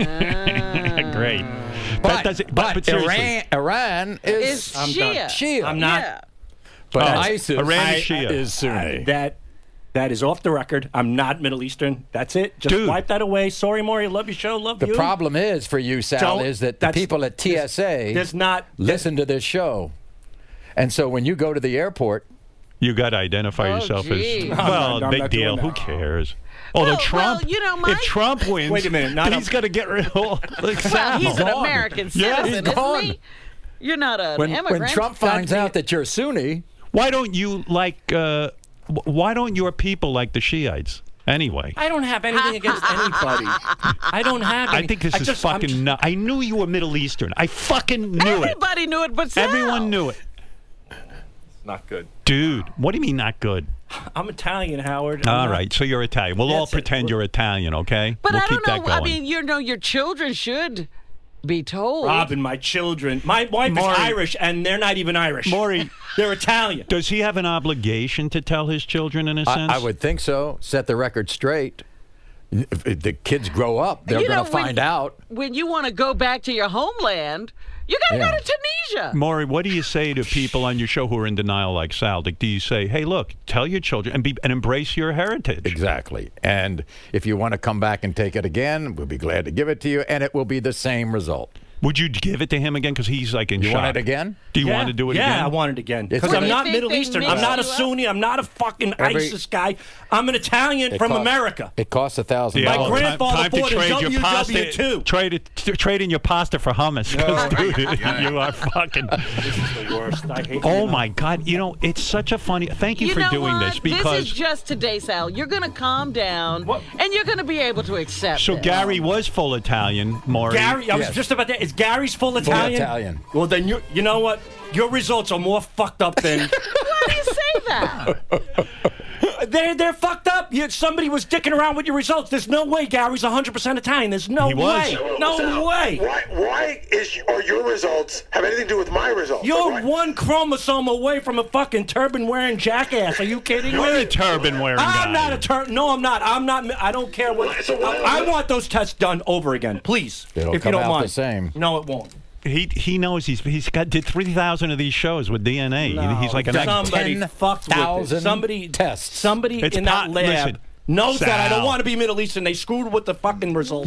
great. But seriously. Iran is I'm Shia. done. Shia. I'm not. Yeah. But Oh, ISIS Iran is Shia. is Sunni. That is off the record. I'm not Middle Eastern. That's it. Just Dude. wipe that away. Sorry, Maury. Love your show. Love The you. problem is for you, Sal, Don't- is that the that's- people at TSA there's not listen to this show. And so when you go to the airport, You got to identify Oh, yourself gee. as I'm big not deal. doing Who that. cares? Although Well, Trump, you know, if Trump wins, Wait a minute, not then a- he's got to get rid of all. Like, Well, he's an gone. American Yeah, citizen, he's isn't gone. he? You're not an when immigrant. Trump finds out that you're Sunni, Why don't you like? Why don't your people like the Shiites anyway? I don't have anything against anybody. I don't have. I think this is fucking nuts. I knew you were Middle Eastern. I fucking knew it. Everybody knew it, but Sal. Everyone knew it. Not good. Dude, what do you mean not good? I'm Italian, Howard. All right, so you're Italian. We'll all pretend you're Italian, okay? But we'll I keep don't know. that I going. mean, your children should be told. Robin, my children. My wife is Irish, and they're not even Irish. Maury, they're Italian. Does he have an obligation to tell his children in a sense? I would think so. Set the record straight. If the kids grow up, they're going to find out. When you want to go back to your homeland, you got to go to Tunisia. Maury, what do you say to people on your show who are in denial like Sal? Do you say, hey, look, tell your children and embrace your heritage? Exactly. And if you want to come back and take it again, we'll be glad to give it to you, and it will be the same result. Would you give it to him again? Because he's like in shock. You want it again? Do you want to do it again? Yeah, I want it again. Because I'm not Middle Eastern. I'm not a Sunni. I'm not a fucking ISIS guy. I'm an Italian from America. It costs $1,000. My grandfather time to bought a trade your pasta. WW2. Trade in your pasta for hummus. 'Cause, dude, you are fucking. This is the worst. I hate Oh my God! You know, it's such a funny. Thank you, for doing this because this is just today, Sal. You're going to calm down, and you're going to be able to accept. So it. Gary was full Italian, Maury. Gary, I was just about that. Is Gary's full Italian? Italian. Well, then you know what? Your results are more fucked up than. Why do you say that? They're fucked up. Somebody was dicking around with your results. There's no way Gary's 100% Italian. There's no way. No way. Why are your results have anything to do with my results? You're one chromosome away from a fucking turban-wearing jackass. Are you kidding me? You're a turban-wearing guy. I'm not a turban. No, I'm not. I don't care what. I want those tests done over again, please. It'll if come you don't out mind. the same. No, it won't. He knows did 3,000 of these shows with DNA. No, He's like an somebody fucked with it. Somebody tests. Somebody It's in that lab listen, knows that I don't Sal. want to be Middle Eastern. They screwed with the fucking results.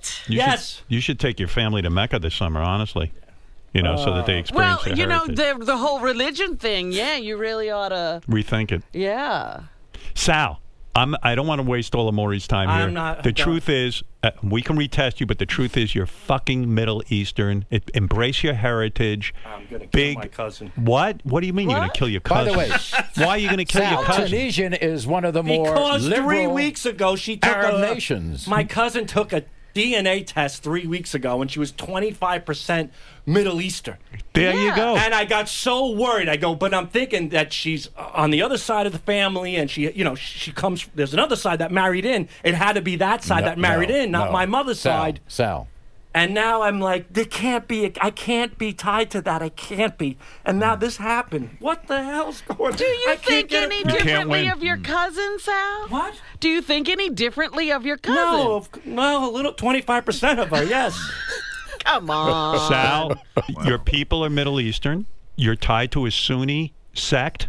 You should take your family to Mecca this summer, honestly. You know, so that they experience Well, their you know, heritage. the whole religion thing. Yeah, you really ought to. Rethink it. Yeah. Sal, I don't want to waste all of Maury's time here. I'm not- The truth is, we can retest you, but the truth is you're fucking Middle Eastern. Embrace your heritage. I'm going to kill my cousin. What? What do you mean you're going to kill your By cousin? the way, why are you going to kill your Sal, cousin? Tunisian is one of the more Because 3 liberal weeks ago, she took Arab nations. My cousin took a DNA test 3 weeks ago, and she was 25% Middle Eastern. There you go. And I got so worried. I go, but I'm thinking that she's on the other side of the family, and she comes. There's another side that married in. It had to be that side that married in, not my mother's side. Sal. And now I'm like, there can't be. I can't be tied to that. I can't be. And now this happened. What the hell's going on? Do you think any differently of your cousin, Sal? What? Do you think any differently of your cousin? No, a little 25% of her. Yes. Come on. Sal, your people are Middle Eastern. You're tied to a Sunni sect.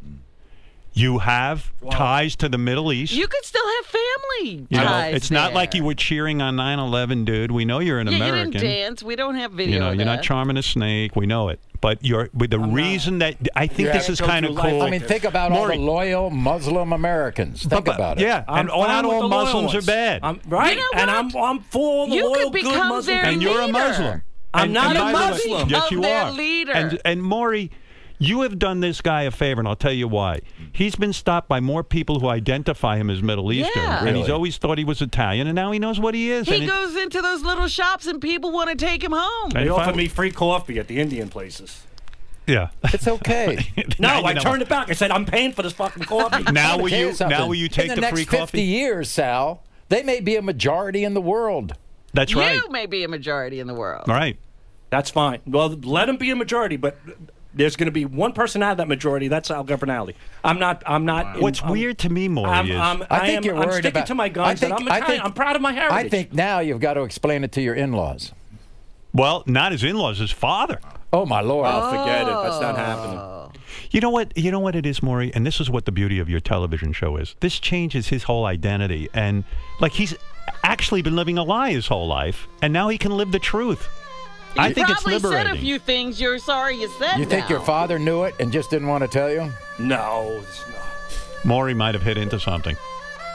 You have ties to the Middle East. You could still have family You know, ties it's not there. like you were cheering on 9/11, dude. We know you're an American. You didn't dance. We don't have video. You know, of you're that. not charming a snake. We know it. But the reason that I think this is kind of cool. I mean, think about all the loyal Muslim Americans. Think about it. Yeah, and not all Muslims are bad. Right, You know and what? I'm for the You loyal, could good become Muslim. their And you're a leader. Muslim. I'm not a by the way- Muslim. Yes, Of you their are. leader. And Maury, you have done this guy a favor, and I'll tell you why. He's been stopped by more people who identify him as Middle Eastern, Yeah. and he's Really? always thought he was Italian, and now he knows what he is. He and goes into those little shops and people want to take him home. They And if offered I- me free coffee at the Indian places. Yeah. It's okay. No, Now you I know. turned it back. I said, I'm paying for this fucking coffee. Now Let me will tell you? something. Now will you take in the next free 50 coffee? years, Sal, they may be a majority in the world. That's right. You may be a majority in the world. All right. That's fine. Well, let them be a majority, but there's going to be one person out of that majority. That's Al Governale. I'm not. What's weird to me, Maury, I'm, is I think you're I'm worried sticking about. to my guns. and I'm Italian. I'm proud of my heritage. I think now you've got to explain it to your in-laws. well, not his in-laws, his father. Oh my Lord! Oh, forget it. That's not happening. You know what? You know what it is, Maury, and this is what the beauty of your television show is. This changes his whole identity, and like he's actually been living a lie his whole life, and now he can live the truth. You I think it's probably liberating. said a few things you're sorry you said. You think now. your father knew it and just didn't want to tell you? No, it's not. Maury might have hit into something.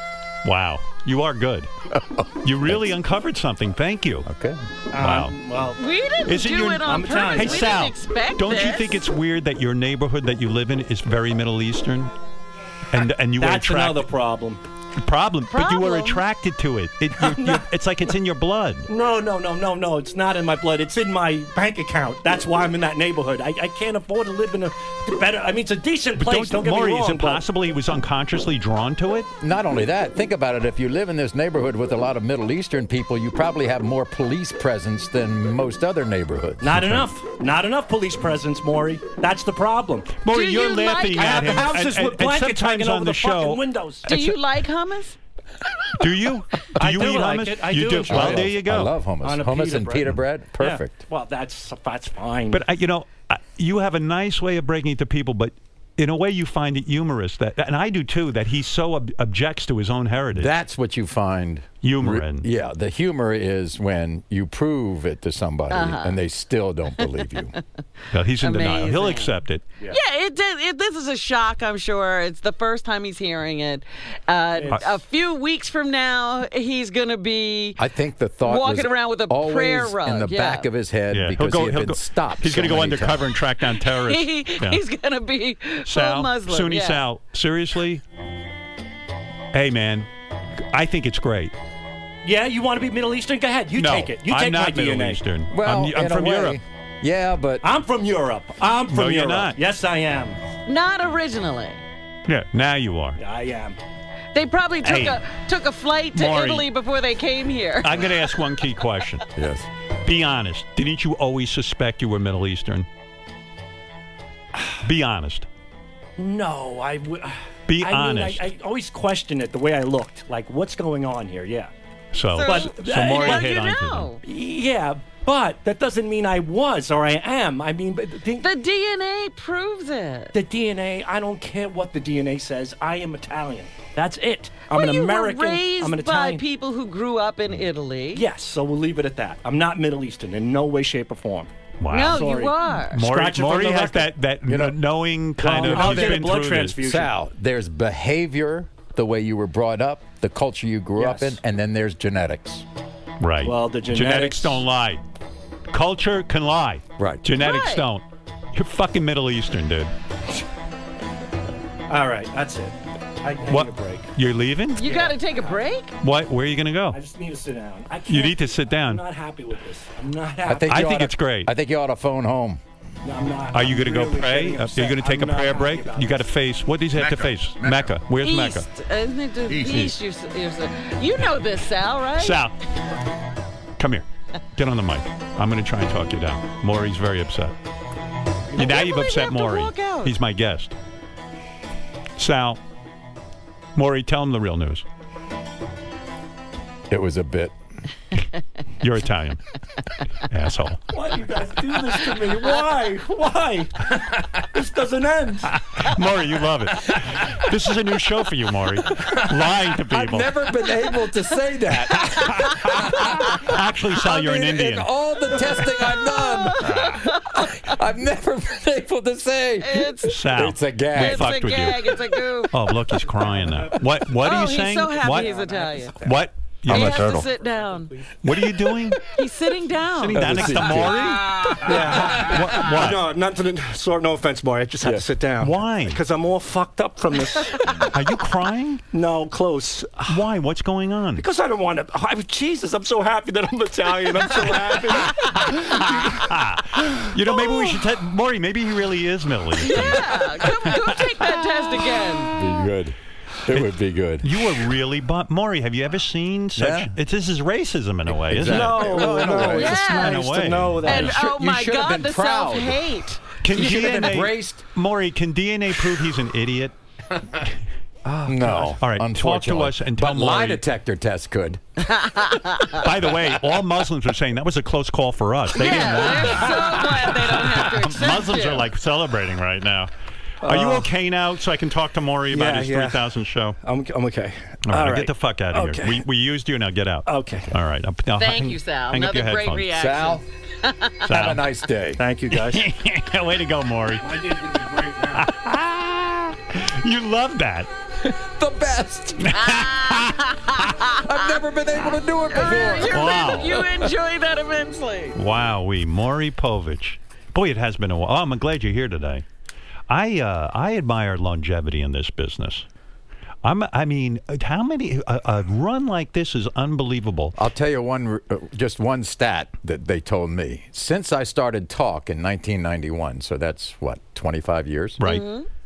Wow. You are good. You really uncovered something. Thank you. Okay. Wow. Well, We didn't Isn't do your- it on purpose. Hey, We Sal, didn't expect don't you this. think it's weird that your neighborhood that you live in is very Middle Eastern? And you were that's attracted. another problem. Problem. But you were Problem? attracted to it. It's like it's in your blood. No. It's not in my blood. It's in my bank account. That's why I'm in that neighborhood. I can't afford to live in a better. I mean, it's a decent But place. Don't get Maury, me wrong. is it possible he was unconsciously drawn to it? Not only that, think about it. If you live in this neighborhood with a lot of Middle Eastern people, you probably have more police presence than most other neighborhoods. Not enough. Not enough police presence, Maury. That's the problem. Maury, Do you're you laughing like- at I have him. houses with blankets hanging sometimes over on the the show. fucking windows. Do you like hummus? Do you? Do I you do eat like hummus? it. I you do enjoy Well, it. there you go. I love hummus. On a Hummus pita and bread. pita bread, Yeah. perfect. Well, that's fine. But you have a nice way of breaking it to people, but in a way you find it humorous and I do too, that he so objects to his own heritage. That's what you find humor in. Yeah, the humor is when you prove it to somebody and they still don't believe you. Well, he's in denial. He'll Amazing. accept it. Yeah, this is a shock, I'm sure. It's the first time he's hearing it. A few weeks from now, he's going to be I think the thought walking was around with a always prayer rug. in the back of his head Yeah, because he had been stopped. He's so going to go many undercover times. and track down terrorists. He's going to be Sal, full Muslim. SUNY yeah. Sal, seriously? Hey, man, I think it's great. Yeah, you want to be Middle Eastern? Go ahead. You No, take it. You I'm take not my Middle DNA. Eastern. Well, I'm in a from way, Europe. Yeah, but I'm from Europe. I'm from No, Europe. you're not. Yes, I am. Not originally. Yeah, now you are. I am. They probably took Hey, a flight to Maury. Italy before they came here. I'm going to ask one key question. yes. Be honest. Didn't you always suspect you were Middle Eastern? Be honest. No, Be I honest. mean, I always question it the way I looked. Like, what's going on here? Yeah. So Maury hit onto them. Yeah, but that doesn't mean I was or I am. I mean, but The DNA proves it. the DNA, I don't care what the DNA says. I am Italian. That's it. I'm Well, an you American. were raised I'm an by Italian. people who grew up in Italy. Yes, so we'll leave it at that. I'm not Middle Eastern in no way, shape, or form. Wow. No, Sorry. you are. Maury has that knowing kind of. I'll he's get a been blood through transfusion. Sal, there's behavior, the way you were brought up, the culture you grew up in, and then there's genetics. This. Right. Well, the genetics don't lie. Culture can lie. Right. Genetics Right. don't. You're fucking Middle Eastern, dude. All right, that's it. I need What? a break. You're leaving? You got to take a break? What? Where are you going to go? I just need to sit down. I can't, You need to sit down. I'm not happy with this. I'm not happy. I think, I you think oughta- it's great. I think you ought to phone home. No, I'm not. Are you I'm going to go really pray? getting Are upset. you going to take I'm a prayer not break? happy about You got to this. face. What does he have to face? Mecca. Where's Mecca? East. Isn't it the East? You know this, Sal, right? Sal, come here. Get on the mic. I'm going to try and talk you down. Maury's very upset. Now you've upset Maury. He's my guest. Sal, Maury, tell him the real news. It was a bit. You're Italian. Asshole. Why do you guys do this to me? Why? Why? This doesn't end. Maury, you love it. This is a new show for you, Maury. Lying to people. I've never been able to say that. Actually, Sal, you're an Indian. In all the testing I've done, I've never been able to say. Sal, It's a gag. we fucked with you. It's a goof. Oh, look, he's crying now. What are you he's saying? so happy what? he's Italian. What? He has to sit down. What are you doing? He's sitting down. Sitting down next to Maury? Yeah. What? No, not to the sort. No offense, Maury. I just had to sit down. Why? Because I'm all fucked up from this. Are you crying? No, close. Why? What's going on? Because I don't want to. Jesus, I'm so happy that I'm Italian. I'm so happy. You know, maybe we should tell Maury. Maybe he really is Middle Eastern. Yeah, go take that test again. Be good. It would be good. You were really Maury, have you ever seen such? Yeah. This is racism in a way, isn't Exactly. it? No, in a way. Yeah. It's nice In a way. to know that. And oh you my should have God, been the proud. self-hate. Can You should have DNA embraced. Maury, can DNA prove he's an idiot? No. All right, talk to unfortunately. us and tell But lie Maury. detector test could. By the way, all Muslims are saying that was a close call for us. They didn't want They're so glad they don't have to accept Muslims you. are like celebrating right now. Are you okay now so I can talk to Maury about his 3000 show? I'm okay. All right, right. get the fuck out of Okay. here. We used you, now get out. Okay. All right. Now Thank hang- you, Sal. hang up Another your great headphones. reaction. Sal, Sal. have a nice day. Thank you, guys. Way to go, Maury. You love that. The best. I've never been able to do it before. Wow. You enjoy that immensely. Wowee, Maury Povich. Boy, it has been a while. Oh, I'm glad you're here today. I admire longevity in this business. I mean, how many a run like this is unbelievable. I'll tell you just one stat that they told me. Since I started talk in 1991, so that's what, 25 years, right?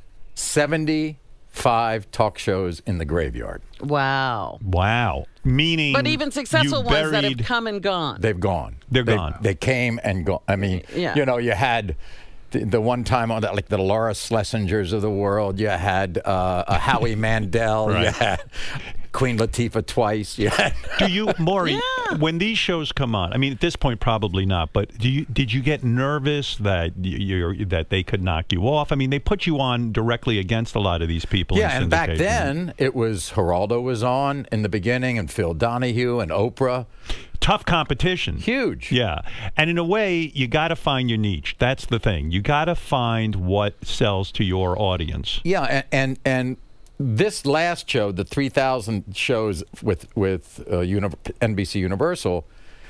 75 talk shows in the graveyard. Wow. Wow. Meaning, But even successful ones that have come and gone. They've gone. They're gone. They came and gone. I mean, Yeah. you know, you had the one time on that, like the Laura Schlesingers of the world. You had a Howie Mandel. Right. You had Queen Latifah twice. You had Do you, Maury, when these shows come on, I mean, at this point, probably not, but did you get nervous that that they could knock you off? I mean, they put you on directly against a lot of these people. Yeah, in and back syndication. then, it was Geraldo was on in the beginning, and Phil Donahue and Oprah. Tough competition. Huge. Yeah. And in a way, you got to find your niche. That's the thing. You got to find what sells to your audience. Yeah, and this last show, the 3,000 shows with NBC Universal,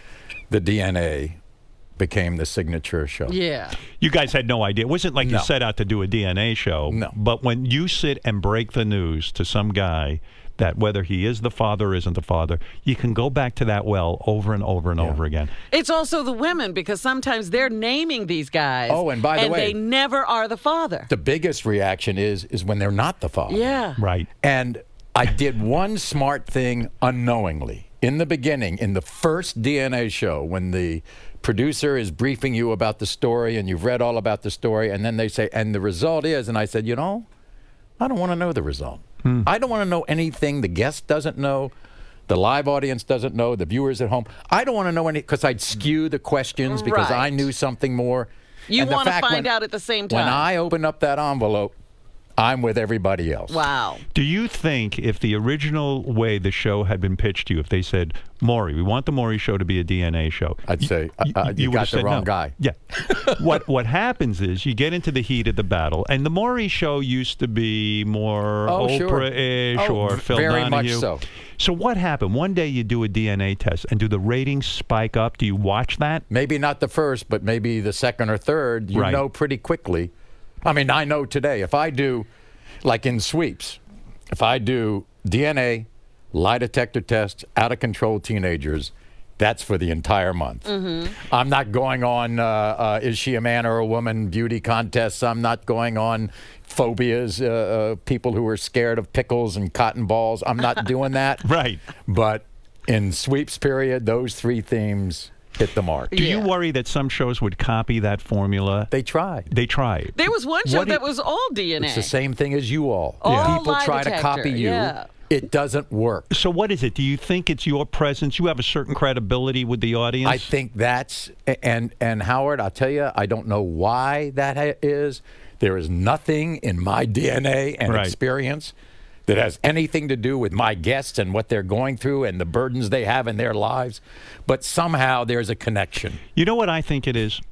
the DNA became the signature show. Yeah. You guys had no idea. It wasn't like No. you set out to do a DNA show. No. But when you sit and break the news to some guy that whether he is the father or isn't the father, you can go back to that well over and over and over again. It's also the women, because sometimes they're naming these guys. Oh, and by the way, they never are the father. The biggest reaction is when they're not the father. Yeah. Right. And I did one smart thing unknowingly. In the beginning, in the first DNA show, when the producer is briefing you about the story and you've read all about the story, and then they say, and the result is, and I said, you know, I don't want to know the result. I don't want to know anything the guest doesn't know, the live audience doesn't know, the viewers at home. I don't want to know any, because I'd skew the questions because I Right. knew something more. You And the want to fact find out at the same time. When I open up that envelope, I'm with everybody else. Wow. Do you think if the original way the show had been pitched to you, if they said, Maury, we want the Maury show to be a DNA show, I'd say, you would've got the said wrong no. guy. Yeah. What happens is you get into the heat of the battle, and the Maury show used to be more Oprah-ish or Phil very Donahue. much so. So what happened? One day you do a DNA test, and do the ratings spike up? Do you watch that? Maybe not the first, but maybe the second or third. You Right. know pretty quickly. I mean, I know today. If I do, like in sweeps, if I do DNA, lie detector tests, out-of-control teenagers, that's for the entire month. I'm not going on is she a man or a woman beauty contests. I'm not going on phobias, people who are scared of pickles and cotton balls. I'm not doing that. Right. But in sweeps period, those three themes hit the mark. Do you worry that some shows would copy that formula? They try. They try. There was one show What do that you- was all DNA. It's the same thing as you all. All People lie try to detector, copy you. yeah. It doesn't work. So what is it? Do you think it's your presence? You have a certain credibility with the audience? I think that's and Howard, I'll tell you, I don't know why that is. There is nothing in my DNA and Right. experience that has anything to do with my guests and what they're going through and the burdens they have in their lives. But somehow there's a connection. You know what I think it is?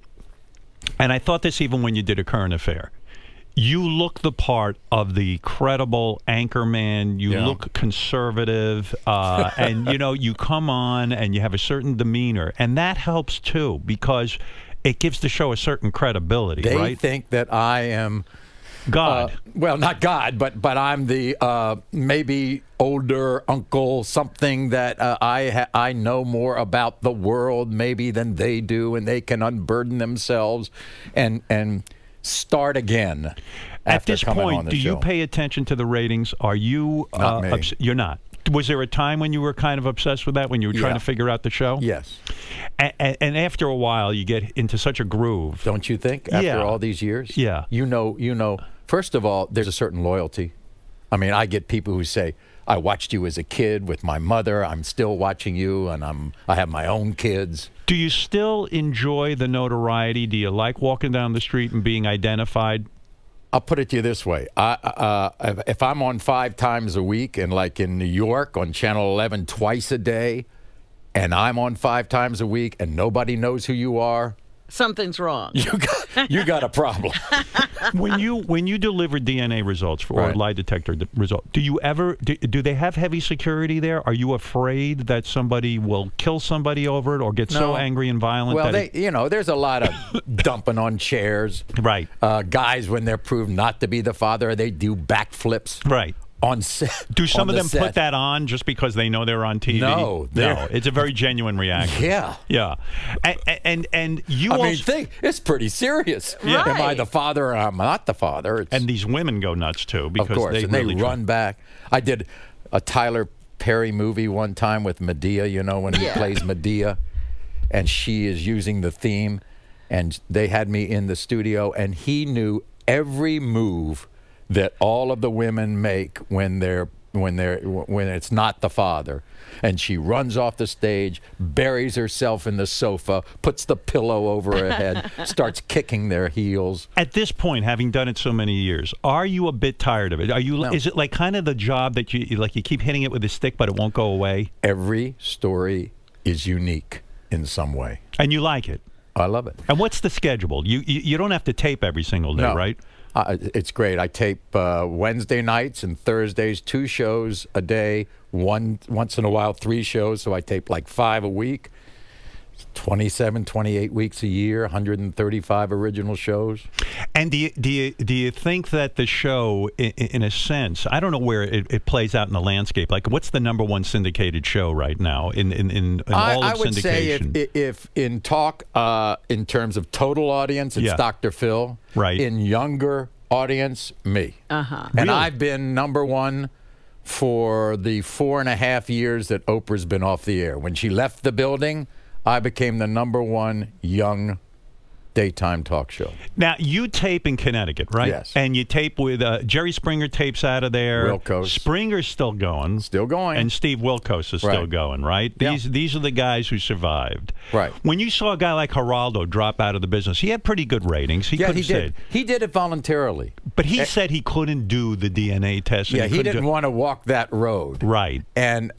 And I thought this even when you did A Current Affair. You look the part of the credible anchorman. You Yeah. look conservative. And, you know, you come on and you have a certain demeanor. And that helps, too, because it gives the show a certain credibility, They right? think that I am God. well, not God, but I'm the maybe older uncle, something that I know more about the world maybe than they do, and they can unburden themselves and start again. At after this coming on point, the do you show. pay attention to the ratings? Are you Not me. You're not. Was there a time when you were kind of obsessed with that, when you were trying Yeah. to figure out the show? Yes. And after a while, you get into such a groove. Don't you think? After Yeah. all these years? Yeah. You know. First of all, there's a certain loyalty. I mean, I get people who say, I watched you as a kid with my mother. I'm still watching you, and I have my own kids. Do you still enjoy the notoriety? Do you like walking down the street and being identified? I'll put it to you this way. If I'm on 5 times a week, and like in New York on Channel 11 twice a day, and I'm on 5 times a week and nobody knows who you are, something's wrong. You got a problem. when you deliver DNA results or lie detector result, do you ever do they have heavy security there? Are you afraid that somebody will kill somebody over it or get so angry and violent? Well, that there's a lot of dumping on chairs. Right. Guys, when they're proved not to be the father, they do backflips. Right. On set. Do some of them set. put that on just because they know they're on TV? No. It's a very genuine reaction. Yeah. Yeah. And you I mean, it's pretty serious. Yeah. Am I the father or am I not the father? And these women go nuts, too, because of course, they and really they run back. I did a Tyler Perry movie one time with Medea, when he plays Medea, and she is using the theme, and they had me in the studio, and he knew every move that all of the women make when it's not the father, and she runs off the stage, buries herself in the sofa, puts the pillow over her head, starts kicking their heels. At this point, having done it so many years, are you a bit tired of it? Are you? No. Is it like kind of the job that you keep hitting it with a stick, but it won't go away? Every story is unique in some way, and you like it. I love it. And what's the schedule? You don't have to tape every single day, right? It's great. I tape Wednesday nights and Thursdays, 2 shows a day, once in a while 3 shows, so I tape like 5 a week. 27, 28 weeks a year, 135 original shows. And do you think that the show, in a sense, I don't know where it plays out in the landscape. Like, what's the #1 syndicated show right now in all of syndication? I would say if in talk, in terms of total audience, it's Dr. Phil. Right. In younger audience, me. Uh-huh. And I've been #1 for the 4.5 years that Oprah's been off the air. When she left the building, I became the #1 young daytime talk show. Now, you tape in Connecticut, right? Yes. And you tape with Jerry Springer tapes out of there. Wilkos. Springer's still going. Still going. And Steve Wilkos is still going, right? These are the guys who survived. Right. When you saw a guy like Geraldo drop out of the business, he had pretty good ratings. He did. He did it voluntarily. But he said he couldn't do the DNA test. Yeah, he didn't want to walk that road. Right. And,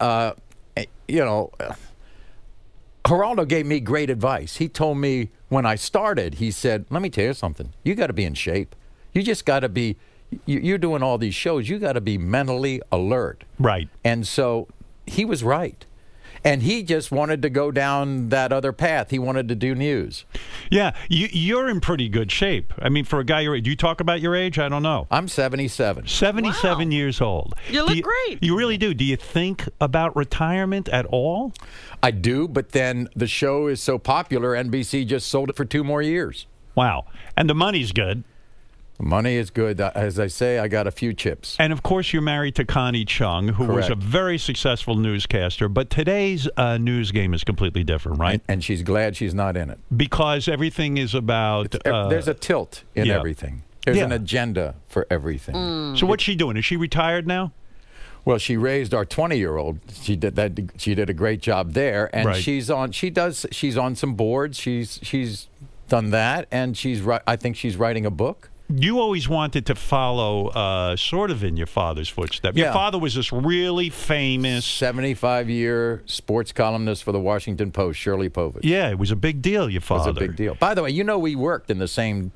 Geraldo gave me great advice. He told me when I started, he said, let me tell you something. You got to be in shape. You just got to be, you're doing all these shows. You got to be mentally alert. Right. And so he was right. And he just wanted to go down that other path. He wanted to do news. Yeah, you're in pretty good shape. I mean, for a guy your age. Do you talk about your age? I don't know. I'm 77. 77 years old. You look great. You really do. Do you think about retirement at all? I do, but then the show is so popular, NBC just sold it for 2 more years. Wow. And the money's good. Money is good. As I say, I got a few chips. And, of course, you're married to Connie Chung, who was a very successful newscaster. But today's news game is completely different, right? And she's glad she's not in it. Because everything is about... there's a tilt in everything. There's an agenda for everything. So what's she doing? Is she retired now? Well, she raised our 20-year-old. She did that. She did a great job there, and she's on. She's on some boards. She's done that, and I think she's writing a book. You always wanted to follow sort of in your father's footsteps. Your father was this really famous 75-year sports columnist for the Washington Post, Shirley Povich. Yeah, it was a big deal, your father. It was a big deal. By the way, we worked in the same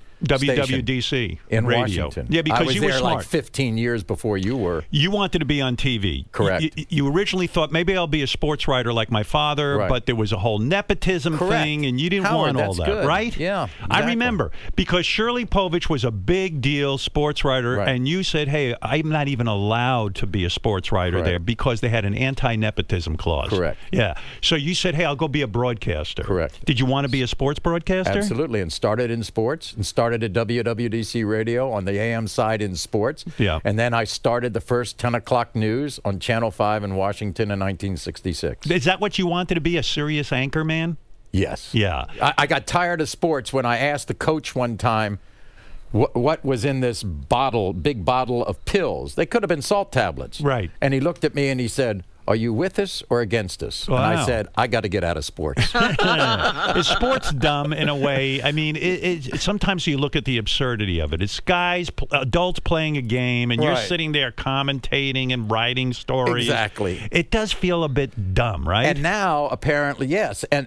WWDC in radio. Washington. Yeah, because I was you were there smart. like 15 years before you were. You wanted to be on TV. Correct. You originally thought maybe I'll be a sports writer like my father, but there was a whole nepotism thing, and you didn't want all that, good. right? Yeah, exactly. I remember because Shirley Povich was a big deal sports writer, and you said, "Hey, I'm not even allowed to be a sports writer there because they had an anti-nepotism clause." Correct. Yeah. So you said, "Hey, I'll go be a broadcaster." Correct. Did you want to be a sports broadcaster? Absolutely, and started in sports, and started at WWDC radio on the AM side in sports. Yeah. And then I started the first 10 o'clock news on Channel 5 in Washington in 1966. Is that what you wanted to be, a serious anchor man? Yes. Yeah. I got tired of sports when I asked the coach one time what was in this big bottle of pills. They could have been salt tablets. Right. And he looked at me and he said, are you with us or against us? And I Wow. said, I got to get out of sports. Is sports dumb in a way? I mean, sometimes you look at the absurdity of it. It's guys, adults playing a game, and you're Right. sitting there commentating and writing stories. Exactly. It does feel a bit dumb, right? And now, apparently, yes. And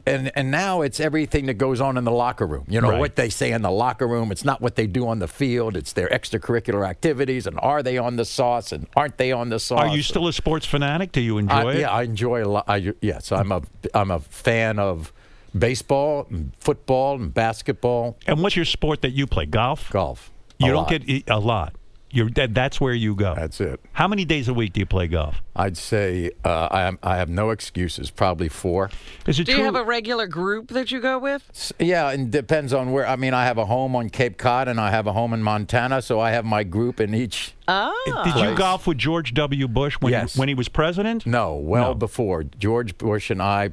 now it's everything that goes on in the locker room. You know, Right. what they say in the locker room. It's not what they do on the field. It's their extracurricular activities. And are they on the sauce and aren't they on the sauce? Are you still a sports fanatic? Do you enjoy it? Yeah, I enjoy a lot. Yes, I'm a fan of baseball, and football, and basketball. And what's your sport that you play? Golf? Golf. You A don't lot. get a lot. That's where you go. That's it. How many days a week do you play golf? I'd say I have no excuses. Probably 4. Is it Do you have a regular group that you go with? Yeah, and depends on where. I mean, I have a home on Cape Cod and I have a home in Montana, so I have my group in each. Did you golf with George W. Bush when he was president? No, before. George Bush and I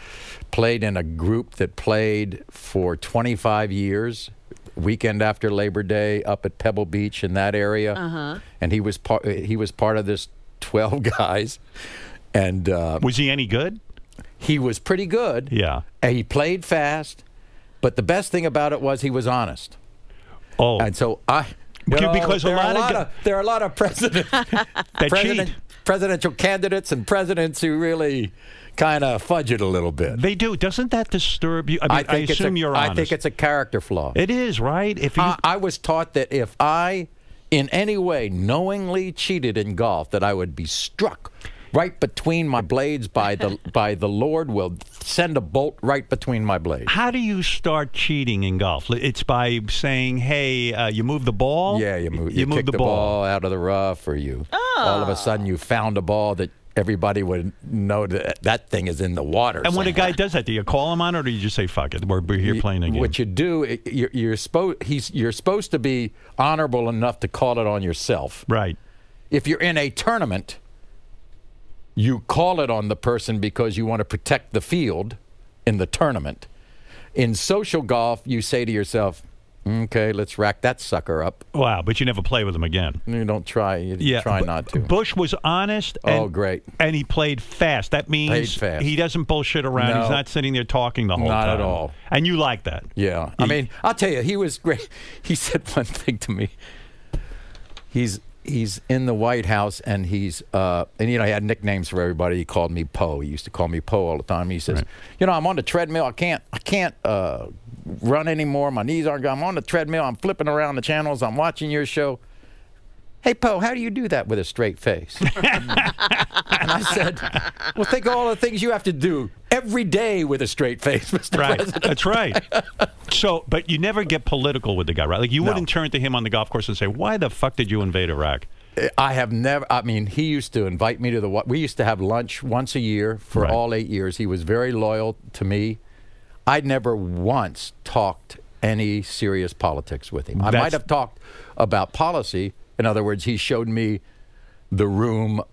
played in a group that played for 25 years, weekend after Labor Day, up at Pebble Beach in that area. Uh-huh. And he was part of this 12 guys. And was he any good? He was pretty good. Yeah. And he played fast, but the best thing about it was he was honest. Oh. And so Because there are a lot of presidents cheat. presidential candidates and presidents who really kind of fudge it a little bit. They do. Doesn't that disturb you? I mean, I assume you're honest. I think it's a character flaw. It is, right? If you, I was taught that if I, in any way, knowingly cheated in golf, that I would be struck right between my blades by the Lord will send a bolt right between my blades. How do you start cheating in golf? It's by saying, "Hey, you move the ball." Yeah, you move kick the ball out of the rough, or you all of a sudden you found a ball that everybody would know that thing is in the water. And when a guy does that, do you call him on it, or do you just say, "Fuck it, we're here playing a game"? What you do, you're supposed to be honorable enough to call it on yourself. Right. If you're in a tournament, you call it on the person because you want to protect the field in the tournament. In social golf, you say to yourself, okay, let's rack that sucker up. Wow, but you never play with him again. You don't try. You try not to. Bush was honest. And, great. And he played fast. That means he doesn't bullshit around. No. He's not sitting there talking the whole time. Not at all. And you like that. Yeah. I mean, I'll tell you, he was great. He said one thing to me. He's in the White House, and he's and he had nicknames for everybody. He called me Poe. He used to call me Poe all the time. He says, I'm on the treadmill. I can't run anymore. My knees aren't. I'm on the treadmill. I'm flipping around the channels. I'm watching your show. Hey, Poe, how do you do that with a straight face? And I said, well, think of all the things you have to do every day with a straight face, Mr. President. That's right. So, but you never get political with the guy, right? Like, you wouldn't turn to him on the golf course and say, why the fuck did you invade Iraq? I have never. I mean, he used to invite me to we used to have lunch once a year for all 8 years. He was very loyal to me. I'd never once talked any serious politics with him. I might have talked about policy. In other words, he showed me the room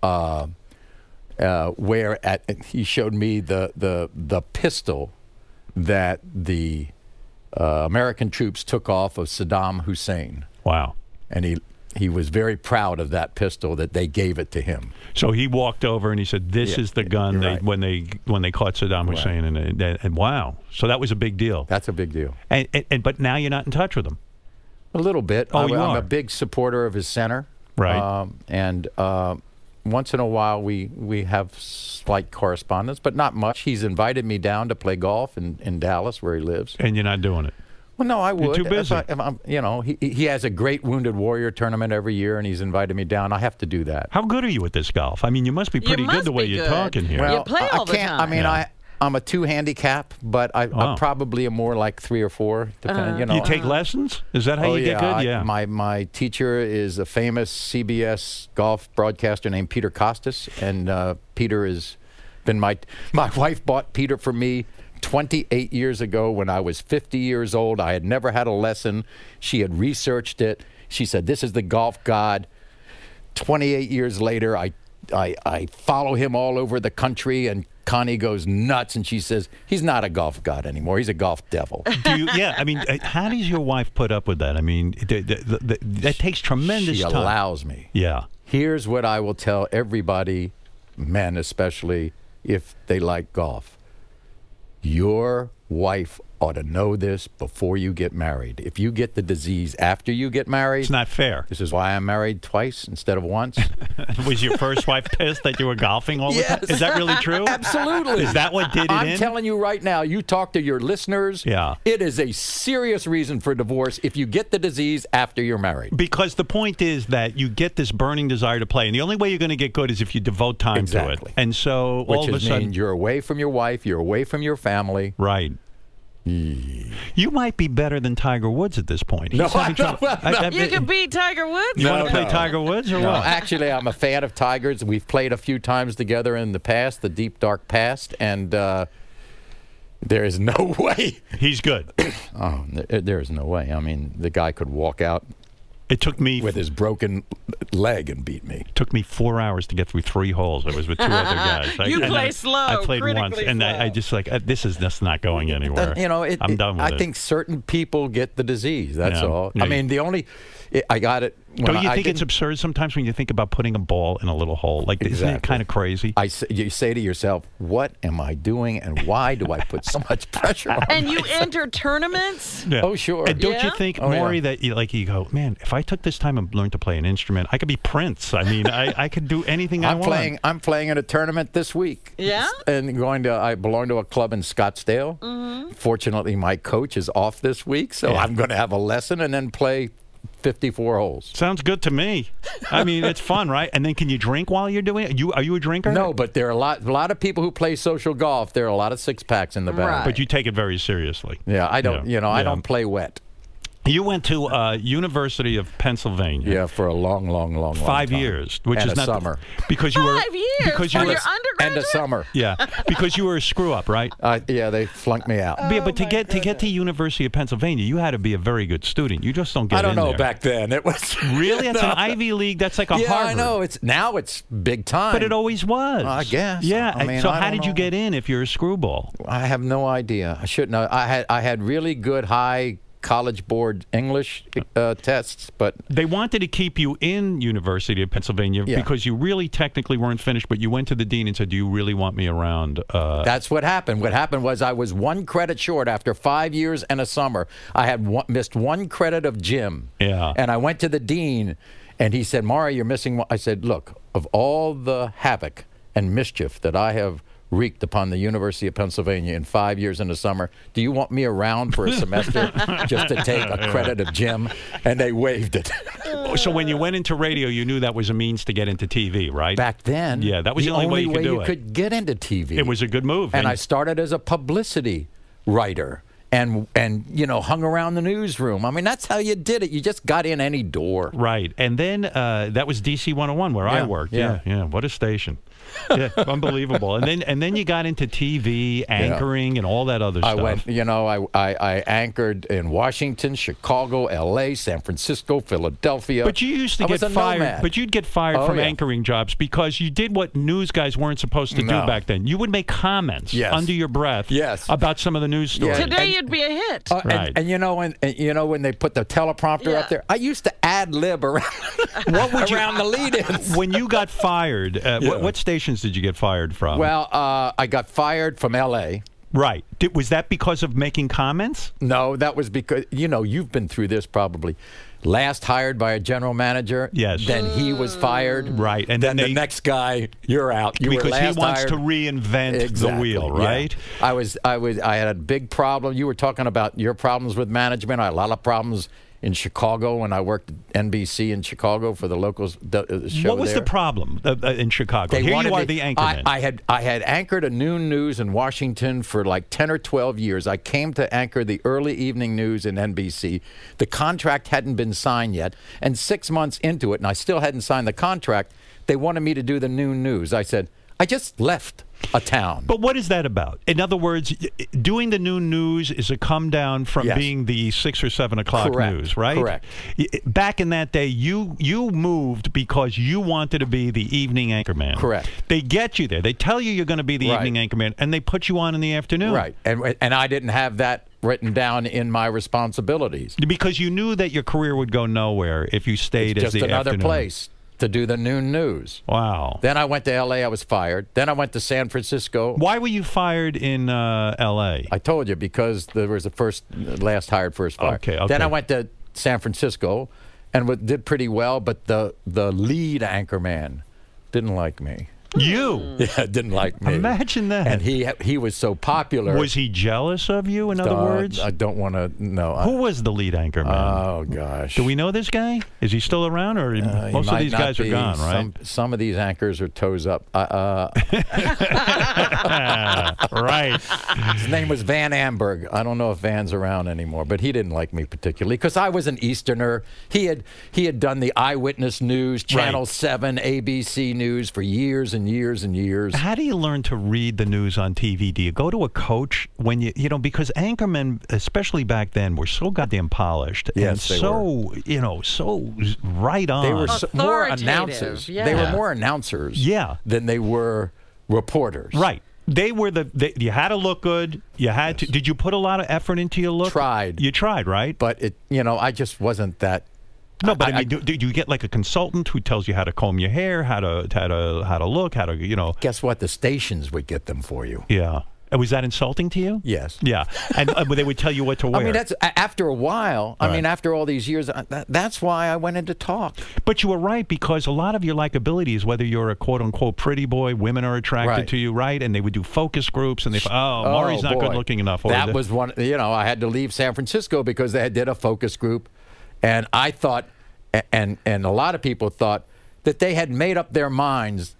he showed me the pistol that the American troops took off of Saddam Hussein. Wow. And he was very proud of that pistol, that they gave it to him. So he walked over and he said, "This is the gun when they caught Saddam Hussein." And wow, so that was a big deal. That's a big deal. And but now you're not in touch with him. A little bit. Oh, I'm a big supporter of his center. Right. And once in a while we have slight correspondence, but not much. He's invited me down to play golf in Dallas, where he lives. And you're not doing it. Well, no, I would. You're too busy. He has a great Wounded Warrior tournament every year, and he's invited me down. I have to do that. How good are you at this golf? I mean, you must be pretty good the way you're talking here. Well, you play all the time. I mean, I'm a 2 handicap, but I probably am more like 3 or 4. Depending, You take lessons? Is that how you get good? Yeah. My teacher is a famous CBS golf broadcaster named Peter Costas, and Peter has been my wife bought Peter for me 28 years ago when I was 50 years old. I had never had a lesson. She had researched it. She said, "This is the golf god." 28 years later, I follow him all over the country, and Connie goes nuts, and she says, "He's not a golf god anymore. He's a golf devil." Yeah, I mean, how does your wife put up with that? I mean, that takes tremendous time. She allows me. Yeah. Here's what I will tell everybody men especially, if they like golf. Your wife ought to know this before you get married. If you get the disease after you get married... It's not fair. This is why I'm married twice instead of once. Was your first wife pissed that you were golfing all the time? Is that really true? Absolutely. Is that what did it I'm telling you right now, you talk to your listeners, it is a serious reason for divorce if you get the disease after you're married. Because the point is that you get this burning desire to play, and the only way you're going to get good is if you devote time to it. And so all of a sudden... means you're away from your wife, you're away from your family. Right. You might be better than Tiger Woods at this point. No, He's having trouble. You can beat Tiger Woods? You want to play Tiger Woods or No, what? actually, I'm a fan of Tigers. We've played a few times together in the past, the deep, dark past, and there is no way. He's good. Oh, there is no way. I mean, the guy could walk out. It took me with his broken leg and beat me. It took me 4 hours to get through 3 holes. I was with 2 other guys. You play slow. I played once, and I just like this is just not going anywhere. I'm done with it. I think certain people get the disease. That's all. Yeah. I mean, the only I got it. Don't you think it's absurd sometimes when you think about putting a ball in a little hole? Like, isn't it kind of crazy? You say to yourself, "What am I doing, and why do I put so much pressure on?" And you enter tournaments? Yeah. Oh, sure. And don't you think, Maury, that you go, man, if I took this time and learned to play an instrument, I could be Prince. I mean, I could do anything I want. I'm playing in a tournament this week. Yeah? And I belong to a club in Scottsdale. Mm-hmm. Fortunately, my coach is off this week, so I'm going to have a lesson and then play 54 holes. Sounds good to me. I mean, it's fun, right? And then can you drink while you're doing it? Are you a drinker? No, but there are a lot of people who play social golf. There are a lot of 6-packs in the bag. But you take it very seriously. Yeah, I don't. I don't play wet. You went to University of Pennsylvania. Yeah, for a long 5 time. years, which and is a not summer. Because you were 5 years because you for were your undergraduate. And a summer. Yeah, because you were a screw up, right? Yeah, they flunked me out. But to get to University of Pennsylvania, you had to be a very good student. You just don't get in there. I don't know back then. It was really that's an Ivy League. That's like a yeah, Harvard. I know. Now it's big time. But it always was. I guess. Yeah. I mean, so how did you get in if you're a screwball? I have no idea. I should know. I had really good high College Board English tests, but they wanted to keep you in University of Pennsylvania because you really technically weren't finished, but you went to the dean and said, do you really want me around? That's what happened. What happened was I was 1 credit short after 5 years and a summer. I had missed 1 credit of gym. Yeah. And I went to the dean, and he said, Maury, you're missing one. I said, look, of all the havoc and mischief that I have wreaked upon the University of Pennsylvania in 5 years in the summer, do you want me around for a semester just to take a credit of gym? And they waived it. So when you went into radio, you knew that was a means to get into TV, right? Back then, yeah, that was the only way you could do it. Could get into TV. It was a good move. And I started as a publicity writer. And hung around the newsroom. I mean, that's how you did it. You just got in any door. Right. And then that was DC 101 where I worked. Yeah. What a station. Yeah, unbelievable. And then you got into TV, anchoring, and all that other stuff. I went, I anchored in Washington, Chicago, L.A., San Francisco, Philadelphia. But you used to get fired. Nomad. But you'd get fired from anchoring jobs because you did what news guys weren't supposed to do back then. You would make comments under your breath about some of about some of the news stories. Today you'd be a hit. Right. And when they put the teleprompter up there, I used to ad lib around around the lead-ins. When you got fired, what stations did you get fired from? Well, I got fired from L.A. Right. Was that because of making comments? No, that was because, you've been through this probably. Last hired by a general manager. Yes. Then he was fired. Right. And then the next guy, you're out. Because he wants to reinvent the wheel, right? Yeah. I had a big problem. You were talking about your problems with management. I had a lot of problems in Chicago when I worked at NBC in Chicago for the local show. What was the problem in Chicago? Here you are, the anchorman. I had anchored a noon news in Washington for like 10 or 12 years. I came to anchor the early evening news in NBC. The contract hadn't been signed yet. And 6 months into it, and I still hadn't signed the contract, they wanted me to do the noon news. I said, I just left a town. But what is that about? In other words, doing the noon news is a come down from being the 6 or 7 o'clock news, right? Correct. Back in that day, you moved because you wanted to be the evening anchorman. Correct. They get you there. They tell you you're going to be the evening anchorman, and they put you on in the afternoon. Right. And I didn't have that written down in my responsibilities. Because you knew that your career would go nowhere if you stayed as the afternoon. Just another place to do the noon news. Wow. Then I went to L.A. I was fired. Then I went to San Francisco. Why were you fired in L.A.? I told you, because there was last hired, first fired. Okay. Then I went to San Francisco and did pretty well, but the lead anchorman didn't like me. You? Yeah, didn't like me. Imagine that. And he was so popular. Was he jealous of you, in other words? I don't want to know. Who was the lead anchor man? Oh, gosh. Do we know this guy? Is he still around, or most of these guys are gone, right? Some of these anchors are toes up. Right. His name was Van Amberg. I don't know if Van's around anymore, but he didn't like me particularly because I was an Easterner. He had done the Eyewitness News, Channel 7, ABC News for years and years and years. How do you learn to read the news on TV? Do you go to a coach when you know, because anchormen, especially back then, were so goddamn polished and so right on. They were more announcers. Yeah. They were more announcers than they were reporters. Right. They were you had to look good. You had to. Did you put a lot of effort into your look? Tried. You tried, right? But I just wasn't that. No, but I mean, do you get like a consultant who tells you how to comb your hair, how to look, how to Guess what? The stations would get them for you. Yeah. Was that insulting to you? Yes. Yeah. And they would tell you what to wear. I mean, that's after a while. I mean, after all these years, that's why I went into talk. But you were right, because a lot of your likability is whether you're a quote-unquote pretty boy, women are attracted to you, right? And they would do focus groups, and Maury's not good-looking enough. That was one, I had to leave San Francisco because they did a focus group. And I thought, and a lot of people thought, that they had made up their minds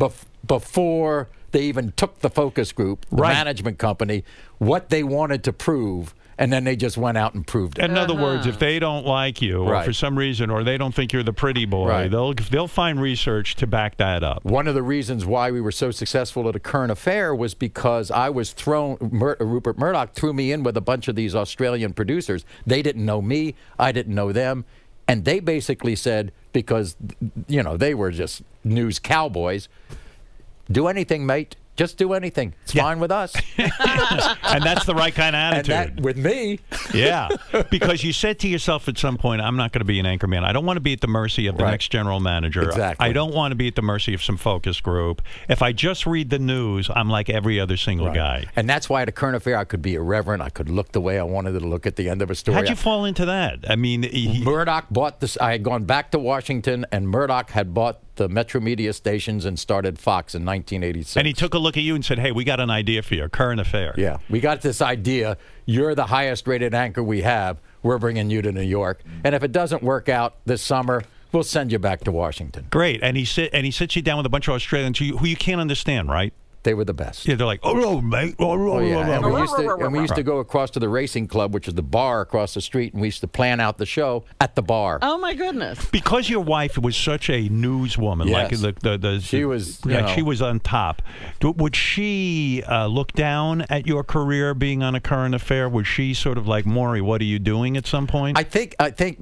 before they even took the focus group, the management company, what they wanted to prove, and then they just went out and proved it. In other words, if they don't like you, or for some reason, or they don't think you're the pretty boy, they'll find research to back that up. One of the reasons why we were so successful at A Current Affair was because I was Rupert Murdoch threw me in with a bunch of these Australian producers. They didn't know me, I didn't know them, and they basically said, because they were just news cowboys, do anything, mate. Just do anything. It's fine with us. And that's the right kind of attitude. And that, with me. Yeah. Because you said to yourself at some point, I'm not going to be an anchorman. I don't want to be at the mercy of the next general manager. Exactly. I don't want to be at the mercy of some focus group. If I just read the news, I'm like every other single guy. And that's why at A Current Affair, I could be irreverent. I could look the way I wanted to look at the end of a story. How'd you fall into that? I mean, Murdoch bought this. I had gone back to Washington, and Murdoch had bought the Metro Media stations and started Fox in 1986. And he took a look at you and said, hey, we got an idea for you, A Current Affair. Yeah, we got this idea. You're the highest rated anchor we have. We're bringing you to New York. And if it doesn't work out this summer, we'll send you back to Washington. Great. And he sits you down with a bunch of Australians who you can't understand, right? They were the best. Yeah, they're like, oh, mate. Oh, yeah. And we used to go across to the Racing Club, which is the bar across the street, and we used to plan out the show at the bar. Oh, my goodness. Because your wife was such a newswoman, yes. like she was, she was on top. Would she look down at your career being on A Current Affair? Was she sort of like, Maury, what are you doing at some point? I think,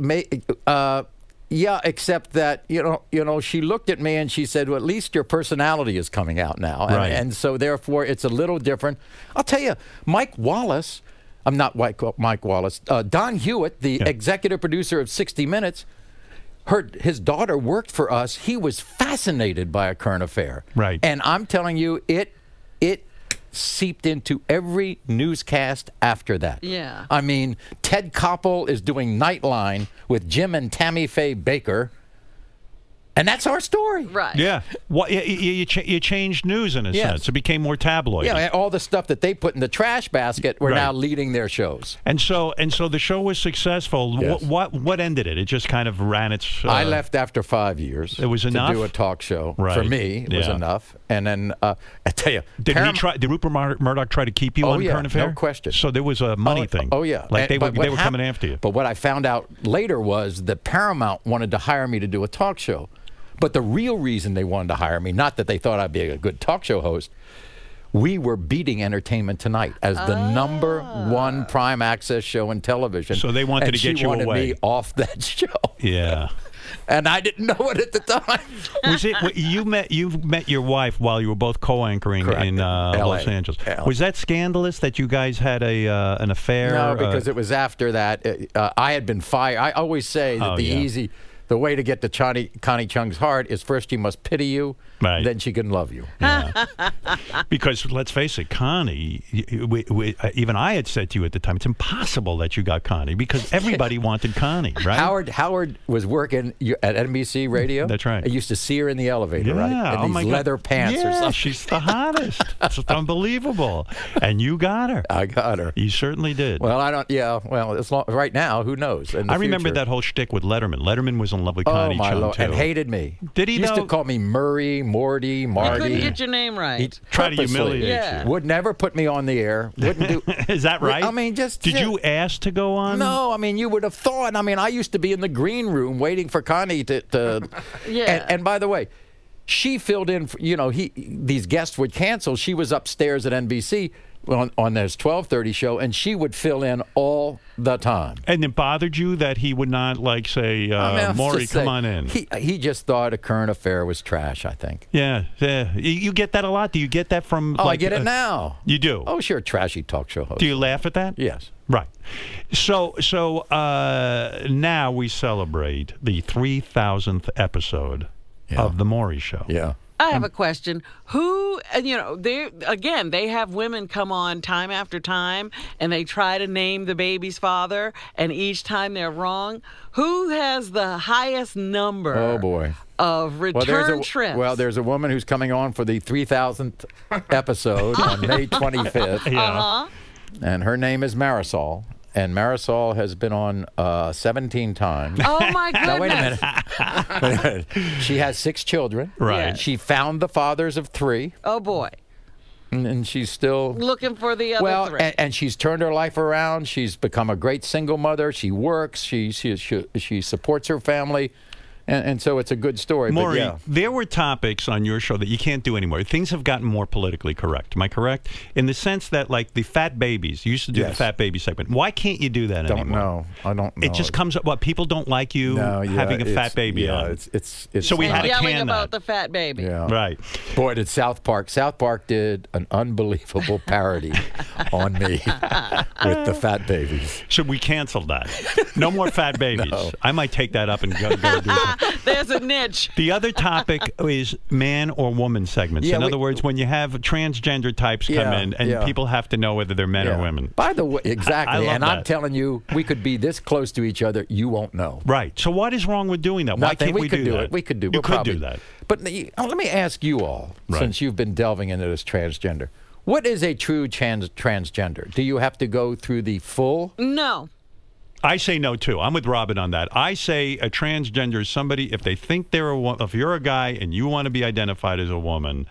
yeah, except that, she looked at me and she said, well, at least your personality is coming out now. Right. And so, therefore, it's a little different. I'll tell you, Mike Wallace, Mike Wallace, Don Hewitt, the executive producer of 60 Minutes, his daughter worked for us. He was fascinated by A Current Affair. Right. And I'm telling you, it seeped into every newscast after that. Yeah. I mean, Ted Koppel is doing Nightline with Jim and Tammy Faye Baker, and that's our story. Right. Yeah. Well, you changed news in a sense. It became more tabloid. Yeah, all the stuff that they put in the trash basket were now leading their shows. And so the show was successful. Yes. What ended it? It just kind of ran its... I left after 5 years. It was enough? To do a talk show. Right. For me, it was enough. And then, I tell you... Did Rupert Murdoch try to keep you on Current Affair? No question. So there was a money thing. Oh, yeah. Like they were coming after you. But what I found out later was that Paramount wanted to hire me to do a talk show. But the real reason they wanted to hire me, not that they thought I'd be a good talk show host, we were beating Entertainment Tonight as the #1 prime access show in television. So they wanted to get you away. She wanted me off that show. Yeah. And I didn't know it at the time. Was it you met your wife while you were both co-anchoring in Los Angeles? LA. Was that scandalous that you guys had an affair? No, because it was after that. I had been fired. I always say that the way to get to Connie Chung's heart is first she must pity you, Right. then she can love you. Because let's face it, Connie, even I had said to you at the time, it's impossible that you got Connie because everybody wanted Connie, right? Howard was working at NBC Radio. That's right. I used to see her in the elevator, right? Yeah, In these leather pants or Yeah, something. she's the hottest. It's unbelievable. And you got her. I got her. You certainly did. Well, I don't. Yeah. Well, right now, who knows? In the I remember future. that whole shtick with Letterman. Letterman was in love with Connie my Chung Lord, too. and hated me. Did he? Used though? to call me Murray, Morty, You Marty. couldn't get your name right. He Try to purposely humiliate Yeah. you. Would never put me on the air. Wouldn't do. Is that right? I mean, just Did you ask to go on? No, I mean you would have thought. I mean, I used to be in the green room waiting for Connie to Yeah. And by the way, she filled in. You know, these guests would cancel. She was upstairs at NBC on this 12:30 show, and she would fill in all the time. And it bothered you that he would not say, I was Maury, just come saying, on in. He just thought a current affair was trash. I think. Yeah. You get that a lot. Do you get that from? Oh, I get it now. You do. Oh, sure, trashy talk show host. Do you laugh at that? Yes. Right. So now we celebrate the 3,000th episode of the Maury Show. Yeah. I have a question. Who, they have women come on time after time and they try to name the baby's father, and each time they're wrong. Who has the highest number Oh boy. of return trips? Well, there's a woman who's coming on for the 3,000th episode on May 25th. Uh-huh. And her name is Marisol. And Marisol has been on 17 times. Oh, my goodness. Now, wait a minute. She has 6 children. Right. Yeah. She found the fathers of 3. Oh, boy. And she's still... Looking for the other 3. And she's turned her life around. She's become a great single mother. She works. She supports her family. And so it's a good story. Maury, but yeah. there were topics on your show that you can't do anymore. Things have gotten more politically correct. Am I correct? In the sense that, like, the fat babies, you used to do the fat baby segment. Why can't you do that anymore? I don't know. It just comes up, what, people don't like you having a fat baby on. It's so we had to yelling can about that. the fat baby. Yeah. Right. Boy, did South Park. South Park did an unbelievable parody on me with the fat babies. So we canceled that. No more fat babies. No. I might take that up and go do that. There's a niche. The other topic is man or woman segments. Yeah, in other words, when you have transgender types come in and people have to know whether they're men or women. By the way, exactly. I love and that. I'm telling you, we could be this close to each other, you won't know. Right. So what is wrong with doing that? Why Nothing. can't we could do it. that? We could do. You we'll could probably do that. But let me ask you all, since you've been delving into this transgender, what is a true transgender? Do you have to go through the full? No. I say no too. I'm with Robin on that. I say a transgender is somebody, if they think if you're a guy and you want to be identified as a woman,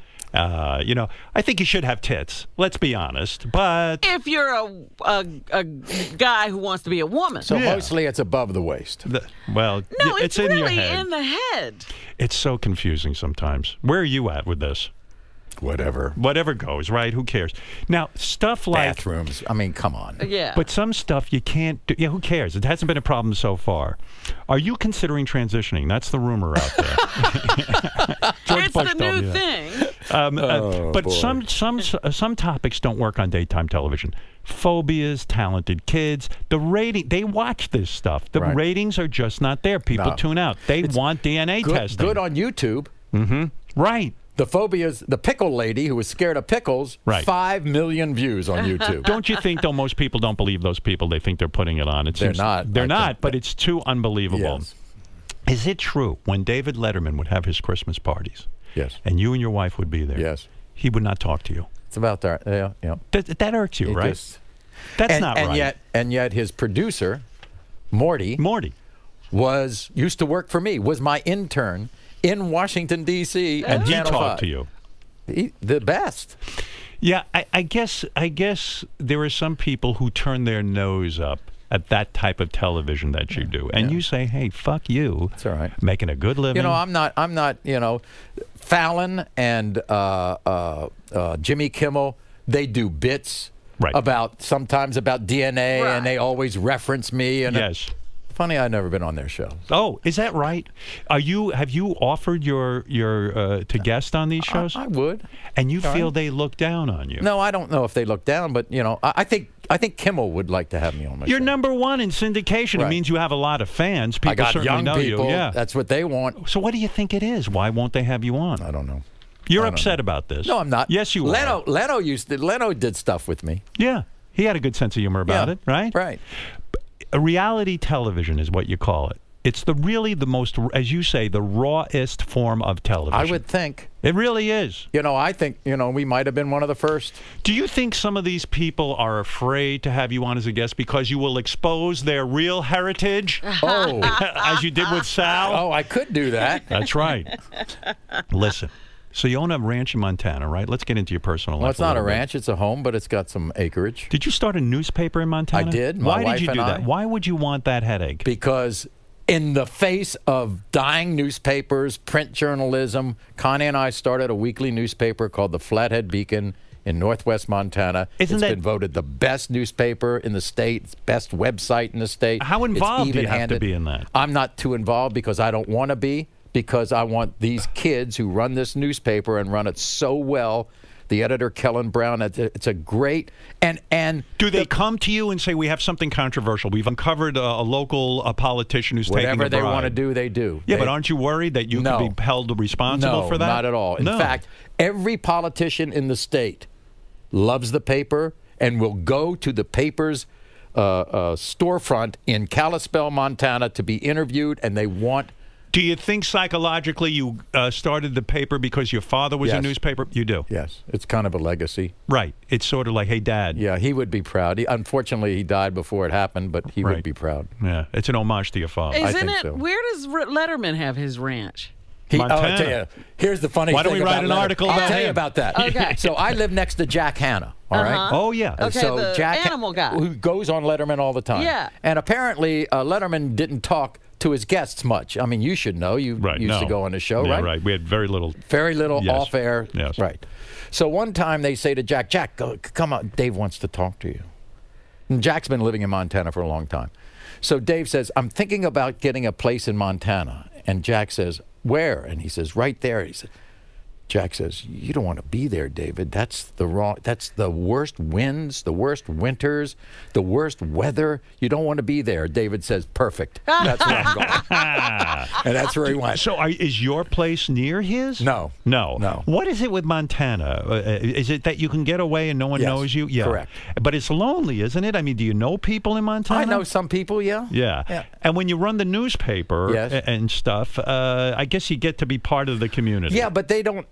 I think you should have tits. Let's be honest. But if you're a guy who wants to be a woman, So mostly it's above the waist. no, it's in really your head. in the head. It's so confusing sometimes. Where are you at with this? Whatever goes, right? Who cares? Now, stuff like bathrooms. I mean, come on. Yeah. But some stuff you can't do. Yeah, who cares? It hasn't been a problem so far. Are you considering transitioning? That's the rumor out there. George It's Bush the told me new that. thing. But boy. some topics don't work on daytime television. Phobias, talented kids, the rating. They watch this stuff. The Right. ratings are just not there. People No. tune out. They want DNA testing. Good on YouTube. Mm-hmm. Right. The phobias, the pickle lady who was scared of pickles, Right. 5 million views on YouTube. Don't you think, though, most people don't believe those people? They think they're putting it on. It They're seems not. They're I not, think but it's too unbelievable. Yes. Is it true when David Letterman would have his Christmas parties? Yes. And you and your wife would be there? Yes. He would not talk to you? It's about that. Yeah. That irks you, It right? just- That's not and right. Yet his producer, Morty, used to work for me, was my intern in Washington, D.C. And at he Channel talked 5. to you. The best. Yeah, I guess there are some people who turn their nose up at that type of television that you do, and you say, "Hey, fuck you." That's all right. Making a good living. I'm not. Fallon and Jimmy Kimmel, they do bits sometimes about DNA, and they always reference me. And yes. Funny, I've never been on their show. Oh, is that right? Have you offered your to guest on these shows? I would. And you All feel right. they look down on you? No, I don't know if they look down, but I think I think Kimmel would like to have me on my You're show. number one in syndication. It Right. means you have a lot of fans. People I got certainly young know people. you. Yeah. That's what they want. So what do you think it is? Why won't they have you on? I don't know. You're I don't upset know. about this. No, I'm not. Yes, you are. Leno did stuff with me. Yeah. He had a good sense of humor about it, right? Right. A reality television is what you call it. It's really the most, as you say, the rawest form of television. I would think. It really is. I think, we might have been one of the first. Do you think some of these people are afraid to have you on as a guest because you will expose their real heritage? Oh. As you did with Sal? Oh, I could do that. That's right. Listen. So you own a ranch in Montana, right? Let's get into your personal life. Well, it's not a little bit. ranch. It's a home, but it's got some acreage. Did you start a newspaper in Montana? I did. Why My did you wife do and that? I. Why would you want that headache? Because in the face of dying newspapers, print journalism, Connie and I started a weekly newspaper called the Flathead Beacon in northwest Montana. It's been voted the best newspaper in the state, it's best website in the state. How involved do you have to even-handed. be in that? I'm not too involved because I don't want to be, because I want these kids who run this newspaper and run it so well. The editor, Kellen Brown, it's a great... And do they come to you and say, we have something controversial? We've uncovered a local politician who's taking a whatever they bribe. want to do, they do. Yeah, but aren't you worried that you could be held responsible for that? No, not at all. In fact, every politician in the state loves the paper and will go to the paper's storefront in Kalispell, Montana to be interviewed, and they want... Do you think psychologically you started the paper because your father was a Yes. newspaper? You do? Yes. It's kind of a legacy. Right. It's sort of like, hey, Dad. Yeah, he would be proud. Unfortunately, he died before it happened, but he would be proud. Yeah, it's an homage to your father. Isn't it? Where does Letterman have his ranch? I'll tell you, here's the funny Why thing don't we write about an Leonard. article I'll about tell you him? about that. Okay. So I live next to Jack Hanna, all right? Uh-huh. Oh, yeah. Okay, so the Jack, animal guy. who goes on Letterman all the time. Yeah. And apparently, Letterman didn't talk to his guests much. I mean, you should know. You used to go on the show, Yeah, right? right. We had very little. Very little Yes. off-air. Yes. Right. So one time they say to Jack, come on, Dave wants to talk to you. And Jack's been living in Montana for a long time. So Dave says, I'm thinking about getting a place in Montana. And Jack says, where? And he says, right there. He said, Jack says, you don't want to be there, David. That's the worst winds, the worst winters, the worst weather. You don't want to be there. David says, perfect. That's where I'm going. And that's where he went. So is your place near his? No. No. What is it with Montana? Is it that you can get away and no one Yes, knows you? Yeah. correct. But it's lonely, isn't it? I mean, do you know people in Montana? I know some people, yeah. Yeah. And when you run the newspaper Yes. and stuff, I guess you get to be part of the community. Yeah, but they don't,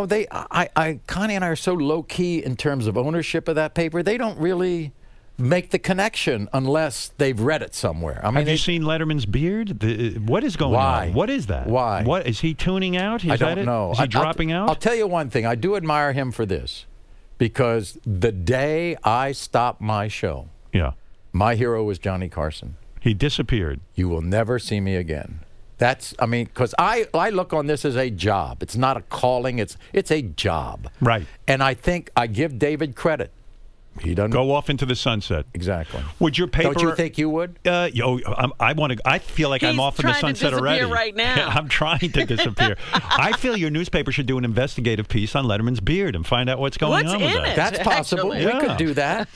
Connie and I are so low-key in terms of ownership of that paper, they don't really make the connection unless they've read it somewhere. I mean, Have you seen Letterman's beard? What is going Why? on? What is that? Why? What is he tuning out? Is I that don't it? know. Is he dropping out? I'll tell you one thing. I do admire him for this, because the day I stopped my show, my hero was Johnny Carson. He disappeared. You will never see me again. Because I look on this as a job. It's not a calling. It's a job. Right. And I think I give David credit. He doesn't go off into the sunset. Exactly. Would your paper? Don't you think you would? I feel like I'm off in the sunset already. He's trying to disappear right now. I'm trying to disappear. I feel your newspaper should do an investigative piece on Letterman's beard and find out what's going on with that. That's possible. actually? We could do that.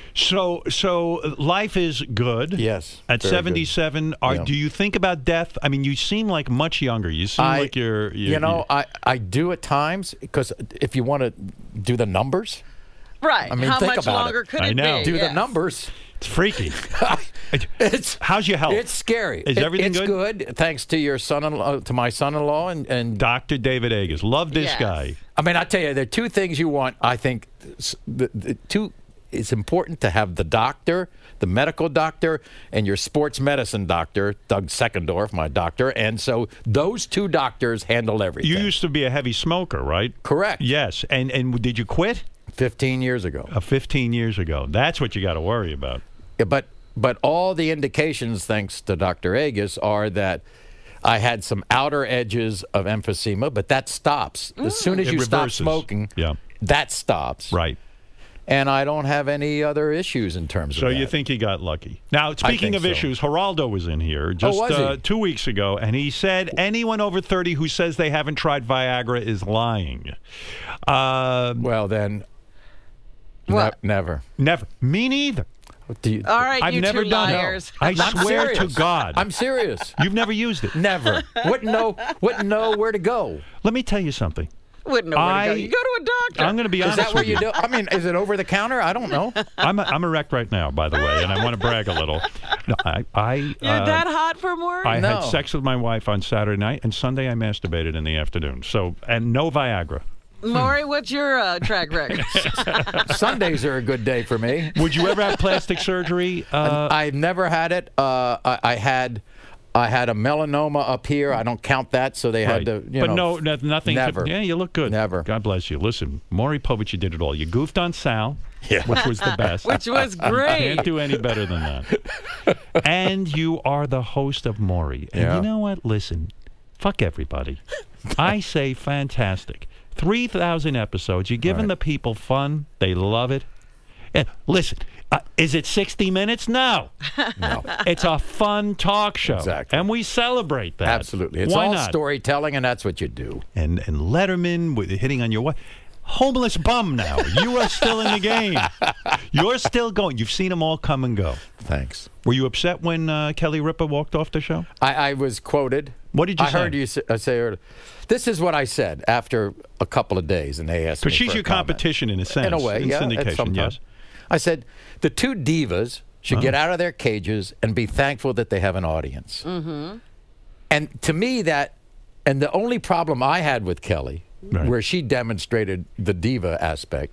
So life is good. Yes. At very 77, good. do you think about death? I mean, you seem like much younger. You seem like you're. I do at times, because if you want to do the numbers. Right. I mean, How think much about longer it. could I it know. be? Do the Yes. numbers. It's freaky. It's How's your health? It's scary. Is everything it's good? Thanks to your son-in-law, to my son-in-law, and Dr. David Agus. Love this Yes. guy. I mean, I tell you, there are two things you want. I think it's important to have the doctor, the medical doctor, and your sports medicine doctor, Doug Seckendorf, my doctor. And so those two doctors handle everything. You used to be a heavy smoker, right? Correct. Yes. And did you quit? 15 years ago. 15 years ago. That's what you got to worry about. Yeah, but all the indications, thanks to Dr. Agus, are that I had some outer edges of emphysema, but that stops. As soon as It you stop reverses. smoking, Yeah. that stops. Right. And I don't have any other issues in terms So of that. you think he got lucky. Now, speaking think of so. issues, Geraldo was in here just was he? 2 weeks ago, and he said anyone over 30 who says they haven't tried Viagra is lying. Well, then, What? Never. Never. Me neither. Do you, All right, I've you never two done liars. it. I swear to God. I'm serious. You've never used it. Never. Wouldn't know where to go. Let me tell you something. Wouldn't know where to go. You go to a doctor. I'm going to be honest Is that what with you do? I mean, is it over the counter? I don't know. I'm erect right now, by the way, and I want to brag a little. No, You're that hot for more? I had sex with my wife on Saturday night, and Sunday I masturbated in the afternoon. So, and no Viagra. Maury, what's your track record? Sundays are a good day for me. Would you ever have plastic surgery? I've never had it. I had a melanoma up here. I don't count that, so they had to, But nothing. Never. Yeah, you look good. Never. God bless you. Listen, Maury Povich, you did it all. You goofed on Sal, which was the best. Which was great. Can't do any better than that. And you are the host of Maury. And you know what? Listen, fuck everybody. I say fantastic. 3,000 episodes. You're giving the people fun. They love it. And listen, is it 60 minutes? No. No. It's a fun talk show. Exactly. And we celebrate that. Absolutely. It's Why all not? storytelling, and that's what you do. And Letterman with hitting on your wife. Homeless bum now. You are still in the game. You're still going. You've seen them all come and go. Thanks. Were you upset when Kelly Ripa walked off the show? I was quoted. What did you I say? heard you say. This is what I said after a couple of days, and they asked me Because she's for a your comment. competition in a sense. In a way, yeah. syndication, sometimes. yes. I said, the two divas should get out of their cages and be thankful that they have an audience. Mm-hmm. And to me, and the only problem I had with Kelly, where she demonstrated the diva aspect,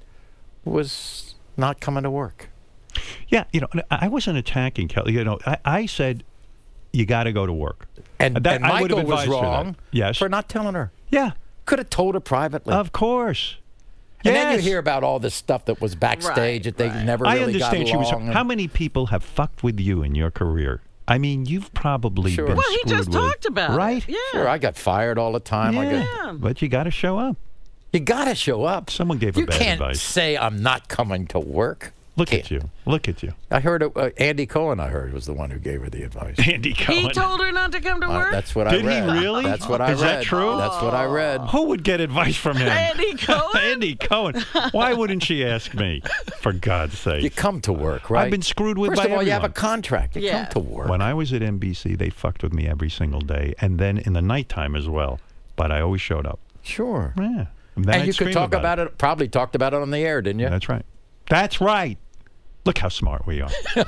was not coming to work. Yeah, I wasn't attacking Kelly. I said, you got to go to work. And I would have Michael was advised her that. wrong Yes. for not telling her. Yeah. Could have told her privately. Of course. And then you hear about all this stuff that was backstage that they never really I understand got she was. along. How many people have fucked with you in your career? I mean, you've probably been Well, he screwed just with, talked about right? it. Yeah. Sure, I got fired all the time. But you got to show up. You got to show up. Someone gave her You bad can't advice. say I'm not coming to work. Look at you. Look at you. I heard Andy Cohen, was the one who gave her the advice. Andy Cohen. He told her not to come to work? That's what Did I read. he really? That's what I read. Is that true? That's what I read. Who would get advice from him? Andy Cohen? Andy Cohen. Why wouldn't she ask me? For God's sake. You come to work, right? I've been screwed with First by of all, you have a everyone. contract. You come to work. When I was at NBC, they fucked with me every single day, and then in the nighttime as well. But I always showed up. Sure. Yeah. And I'd you scream could talk about it. Probably talked about it on the air, didn't you? That's right. That's right. Look how smart we are.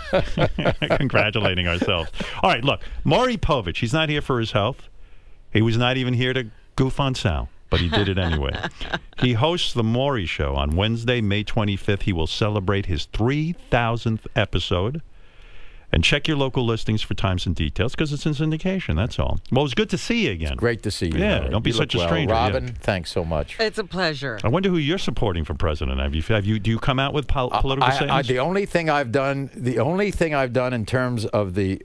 Congratulating ourselves. All right, look, Maury Povich, he's not here for his health. He was not even here to goof on Sal, but he did it anyway. He hosts The Maury Show on Wednesday, May 25th. He will celebrate his 3,000th episode. And check your local listings for times and details because it's in syndication, that's all. Well, it's good to see you again. Great to see you. Yeah, Howard. don't be You such look a well. stranger. Robin, yeah. thanks so much. It's a pleasure. I wonder who you're supporting for president. Do you come out with political statements? The only thing I've done in terms of the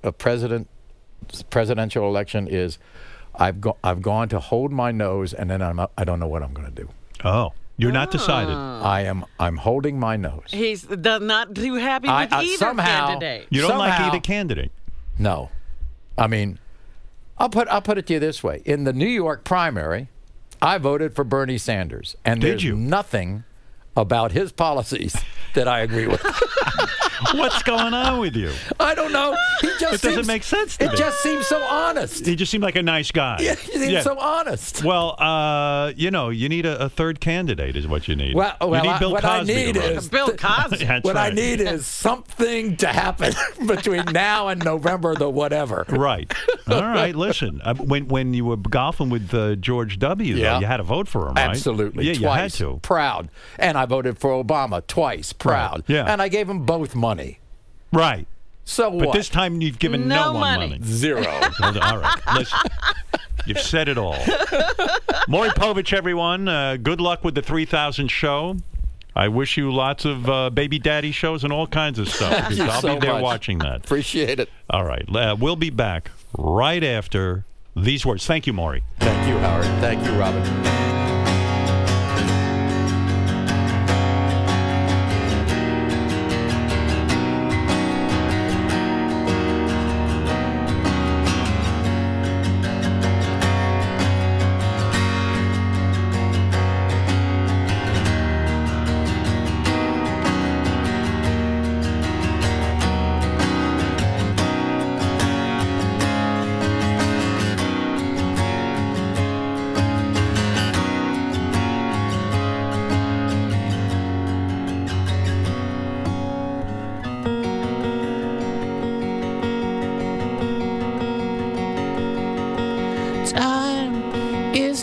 presidential election is I've gone to hold my nose, and then I don't know what I'm going to do. Oh, you're not decided. I'm holding my nose. He's not too happy with either candidate. You don't like either candidate. No, I mean, I'll put it to you this way: in the New York primary, I voted for Bernie Sanders, and there's nothing about his policies that I agree with. What's going on with you? I don't know. It doesn't make sense to me. It just seems so honest. He just seemed like a nice guy. Yeah, he seems so honest. Well, you need a third candidate is what you need. Well, you need Bill what Cosby I need to run. is Bill Cosby. That's what right. I need is something to happen between now and November, the whatever. Right. All right. Listen, when you were golfing with George W., though, you had to vote for him, right? Absolutely. Yeah, Twice. you had to. Proud. And I voted for Obama twice. Proud. Right. Yeah. And I gave them both money. Right. So but what? this time you've given No no one money. Zero. All right. Listen. You've said it all. Maury Povich, everyone. Good luck with the 3,000 show. I wish you lots of baby daddy shows and all kinds of stuff. Because Thank you I'll so be there much. watching that. Appreciate it. All right. We'll be back right after these words. Thank you, Maury. Thank you, Howard. Thank you, Robin.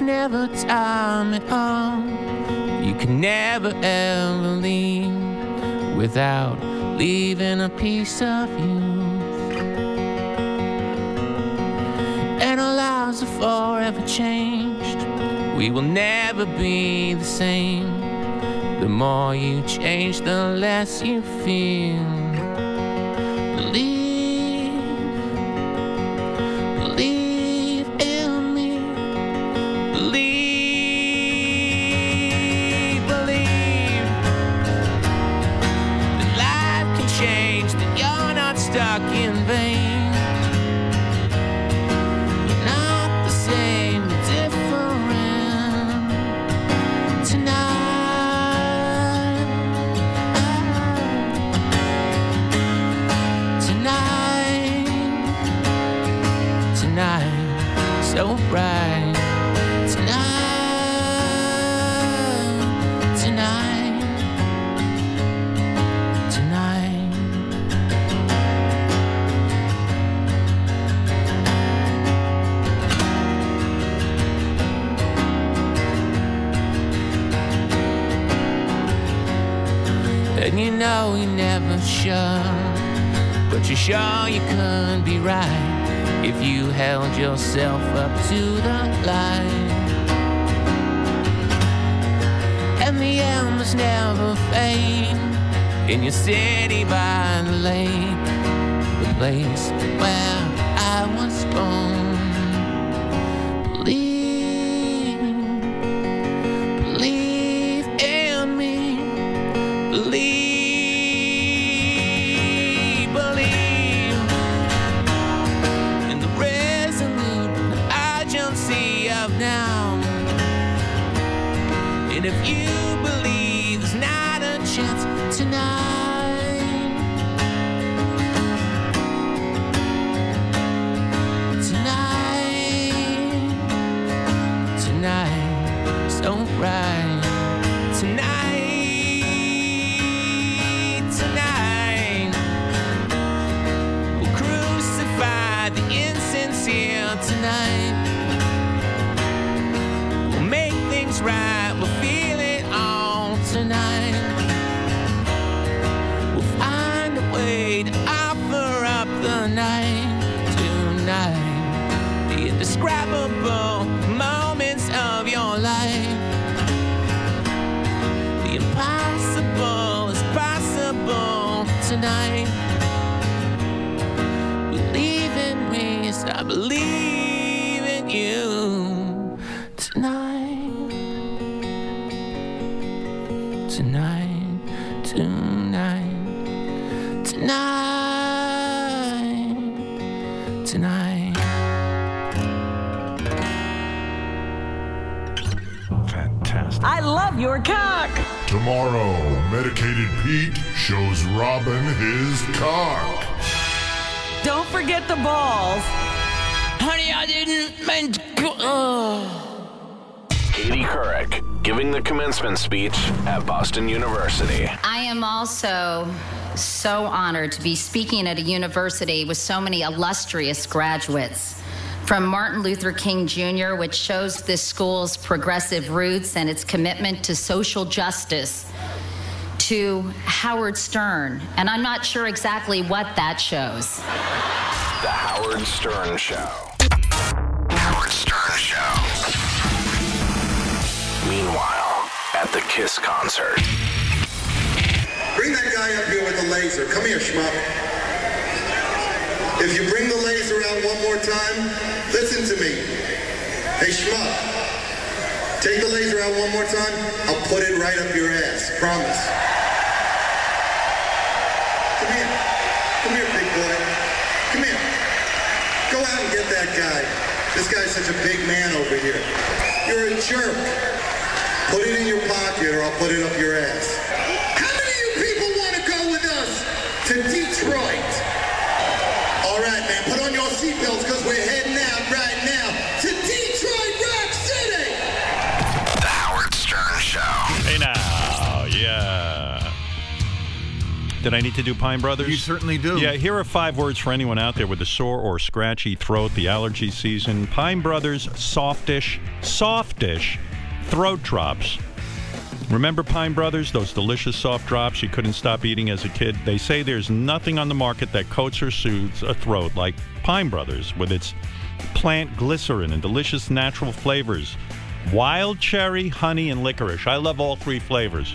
never time at all. You can never ever leave without leaving a piece of you. And our lives are forever changed. We will never be the same. The more you change, the less you feel. Believe in me. Believe that life can change, that you're not stuck in vain. You're not the same, but different tonight. Tonight, so bright. Tonight. And you know you never should, but you're sure you could be right if you held yourself up to the light. And the embers never fade in your city by the lake, the place where I was born. Believe in me. Believe in the resolute urgency of now. And if you believe there's not a chance tonight, so bright. Tonight, we'll crucify the insincere tonight. We'll make things right, we'll feel it all tonight. We'll find a way to offer up the night tonight. The indescribable moments of your life. The impossible is possible tonight. Believe in me as I believe in you tonight. Tonight. Fantastic. I love your cock. Tomorrow, Medicated Pete shows Robin his cock. Don't forget the balls. Honey, I didn't mean to go. Katie Couric giving the commencement speech at Boston University. I am also so honored to be speaking at a university with so many illustrious graduates. From Martin Luther King Jr., which shows this school's progressive roots and its commitment to social justice, to Howard Stern, and I'm not sure exactly what that shows. The Howard Stern Show. Howard Stern Show. Meanwhile, at the Kiss concert. Bring that guy up here with the laser. Come here, schmuck. If you bring the laser out one more time, listen to me. Hey, schmuck. Take the laser out one more time, I'll put it right up your ass. Promise. Come here. Come here, big boy. Come here. Go out and get that guy. This guy's such a big man over here. You're a jerk. Put it in your pocket or I'll put it up your ass. How many of you people want to go with us to Detroit? All right, man, put on your seatbelts because we're heading out right now to Detroit Rock City. The Howard Stern Show. Hey now, yeah. Did I need to do Pine Brothers? You certainly do. Yeah, here are 5 words for anyone out there with a sore or scratchy throat, the allergy season. Pine Brothers softish throat drops. Remember Pine Brothers, those delicious soft drops you couldn't stop eating as a kid? They say there's nothing on the market that coats or soothes a throat like Pine Brothers with its plant glycerin and delicious natural flavors. Wild cherry, honey, and licorice. I love all 3 flavors.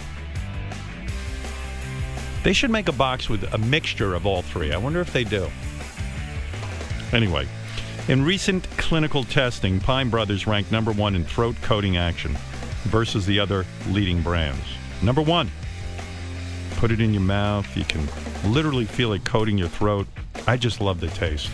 They should make a box with a mixture of all 3. I wonder if they do. Anyway, in recent clinical testing, Pine Brothers ranked #1 in throat coating action versus the other leading brands. #1, put it in your mouth. You can literally feel it coating your throat. I just love the taste.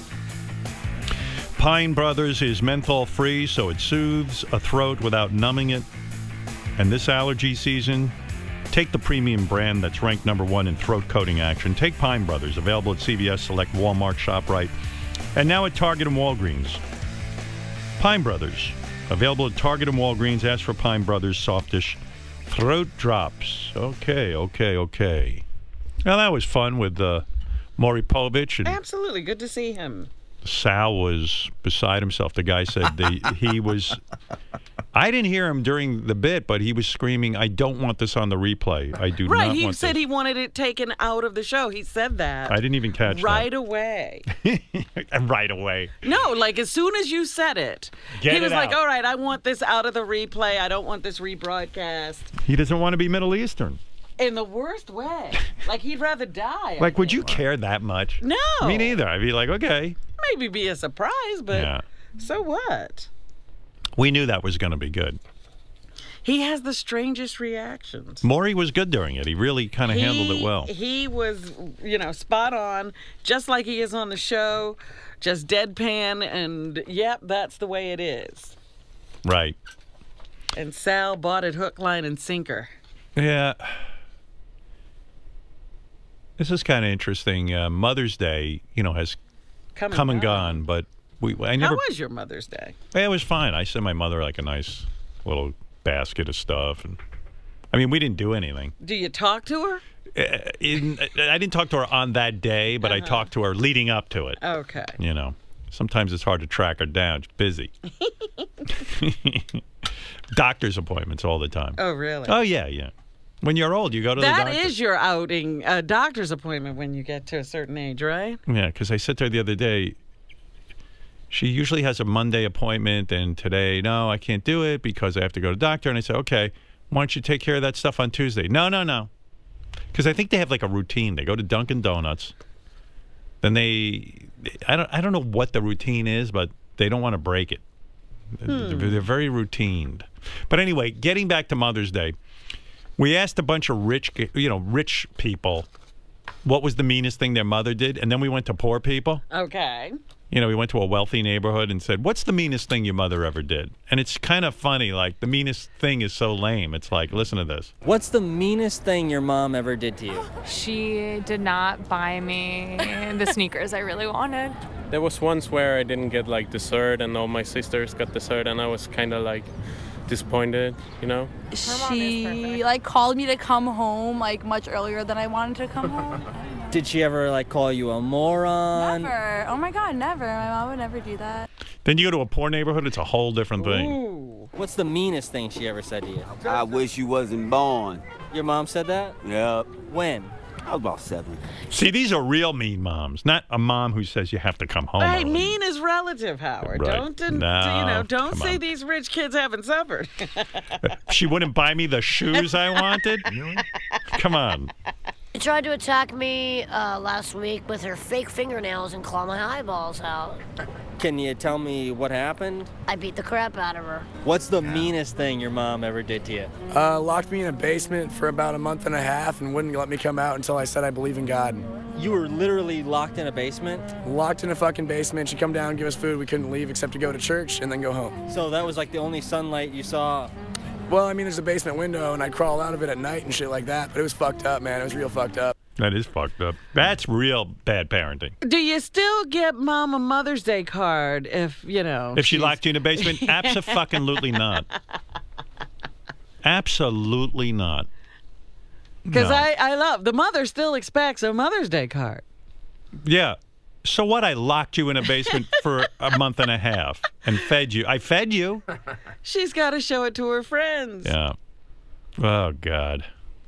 Pine Brothers is menthol-free, so it soothes a throat without numbing it. And this allergy season, take the premium brand that's ranked #1 in throat coating action. Take Pine Brothers, available at CVS, Select, Walmart, ShopRite, and now at Target and Walgreens. Pine Brothers, available at Target and Walgreens. Ask for Pine Brothers Softish Throat Drops. Okay. Now, that was fun with Maury Povich. And Absolutely. Good to see him. Sal was beside himself. The guy said he was... I didn't hear him during the bit, but he was screaming, I don't want this on the replay. I do not want this. Right, he said he wanted it taken out of the show. He said that. I didn't even catch right away. Right away. No, like as soon as you said it, he was like, all right, I want this out of the replay. I don't want this rebroadcast. He doesn't want to be Middle Eastern. In the worst way. Like he'd rather die. Like, would you care that much? No. Me neither. I'd be like, okay. Maybe be a surprise, but so what? We knew that was going to be good. He has the strangest reactions. Maury was good during it. He really kind of handled it well. He was, spot on, just like he is on the show, just deadpan, and that's the way it is. Right. And Sal bought it hook, line, and sinker. Yeah. This is kind of interesting. Mother's Day, has come and gone, but I never. How was your Mother's Day? It was fine. I sent my mother like a nice little basket of stuff, and I mean, we didn't do anything. Do you talk to her? I didn't talk to her on that day, but I talked to her leading up to it. Okay. Sometimes it's hard to track her down. She's busy. Doctor's appointments all the time. Oh, really? Oh, yeah. When you're old, you go to the doctor. That is your outing, a doctor's appointment when you get to a certain age, right? Yeah, because I said to her the other day, she usually has a Monday appointment, and today, no, I can't do it because I have to go to the doctor. And I said, okay, why don't you take care of that stuff on Tuesday? No. Because I think they have like a routine. They go to Dunkin' Donuts. Then I don't know what the routine is, but they don't want to break it. They're very routined. But anyway, getting back to Mother's Day, we asked a bunch of rich people what was the meanest thing their mother did, and then we went to poor people. Okay. We went to a wealthy neighborhood and said, what's the meanest thing your mother ever did? And it's kind of funny, like, the meanest thing is so lame. It's like, listen to this. What's the meanest thing your mom ever did to you? She did not buy me the sneakers I really wanted. There was once where I didn't get, like, dessert, and all my sisters got dessert, and I was kind of, like, disappointed, She, called me to come home, much earlier than I wanted to come home. Did she ever, call you a moron? Never. Oh, my God, never. My mom would never do that. Then you go to a poor neighborhood, it's a whole different thing. Ooh. What's the meanest thing she ever said to you? I wish you wasn't born. Your mom said that? Yep. When? I was about 7. See, these are real mean moms, not a mom who says you have to come home. Hey, mean is relative, Howard. Right. Don't say these rich kids haven't suffered. She wouldn't buy me the shoes I wanted? Come on. She tried to attack me last week with her fake fingernails and claw my eyeballs out. Can you tell me what happened? I beat the crap out of her. What's the meanest thing your mom ever did to you? Locked me in a basement for about a month and a half and wouldn't let me come out until I said I believe in God. You were literally locked in a basement? Locked in a fucking basement. She'd come down and give us food. We couldn't leave except to go to church and then go home. So that was the only sunlight you saw? Well, I mean, there's a basement window, and I'd crawl out of it at night and shit like that, but it was fucked up, man. It was real fucked up. That is fucked up. That's real bad parenting. Do you still get Mom a Mother's Day card if, If she locked you in a basement? Abso-fucking-lutely not. Absolutely not. Because No. I love, the mother still expects a Mother's Day card. Yeah. So what? I locked you in a basement for a month and a half and fed you. I fed you. She's got to show it to her friends. Yeah. Oh, God.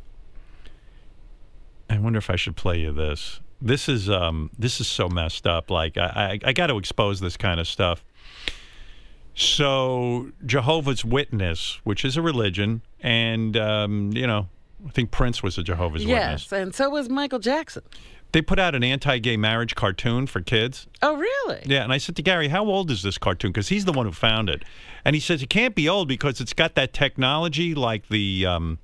I wonder if I should play you this. This is so messed up. Like, I got to expose this kind of stuff. So, Jehovah's Witness, which is a religion, and, you know, I think Prince was a Jehovah's Witness. Yes, and so was Michael Jackson. They put out an anti-gay marriage cartoon for kids. Oh, really? Yeah, and I said to Gary, how old is this cartoon? Because he's the one who found it. And he says it can't be old because it's got that technology like the, you know,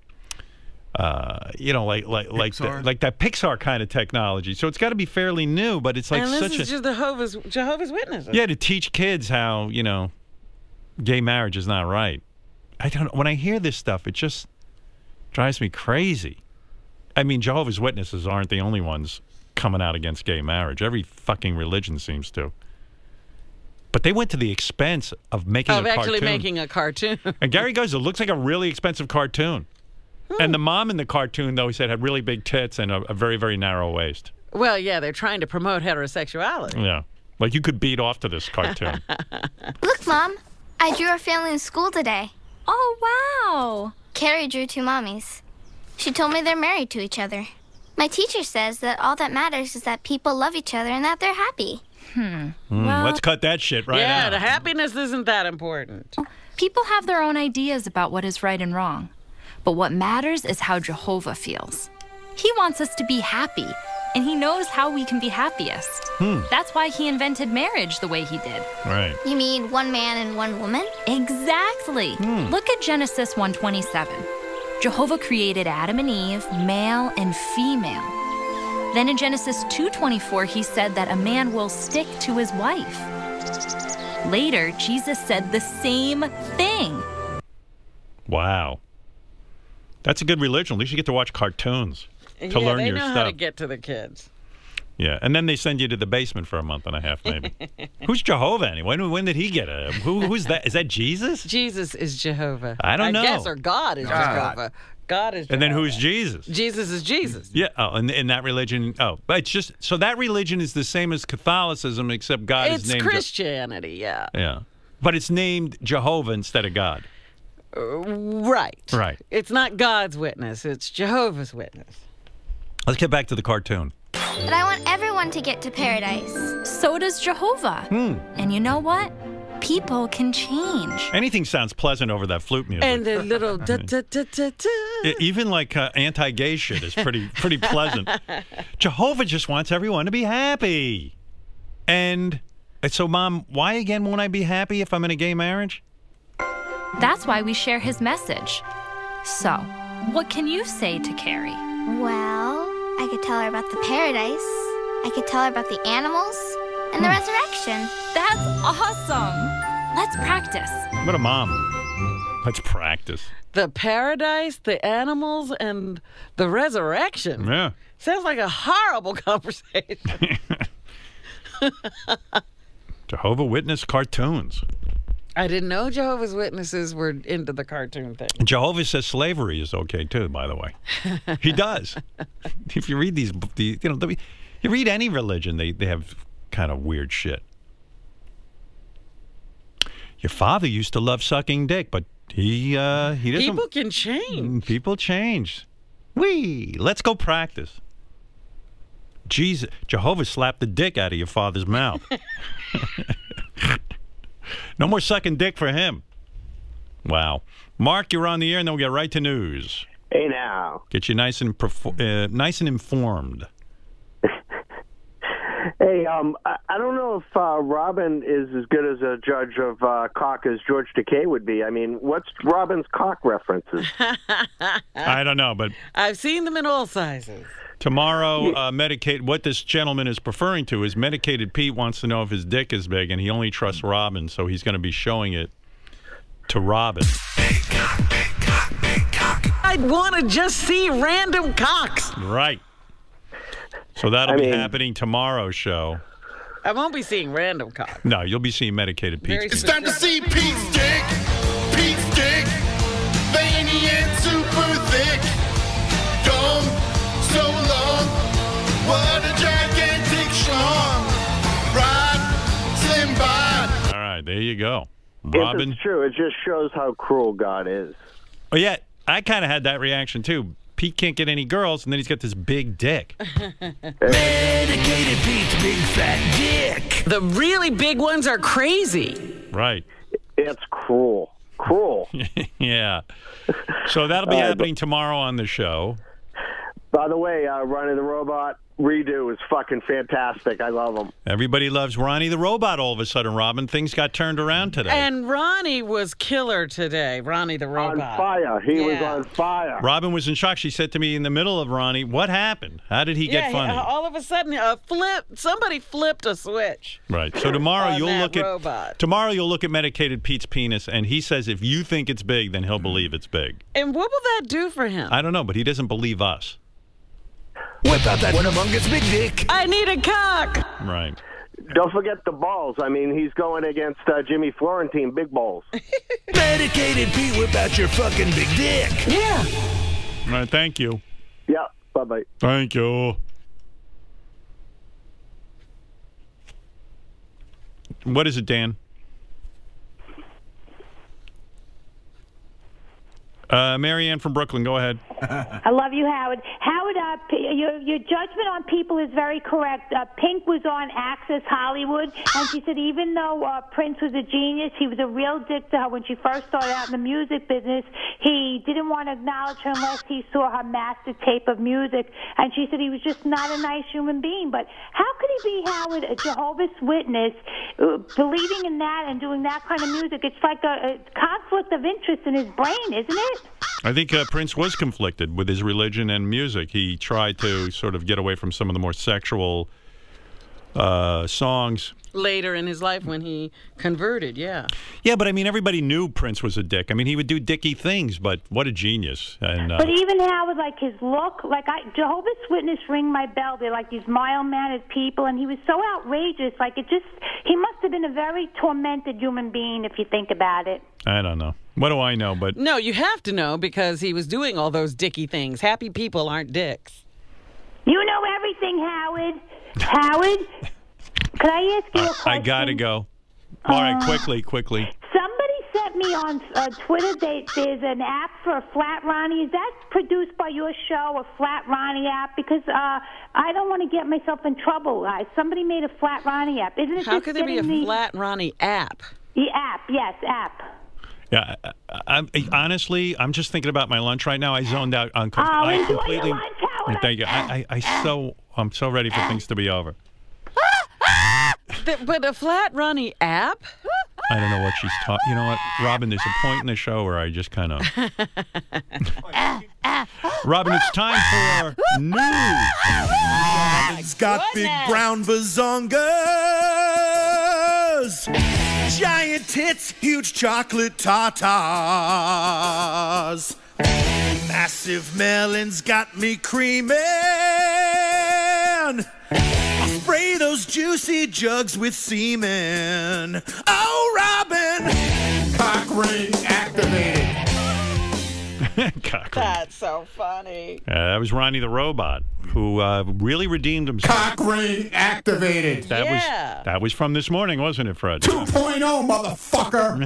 like that Pixar kind of technology. So it's got to be fairly new, but it's like and this such is just Jehovah's Witnesses. Yeah, to teach kids how, you know, gay marriage is not right. I don't know. When I hear this stuff, it just drives me crazy. I mean, Jehovah's Witnesses aren't the only ones coming out against gay marriage. Every fucking religion seems to. But they went to the expense of making a cartoon. Of actually making a cartoon. And Gary goes, it looks like a really expensive cartoon. And the mom in the cartoon, though, he said, had really big tits and a very, very narrow waist. Well, yeah, they're trying to promote heterosexuality. Yeah. Like you could beat off to this cartoon. Look, Mom. I drew our family in school today. Oh, wow. Carrie drew two mommies. She told me they're married to each other. My teacher says that all that matters is that people love each other and that they're happy. Well, let's cut that shit right yeah, out. the happiness isn't that important. people have their own ideas about what is right and wrong. But what matters is how Jehovah feels. He wants us to be happy, and he knows how we can be happiest. That's why he invented marriage the way he did. Right. You mean one man and one woman? Exactly. Look at Genesis 1:27. Jehovah created Adam and Eve, male and female. Then in Genesis 2:24, he said that a man will stick to his wife. Later, Jesus said the same thing. Wow. That's a good religion. At least you get to watch cartoons to yeah, learn they your know stuff. how to get to the kids. Yeah, and then they send you to the basement for a month and a half, maybe. Who's Jehovah anyway? When did he get a? Who's that? Is that Jesus? Jesus is Jehovah. I don't know. I guess, or God is Jehovah. God is Jehovah. And then who's Jesus? Jesus is Jesus. Yeah. Oh, and in that religion. Oh, but it's just so that religion is the same as Catholicism, except God is named. It's Christianity, yeah. Yeah, but it's named Jehovah instead of God. Right. Right. It's not God's witness. It's Jehovah's Witness. Let's get back to the cartoon. But I want everyone to get to paradise. So does Jehovah. And you know what? People can change. Anything sounds pleasant over that flute music. And the little da-da-da-da-da. Even like anti-gay shit is pretty pleasant. Jehovah just wants everyone to be happy. And so, Mom, why again won't I be happy if I'm in a gay marriage? That's why we share his message. So, what can you say to Carrie? Well, I could tell her about the paradise. I could tell her about the animals and the resurrection. That's awesome. Let's practice. What a mom. Let's practice. The paradise, the animals, and the resurrection. Yeah. Sounds like a horrible conversation. Jehovah Witness cartoons. I didn't know Jehovah's Witnesses were into the cartoon thing. Jehovah says slavery is okay too, by the way. He does. If you read you read any religion, they have kind of weird shit. Your father used to love sucking dick, but he doesn't. People can change. People change. Let's go practice. Jesus, Jehovah slapped the dick out of your father's mouth. No more sucking dick for him. Wow. Mark, you're on the air, and then we'll get right to news. Hey, now. Get you nice and informed. Hey, I don't know if Robin is as good as a judge of cock as George Takei would be. I mean, what's Robin's cock references? I don't know, but I've seen them in all sizes. Tomorrow, what this gentleman is preferring to is Medicated Pete wants to know if his dick is big, and he only trusts Robin, so he's going to be showing it to Robin. I'd want to just see random cocks. Right. So that'll be happening tomorrow's show. I won't be seeing random cocks. No, you'll be seeing Medicated Pete. It's time to see Pete's dick. Pete's dick. Veiny and super thick. Dumb right, there you go. Robin. It's true. It just shows how cruel God is. Oh, yeah, I kind of had that reaction, too. Pete can't get any girls, and then he's got this big dick. Medicated Pete's big fat dick. The really big ones are crazy. Right. It's cruel. Cruel. Yeah. So that'll be happening tomorrow on the show. By the way, Ronnie the Robot redo is fucking fantastic. I love him. Everybody loves Ronnie the Robot all of a sudden, Robin. Things got turned around today. And Ronnie was killer today. Ronnie the Robot. On fire. He was on fire. Robin was in shock. She said to me in the middle of Ronnie, what happened? How did he get funny? All of a sudden, somebody flipped a switch. Right. So tomorrow on you'll that look at robot. tomorrow you'll look at Medicated Pete's penis, and he says if you think it's big, then he'll believe it's big. And what will that do for him? I don't know, but he doesn't believe us. Whip out that one humongous big dick. I need a cock. Right. Don't forget the balls. I mean, he's going against Jimmy Florentine, big balls. Medicated Pete, whip out your fucking big dick. Yeah. All right, thank you. Yeah, bye-bye. Thank you. What is it, Dan? Marianne from Brooklyn, go ahead. I love you, Howard. Howard, your judgment on people is very correct. Pink was on Access Hollywood, and she said even though Prince was a genius, he was a real dick to her when she first started out in the music business. He didn't want to acknowledge her unless he saw her master tape of music, and she said he was just not a nice human being. But how could he be, Howard, a Jehovah's Witness, believing in that and doing that kind of music? It's like a conflict of interest in his brain, isn't it? I think Prince was conflicted with his religion and music. He tried to sort of get away from some of the more sexual songs. Later in his life when he converted, yeah. Yeah, but I mean, everybody knew Prince was a dick. I mean, he would do dicky things, but what a genius. And, but even Howard, like his look, like Jehovah's Witness ring my bell. They're like these mild-mannered people, and he was so outrageous. Like he must have been a very tormented human being if you think about it. I don't know. What do I know? But no, you have to know because he was doing all those dicky things. Happy people aren't dicks. You know everything, Howard. Howard, could I ask you a question? I gotta go. All right, quickly. Somebody sent me on Twitter there's an app for Flat Ronnie. Is that produced by your show, a Flat Ronnie app? Because I don't want to get myself in trouble. Somebody made a Flat Ronnie app. Isn't it? How could there be a Flat Ronnie app? The app, yes, app. Yeah, honestly, I'm just thinking about my lunch right now. I zoned out on. Enjoy your lunch, Howard. Thank you. I'm so ready for things to be over. But a Flat Ronnie app? I don't know what she's talking. You know what, Robin? There's a point in the show where I just kind of. Robin, it's time for news. Robin's got big brown bazongas, giant tits, huge chocolate tatas. Massive melons got me creaming. I'll spray those juicy jugs with semen. Oh, Robin! Cock ring activated. Cock ring. That's so funny. That was Ronnie the Robot, who really redeemed himself. Cock ring activated. That was from this morning, wasn't it, Fred? 2.0, motherfucker.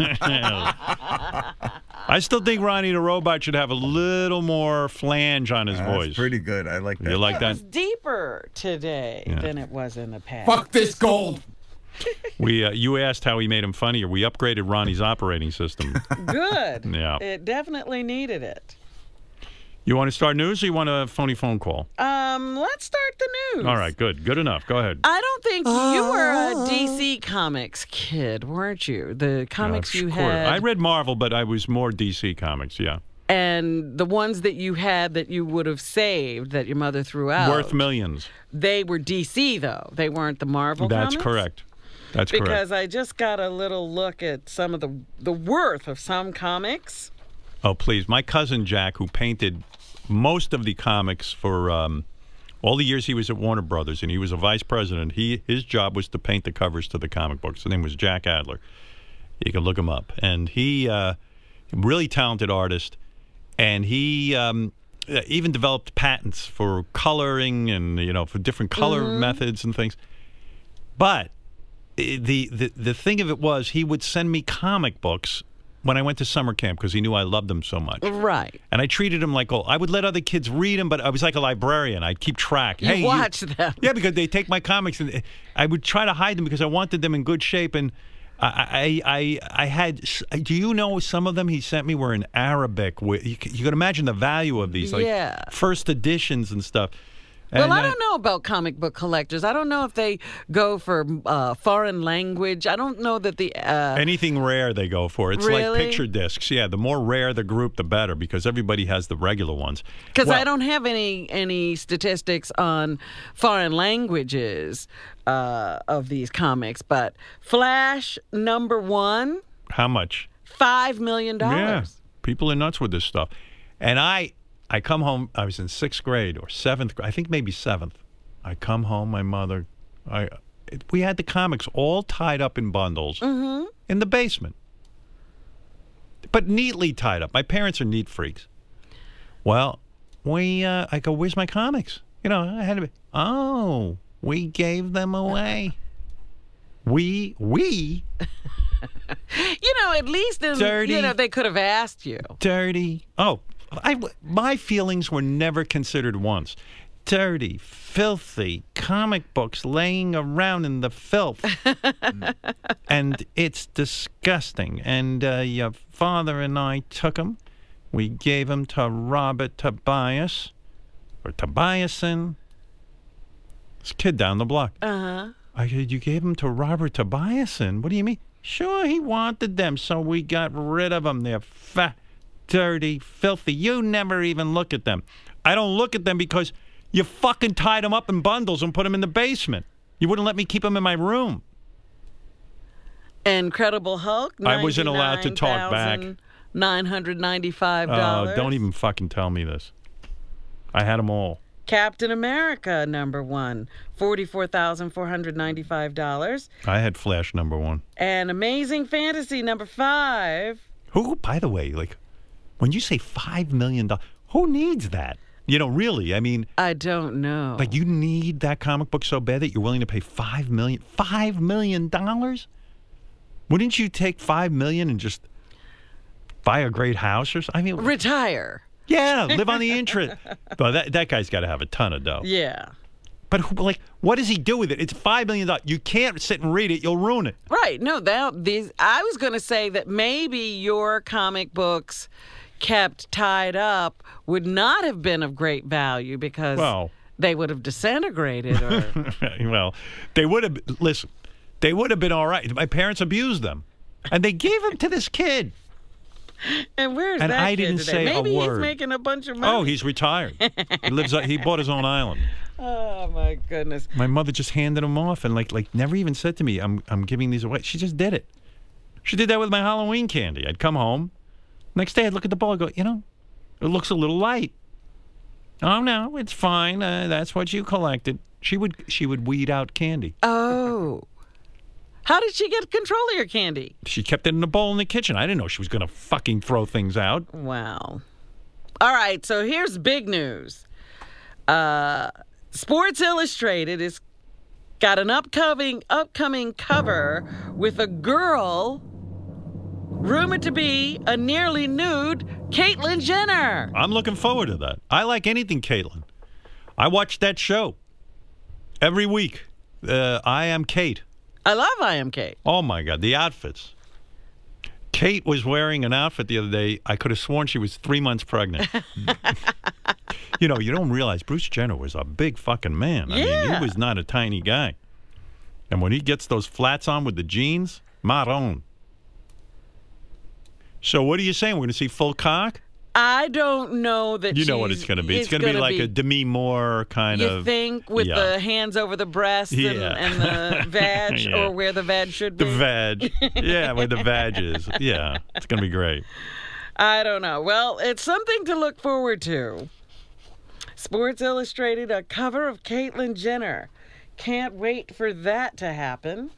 I still think Ronnie the Robot should have a little more flange on his voice. That's pretty good. I like that. You like that? It was deeper today than it was in the past. Fuck this gold. You asked how he made him funnier. We upgraded Ronnie's operating system. Good. Yeah. It definitely needed it. You want to start news or you want a phony phone call? Let's start the news. All right, good. Good enough. Go ahead. I don't think you were a DC Comics kid, weren't you? The comics you had. I read Marvel, but I was more DC Comics, yeah. And the ones that you had that you would have saved that your mother threw out. Worth millions. They were DC, though. They weren't the Marvel That's comics? correct. That's correct. Because I just got a little look at some of the worth of some comics. Oh, please. My cousin Jack, who painted most of the comics for all the years he was at Warner Brothers, and he was a vice president, his job was to paint the covers to the comic books. His name was Jack Adler. You can look him up. And he, really talented artist, and he even developed patents for coloring and, for different color methods and things. But the thing of it was he would send me comic books when I went to summer camp because he knew I loved them so much. Right. And I treated him like, I would let other kids read them, but I was like a librarian. I'd keep track. You watch them. Yeah, because they take my comics, and I would try to hide them because I wanted them in good shape. And I had, do you know some of them he sent me were in Arabic? You can imagine the value of these, like first editions and stuff. Well, I don't know about comic book collectors. I don't know if they go for foreign language. I don't know that the... anything rare they go for. It's really? like picture discs. Yeah, the more rare the group, the better, because everybody has the regular ones. Because I don't have any statistics on foreign languages of these comics, but Flash #1... How much? $5 million. Yeah, people are nuts with this stuff. And I come home, I was in 6th grade or 7th grade, I think maybe 7th. I come home, my mother, we had the comics all tied up in bundles in the basement. But neatly tied up. My parents are neat freaks. Well, I go, where's my comics? You know, I had to be, we gave them away. We? You know, at least they could have asked you. Dirty. My feelings were never considered once. Dirty, filthy comic books laying around in the filth. And it's disgusting. And your father and I took them. We gave them to Robert Tobias, or Tobiason. This kid down the block. I said, you gave them to Robert Tobiason? What do you mean? Sure, he wanted them, so we got rid of them. They're fat, dirty, filthy. You never even look at them. I don't look at them because you fucking tied them up in bundles and put them in the basement. You wouldn't let me keep them in my room. Incredible Hulk, I wasn't allowed to talk back. $995. Don't even fucking tell me this. I had them all. Captain America #1, $44,495. I had Flash #1. And Amazing Fantasy #5. Who, by the way, like, when you say $5 million, who needs that? You know, really, I mean... I don't know. Like, you need that comic book so bad that you're willing to pay $5 million? $5 million? Wouldn't you take $5 million and just buy a great house or something? I mean... Retire. Yeah, live on the interest. But that guy's got to have a ton of dough. Yeah. But, what does he do with it? It's $5 million. You can't sit and read it. You'll ruin it. Right. No, I was going to say that maybe your comic books kept tied up would not have been of great value because they would have disintegrated. Or... Well, they would have... Listen, they would have been all right. My parents abused them. And they gave them to this kid. And where's that I kid didn't today? say Maybe a word. He's making a bunch of money. Oh, he's retired. He bought his own island. Oh my goodness. My mother just handed them off and like never even said to me, I'm giving these away. She just did it. She did that with my Halloween candy. I'd come home. Next day I'd look at the bowl and go, it looks a little light. Oh no, it's fine. That's what you collected. She would weed out candy. Oh. How did she get control of your candy? She kept it in a bowl in the kitchen. I didn't know she was going to fucking throw things out. Wow. All right, so here's big news. Sports Illustrated has got an upcoming cover with a girl rumored to be a nearly nude Caitlyn Jenner. I'm looking forward to that. I like anything Caitlyn. I watch that show every week. I Am Kate. I love I Am Kate. Oh, my God. The outfits. Kate was wearing an outfit the other day. I could have sworn she was 3 months pregnant. You don't realize Bruce Jenner was a big fucking man. I mean, he was not a tiny guy. And when he gets those flats on with the jeans, marron. So what are you saying? We're going to see full cock? I don't know that. You know what it's going to be. It's going to be like a Demi Moore kind of. You think with the hands over the breast and the vag, or where the vag should be? The vag. Yeah, where the vag is. Yeah, it's going to be great. I don't know. Well, it's something to look forward to. Sports Illustrated, a cover of Caitlyn Jenner. Can't wait for that to happen.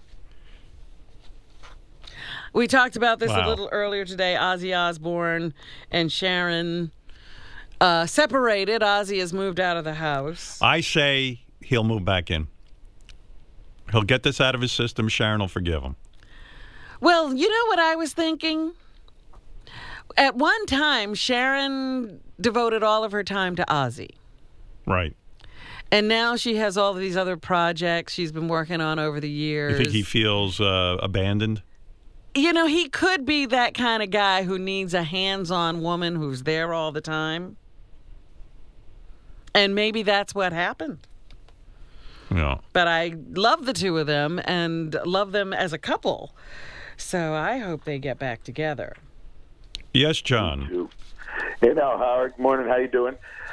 We talked about this a little earlier today. Ozzy Osbourne and Sharon separated. Ozzy has moved out of the house. I say he'll move back in. He'll get this out of his system. Sharon will forgive him. Well, you know what I was thinking? At one time, Sharon devoted all of her time to Ozzy. Right. And now she has all of these other projects she's been working on over the years. You think he feels abandoned? You know, he could be that kind of guy who needs a hands-on woman who's there all the time. And maybe that's what happened. Yeah. But I love the two of them and love them as a couple. So I hope they get back together. Yes, John. Hey now, Howard. Morning. How you doing?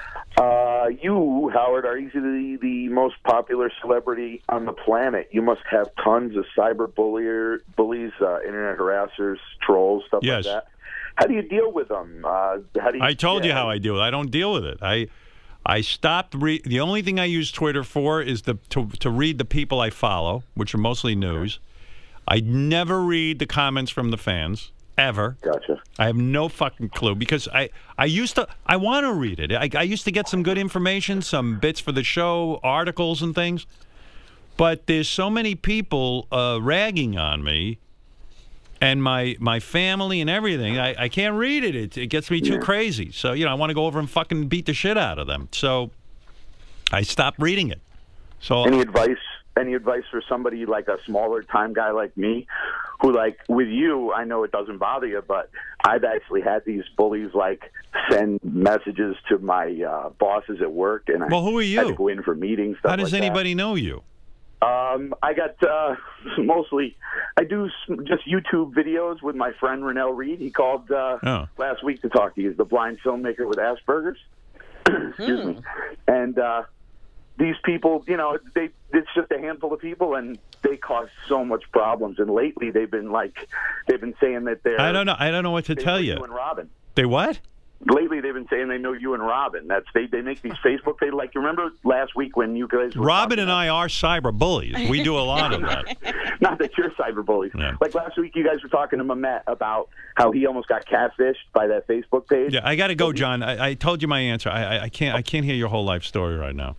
You, Howard, are easily the most popular celebrity on the planet. You must have tons of cyber bullies, internet harassers, trolls, stuff like that. How do you deal with them? How do you? I told you how I deal with it. I don't deal with it. I stopped. The only thing I use Twitter for is to read the people I follow, which are mostly news. I never read the comments from the fans. Ever. Gotcha. I have no fucking clue because I want to read it. I used to get some good information, some bits for the show, articles and things. But there's so many people ragging on me and my family and everything. I can't read it. It gets me too crazy. So, I want to go over and fucking beat the shit out of them. So I stopped reading it. So Any advice for somebody like a smaller time guy like me who, like, with you, I know it doesn't bother you, but I've actually had these bullies, like, send messages to my bosses at work, and who are you? I had to go in for meetings, stuff How does like anybody know you? I got mostly, I do just YouTube videos with my friend Rennell Reed. He called last week to talk to you. He's the blind filmmaker with Asperger's. Excuse me. And these people, it's just a handful of people, and they cause so much problems. And lately, they've been saying that they're. I don't know what to tell you. You and Robin. They what? Lately, they've been saying they know you and Robin. They make these Facebook pages. Like, you remember last week when you guys were Robin and I are cyber bullies. We do a lot of that. Not that you're cyber bullies. Yeah. Like last week, you guys were talking to Mamet about how he almost got catfished by that Facebook page. Yeah, I got to go, John. I told you my answer. I can't hear your whole life story right now.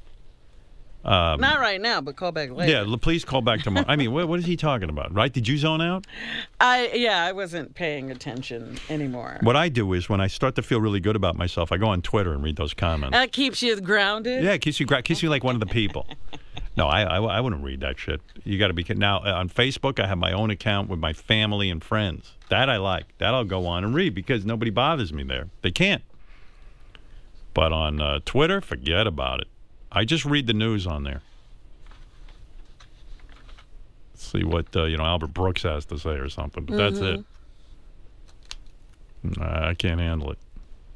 Not right now, but call back later. Yeah, please call back tomorrow. I mean, what is he talking about, right? Did you zone out? I wasn't paying attention anymore. What I do is when I start to feel really good about myself, I go on Twitter and read those comments. That keeps you grounded? Yeah, it keeps you like one of the people. No, I wouldn't read that shit. You got to be now on Facebook. I have my own account with my family and friends. That I like. That I'll go on and read because nobody bothers me there. They can't. But on Twitter, forget about it. I just read the news on there. See what Albert Brooks has to say or something, but that's it. I can't handle it.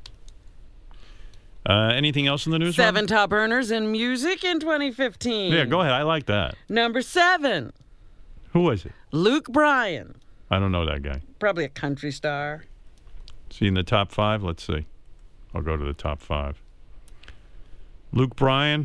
Anything else in the news? 7 top earners in music in 2015. Yeah, go ahead. I like that. Number 7. Who was it? Luke Bryan. I don't know that guy. Probably a country star. Is he in the top 5? Let's see. I'll go to the top 5. Luke Bryan.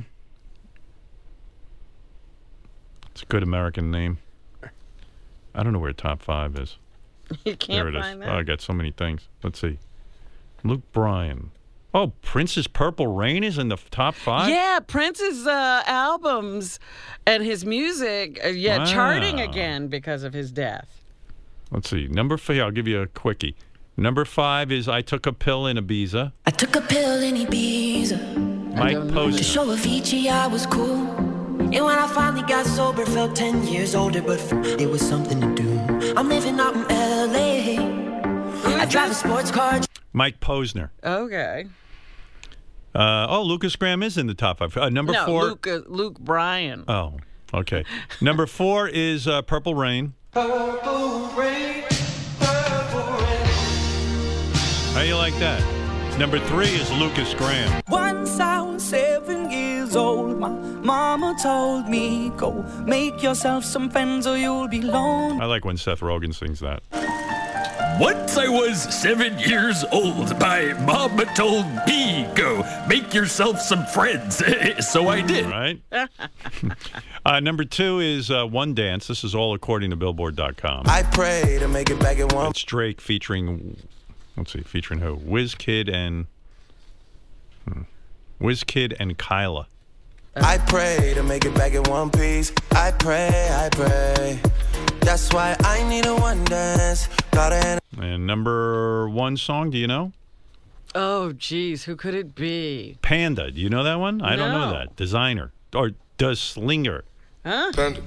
It's a good American name. I don't know where top 5 is. You can't find that? Oh, I got so many things. Let's see. Luke Bryan. Oh, Prince's Purple Rain is in the top 5? Yeah, Prince's albums and his music, charting again because of his death. Let's see. Number 5, I'll give you a quickie. Number 5 is I Took a Pill in Ibiza. I took a pill in Ibiza. Mike Posner. To show Avicii I was cool. And when I finally got sober, felt 10 years older, but it was something to do. I'm living out in L.A. I drive a sports car. Mike Posner. Okay. Lucas Graham is in the top 5. Number 4. Luke Bryan. Oh, okay. Number 4 is Purple Rain. Purple rain, purple rain. How you like that? Number 3 is Lucas Graham. Once I was 7 years old, my mama told me, go make yourself some friends or you'll be lonely. I like when Seth Rogen sings that. Once I was 7 years old, my mama told me, go make yourself some friends. So I did. Right? Number 2 is One Dance. This is all according to Billboard.com. I pray to make it back at one. It's Drake featuring, let's see, featuring who? WizKid and Kyla. I pray to make it back in one piece. I pray. That's why I need a one dance. And number one song, do you know? Oh, geez, who could it be? Panda. Do you know that one? I don't know No. that. Designer. Or does Slinger. Huh? Panda.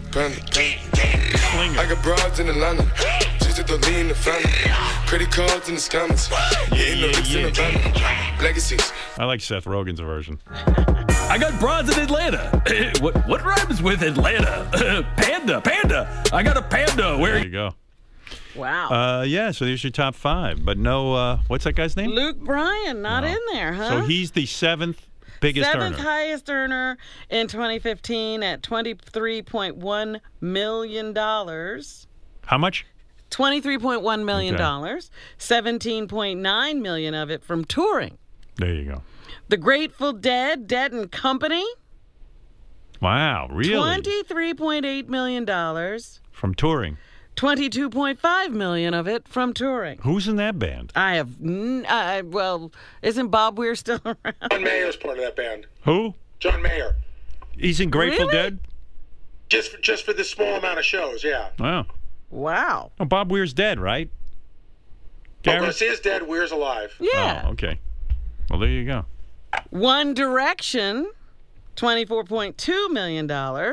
I got broads in Atlanta. Just at the lean, the family. Credit cards in the scammers. Yeah, no licks in the van. Legacies. I like Seth Rogen's version. I got broads in Atlanta. What rhymes with Atlanta? Panda. I got a panda. Where? There you go. Wow. Yeah, so there's your top five. But no, what's that guy's name? Luke Bryan, not in there, huh? So he's the seventh biggest Seventh earner. highest earner in 2015 at $23.1 million. How much? $23.1 million. Okay. $17.9 million of it from touring. There you go. The Grateful Dead, Dead and Company. Wow, really? $23.8 million. From touring. $22.5 million of it from touring. Who's in that band? I have, well, isn't Bob Weir still around? John Mayer's part of that band. Who? John Mayer. He's in Grateful Really? Dead? Just for this small amount of shows, yeah. Wow. Wow. Oh, Bob Weir's dead, right? Oh, Garcia's dead, Weir's alive. Yeah. Oh, okay. Well, there you go. One Direction, $24.2 million,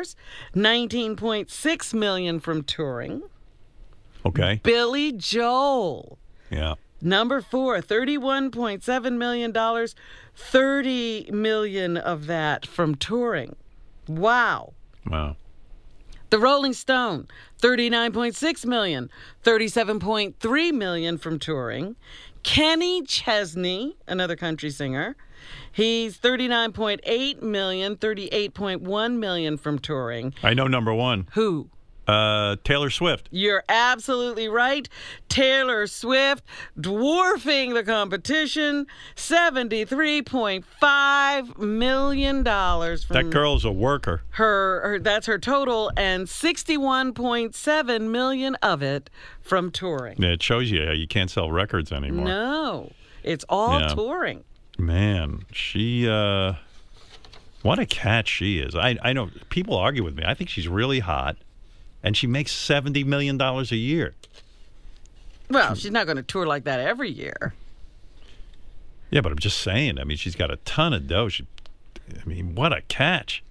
$19.6 million from touring. Okay. Billy Joel, Yeah. number 4, $31.7 million, $30 million of that from touring. Wow. Wow. The Rolling Stone, $39.6 million, $37.3 million from touring. Kenny Chesney, another country singer, he's $39.8 million, $38.1 million from touring. I know number one. Who? Taylor Swift. You're absolutely right. Taylor Swift dwarfing the competition, $73.5 million from That girl's a worker. her that's her total, and $61.7 million of it from touring. Yeah, it shows you how you can't sell records anymore. No, it's all Yeah. touring. Man, she, what a catch she is. I know people argue with me. I think she's really hot, and she makes $70 million a year. Well, she's not going to tour like that every year. Yeah, but I'm just saying. I mean, she's got a ton of dough. What a catch.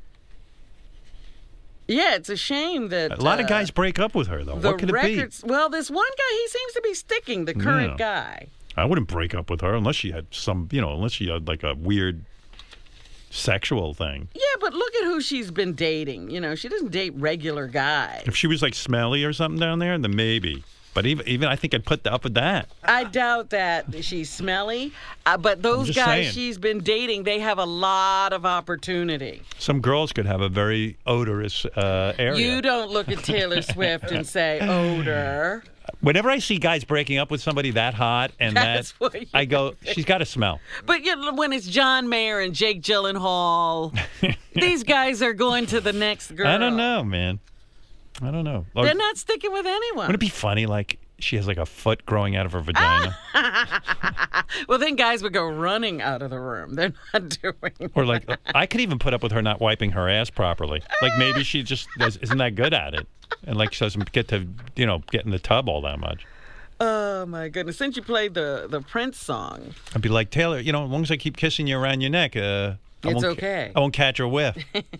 Yeah, it's a shame that A lot of guys break up with her, though. the What could it records. Well, this one guy, he seems to be sticking. The current guy. be? I wouldn't break up with her unless she had unless she had like a weird sexual thing. Yeah, but look at who she's been dating. You know, she doesn't date regular guys. If she was like smelly or something down there, then maybe. But even I think I'd put up with that. I doubt that she's smelly, but those just guys saying. she's been dating, they have a lot of opportunity. Some girls could have a very odorous area. You don't look at Taylor Swift and say odor. Whenever I see guys breaking up with somebody that hot and That's what you I go, she's got to smell. But you know, when it's John Mayer and Jake Gyllenhaal, these guys are going to the next girl. I don't know, man. I don't know. They're not sticking with anyone. Wouldn't it be funny, like, she has like a foot growing out of her vagina? Well, then guys would go running out of the room. They're not doing Or like, I could even put up with her not wiping her ass properly. Like maybe she just isn't that good at it. And like she doesn't get to, get in the tub all that much. Oh, my goodness. Since you played the Prince song. I'd be like, Taylor, as long as I keep kissing you around your neck, It's okay. I won't catch her whiff.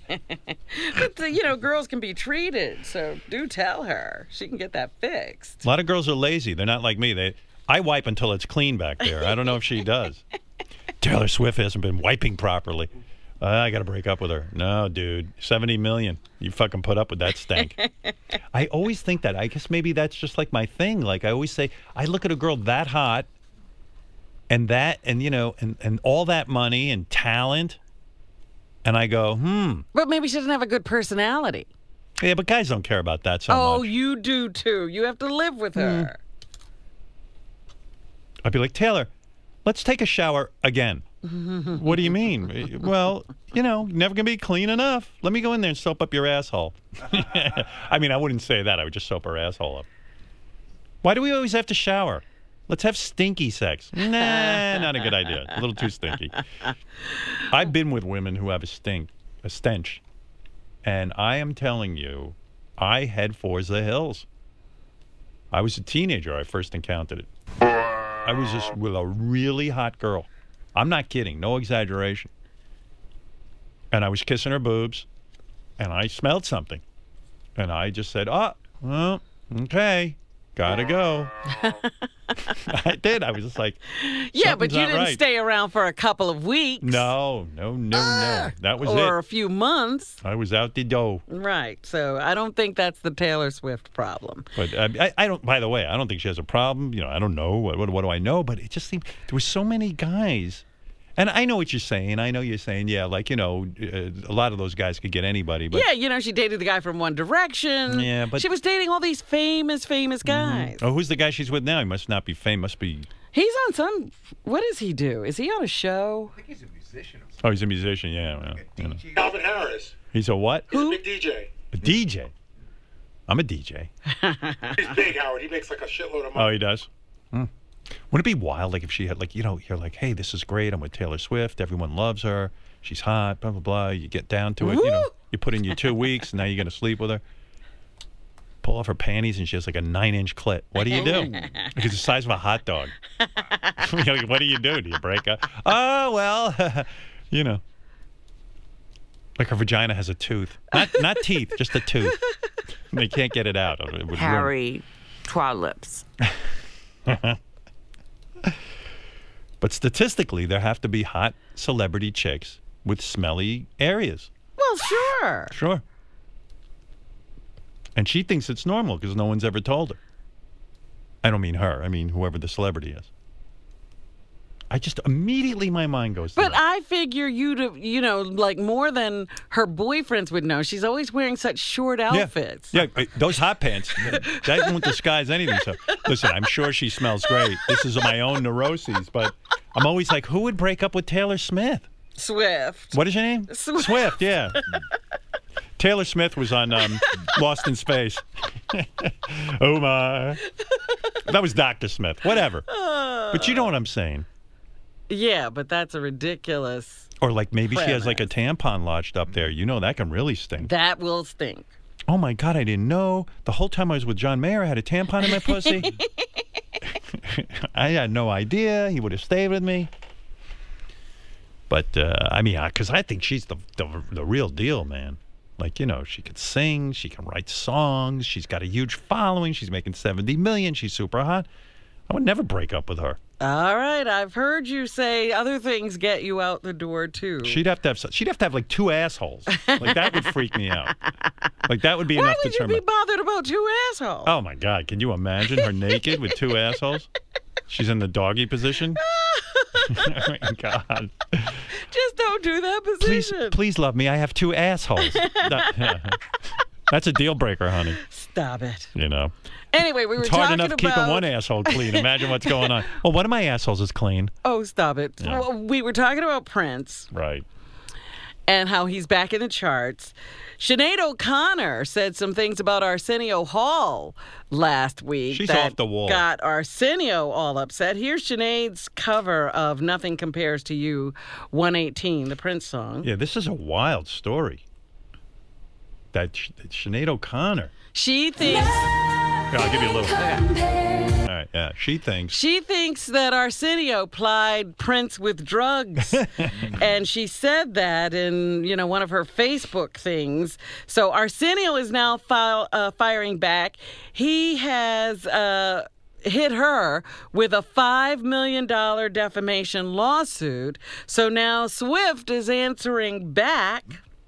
But, girls can be treated, so do tell her. She can get that fixed. A lot of girls are lazy. They're not like me. I wipe until it's clean back there. I don't know if she does. Taylor Swift hasn't been wiping properly. I got to break up with her. No, dude. $70 million. You fucking put up with that stink. I always think that. I guess maybe that's just like my thing. Like I always say, I look at a girl that hot and all that money and talent, and I go, But maybe she doesn't have a good personality. Yeah, but guys don't care about that so much. Oh, you do too. You have to live with her. I'd be like, Taylor, let's take a shower again. What do you mean? Well, never going to be clean enough. Let me go in there and soap up your asshole. I mean, I wouldn't say that. I would just soap her asshole up. Why do we always have to shower? Let's have stinky sex. Nah, not a good idea. A little too stinky. I've been with women who have a a stench. And I am telling you, I head for the hills. I was a teenager. I first encountered it. I was just with a really hot girl. I'm not kidding. No exaggeration. And I was kissing her boobs, and I smelled something. And I just said, oh, well, okay, gotta go. I did. I was just like, yeah, but you didn't right. stay around for a couple of weeks. No. That was or it. a few months. I was out the door. Right. So I don't think that's the Taylor Swift problem. But I don't. By the way, I don't think she has a problem. You know, I don't know. What do I know? But it just seemed there were so many guys. And I know what you're saying. I know you're saying, yeah, like, you know, a lot of those guys could get anybody. But yeah, you know, she dated the guy from One Direction. Yeah, but she was dating all these famous guys. Oh, who's the guy she's with now? He must not be famous. Must be. He's on some. What does he do? Is he on a show? I think he's a musician. Oh, he's a musician. Yeah. Well, you know. Calvin Harris. He's a what? He's a big DJ. A DJ. I'm a DJ. He's big, Howard. He makes like a shitload of money. Oh, he does. Wouldn't it be wild, like, if she had, like, you know, you're like, hey, this is great. I'm with Taylor Swift. Everyone loves her. She's hot, blah, blah, blah. You get down to it. You know, you put in your 2 weeks, and now you're going to sleep with her. Pull off her panties, and she has, like, a 9-inch clit. What do you do? It's the size of a hot dog. What do you do? Do you break up? Oh, well, you know. Like her vagina has a tooth. Not teeth, just a tooth. They can't get it out. It would Harry, lips. But statistically, there have to be hot celebrity chicks with smelly areas. Well, sure. Sure. And she thinks it's normal because no one's ever told her. I don't mean her. I mean whoever the celebrity is. I just immediately my mind goes to But that. I figure you to, you know, like more than her boyfriends would know. She's always wearing such short outfits. Yeah, those hot pants, that won't disguise anything. So, listen, I'm sure she smells great. This is my own neuroses, but I'm always like, who would break up with Taylor Smith? Swift. What is your name? Swift, yeah. Taylor Smith was on Lost in Space. Oh, my. That was Dr. Smith. Whatever. But you know what I'm saying. Yeah, but that's a ridiculous Or like maybe she has premise. like a tampon lodged up there. You know, that can really stink. That will stink. Oh, my God, I didn't know. The whole time I was with John Mayer, I had a tampon in my pussy. I had no idea. He would have stayed with me. But, I mean, because I think she's the real deal, man. Like, you know, she could sing. She can write songs. She's got a huge following. She's making $70 million. She's super hot. I would never break up with her. All right, I've heard you say other things get you out the door too. She'd have to have like 2 assholes. Like that would freak me out. Like that would be enough to turn. Why would you be bothered about 2 assholes? Oh my God! Can you imagine her naked with 2 assholes? She's in the doggy position. Oh my God! Just don't do that position. Please love me. I have 2 assholes. That's a deal breaker, honey. Stop it. You know. Anyway, we were it's hard talking enough about keeping one asshole clean. Imagine what's going on. Well, one of my assholes is clean. Oh, stop it. Yeah. Well, we were talking about Prince. Right. And how he's back in the charts. Sinead O'Connor said some things about Arsenio Hall last week. She's that off the wall. Got Arsenio all upset. Here's Sinead's cover of Nothing Compares to You, 118, the Prince song. Yeah, this is a wild story. That Sinead O'Connor. She thinks... Here, I'll give you a little. Okay. All right, yeah. She thinks that Arsenio plied Prince with drugs. And she said that in, you know, one of her Facebook things. So Arsenio is now firing back. He has hit her with a $5 million defamation lawsuit. So now Swift is answering back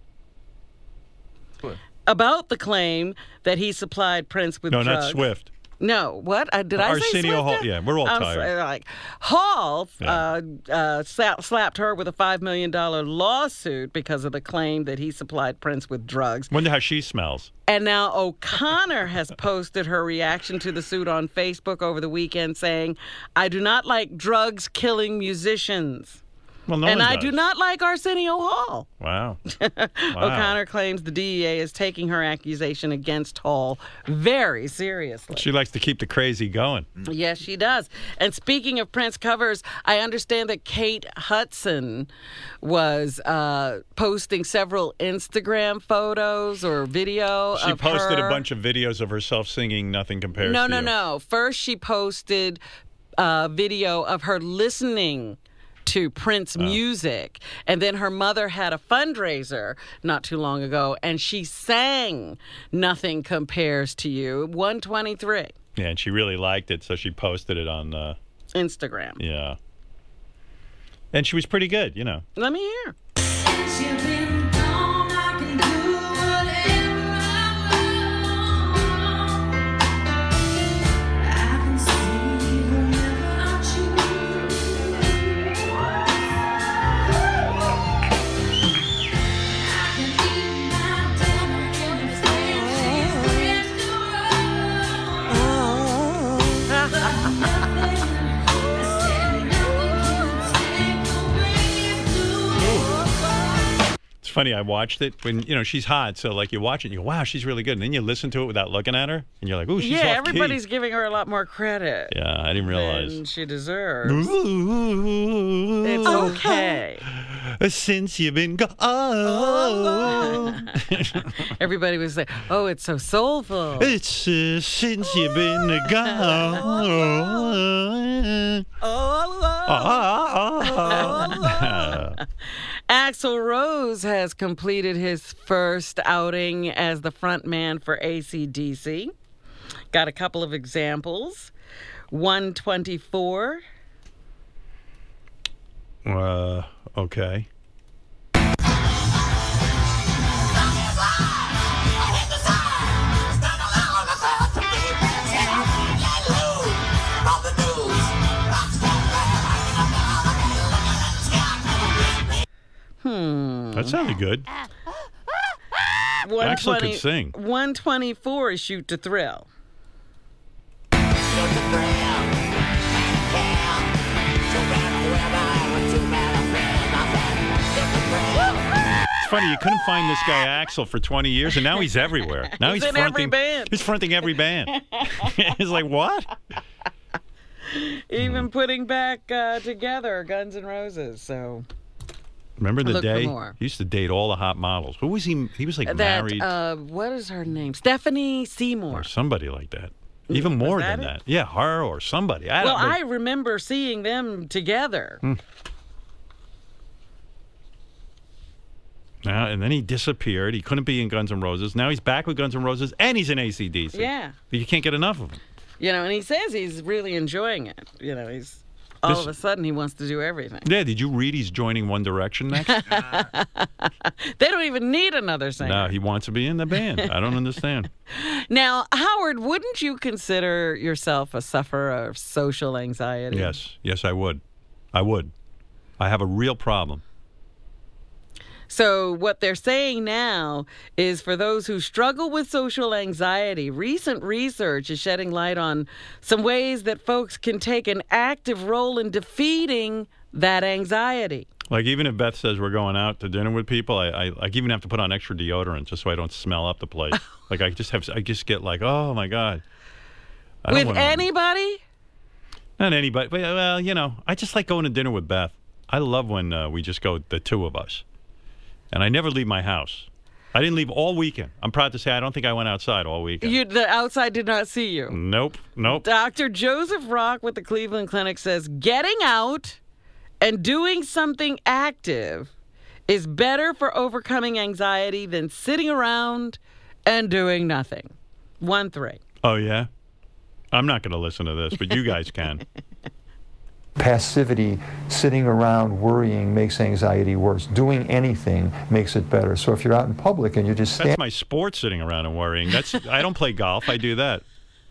about the claim that he supplied Prince with drugs. No, not Swift. No, what? Did I say Arsenio Swift? Hall. Yeah, we're all tired. Hall slapped her with a $5 million lawsuit because of the claim that he supplied Prince with drugs. Wonder how she smells. And now O'Connor has posted her reaction to the suit on Facebook over the weekend saying, I do not like drugs killing musicians. Well, no and one I does. do not like Arsenio Hall. Wow. O'Connor claims the DEA is taking her accusation against Hall very seriously. She likes to keep the crazy going. Yes, she does. And speaking of Prince covers, I understand that Kate Hudson was posting several Instagram photos or video She of posted her. a bunch of videos of herself singing Nothing Compares to You. No. First, she posted a video of her listening to Prince music. And then her mother had a fundraiser not too long ago, and she sang Nothing Compares to You, 123. Yeah, and she really liked it, so she posted it on Instagram. Yeah. And she was pretty good, you know. Let me hear. It's funny, I watched it when, you know, she's hot, so like you watch it and you go, wow, she's really good. And then you listen to it without looking at her, and you're like, ooh, she's off key. Everybody's giving her a lot more credit. Yeah, I didn't realize. Than she deserves. It's okay. Since you've been gone. Everybody was like, oh, it's so soulful. It's since you've been gone. Axl Rose has completed his first outing as the front man for AC/DC. Got a couple of examples. 124. Okay. That sounded good. Axl could sing. 124 is Shoot to Thrill. It's funny, you couldn't find this guy Axl for 20 years, and now he's everywhere. Now he's in fronting every band. He's fronting every band. He's like, what? Even putting back together Guns N' Roses. So remember the look day for more. he used to date all the hot models? Who was he? He was like married what is her name? Stephanie Seymour. or somebody like that. Even more that than it? that. Yeah, her or somebody. I remember seeing them together. Now, and then he disappeared. He couldn't be in Guns N' Roses. Now he's back with Guns N' Roses, and he's in AC/DC. Yeah. You can't get enough of him. You know, and he says he's really enjoying it. You know, he's all of a sudden he wants to do everything. Yeah, did you read he's joining One Direction next? They don't even need another singer. No, he wants to be in the band. I don't understand. Now, Howard, wouldn't you consider yourself a sufferer of social anxiety? Yes, I would. I would. I have a real problem. So what they're saying now is for those who struggle with social anxiety, recent research is shedding light on some ways that folks can take an active role in defeating that anxiety. Like, even if Beth says we're going out to dinner with people, I even have to put on extra deodorant just so I don't smell up the place. Like, I just get like, oh my God. With anybody? Not anybody. Well, you know, I just like going to dinner with Beth. I love when we just go, the two of us. And I never leave my house. I didn't leave all weekend. I'm proud to say I don't think I went outside all weekend. The outside did not see you. Nope. Dr. Joseph Rock with the Cleveland Clinic says getting out and doing something active is better for overcoming anxiety than sitting around and doing nothing. 1-3. Oh, yeah? I'm not going to listen to this, but you guys can. Passivity, sitting around worrying, makes anxiety worse. Doing anything makes it better. So if you're out in public and you're just That's my sport, sitting around and worrying. I don't play golf. I do that.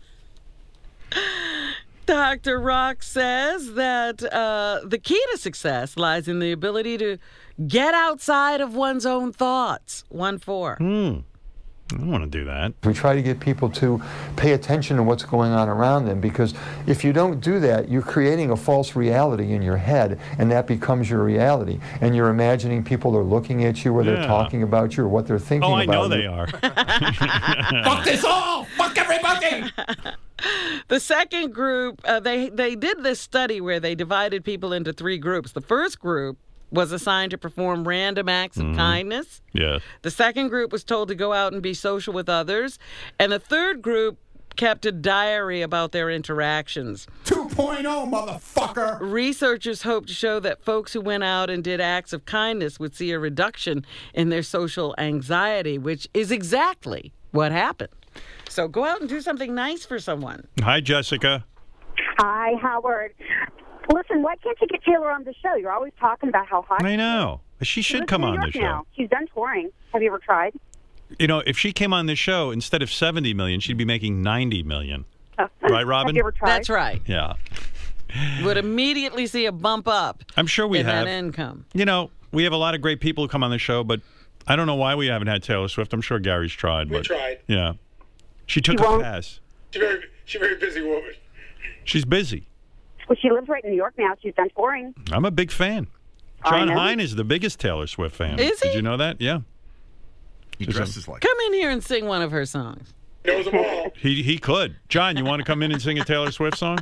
Dr. Rock says that the key to success lies in the ability to get outside of one's own thoughts. 1-4. I don't want to do that. We try to get people to pay attention to what's going on around them, because if you don't do that, you're creating a false reality in your head, and that becomes your reality. And you're imagining people are looking at you, or they're talking about you, or what they're thinking about you. Oh, I know they are. Fuck this all! Fuck everybody! The second group, they did this study where they divided people into 3 groups. The first group was assigned to perform random acts of kindness. Yeah. The second group was told to go out and be social with others. And the third group kept a diary about their interactions. 2.0, motherfucker! Researchers hope to show that folks who went out and did acts of kindness would see a reduction in their social anxiety, which is exactly what happened. So go out and do something nice for someone. Hi, Jessica. Hi, Howard. Listen, why can't you get Taylor on the show? You're always talking about how hot I know. She should come on the show. Now. She's done touring. Have you ever tried? You know, if she came on this show, instead of $70 million, she'd be making $90 million. Right, Robin? Have you ever tried? That's right. Yeah. Would immediately see a bump up. I'm sure we in have. that income. You know, we have a lot of great people who come on the show, but I don't know why we haven't had Taylor Swift. I'm sure Gary's tried. We tried. Yeah. She took a pass. She's a very busy woman. She's busy. Well, she lives right in New York now. She's done touring. I'm a big fan. John Hine is the biggest Taylor Swift fan. Is he? Did you know that? Yeah. He dresses like. Come in here and sing one of her songs. Knows them all. He could. John, you want to come in and sing a Taylor Swift song?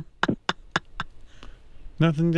Nothing.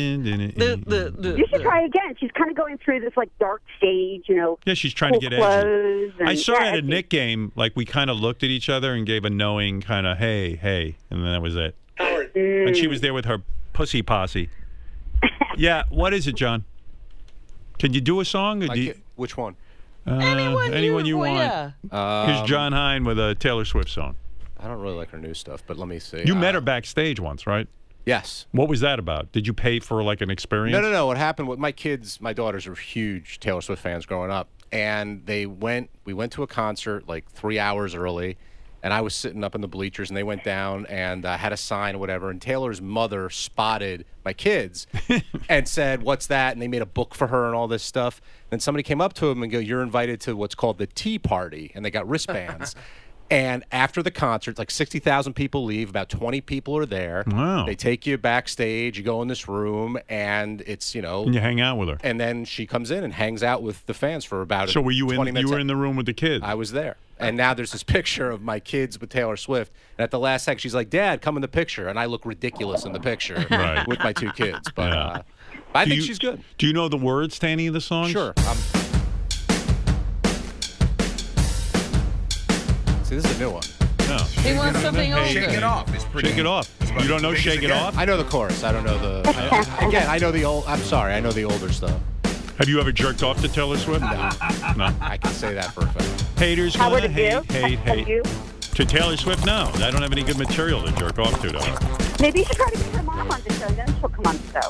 You should try again. She's kind of going through this like dark stage, you know. Yeah, she's trying to get edgy. I saw her at a Knick game. Like we kind of looked at each other and gave a knowing kind of hey, and then that was it. Howard. And she was there with her pussy posse. Yeah, what is it, John? Can you do a song? Or which one? Anyone you want. Yeah. Here's John Hine with a Taylor Swift song. I don't really like her new stuff, but let me see. You met her backstage once, right? Yes. What was that about? Did you pay for like an experience? No. What happened with my kids, my daughters are huge Taylor Swift fans growing up, and we went to a concert like 3 hours early, and I was sitting up in the bleachers, and they went down and had a sign or whatever, and Taylor's mother spotted my kids and said, "What's that?" And they made a book for her and all this stuff. Then somebody came up to him and go, "You're invited to what's called the tea party," and they got wristbands. And after the concert, like 60,000 people leave, about 20 people are there. Wow. They take you backstage, you go in this room, and it's, you know. And you hang out with her. And then she comes in and hangs out with the fans for about 20 minutes. You were in the room with the kids? I was there. And now there's this picture of my kids with Taylor Swift. And at the last second, she's like, "Dad, come in the picture." And I look ridiculous in the picture with my 2 kids. But I think she's good. Do you know the words to any of the songs? Sure. See, this is a new one. No. He wants something older. Shake It Off is pretty. Shake It Off. You don't know Shake It Off? I know the chorus. I don't know the. I know the old. I'm sorry. I know the older stuff. Have you ever jerked off to Taylor Swift? No. I can say that for a fact. Haters Howard, gonna hate. You? To Taylor Swift, no. I don't have any good material to jerk off to, though. Maybe you should try to get her mom on the show, then she'll come on the show.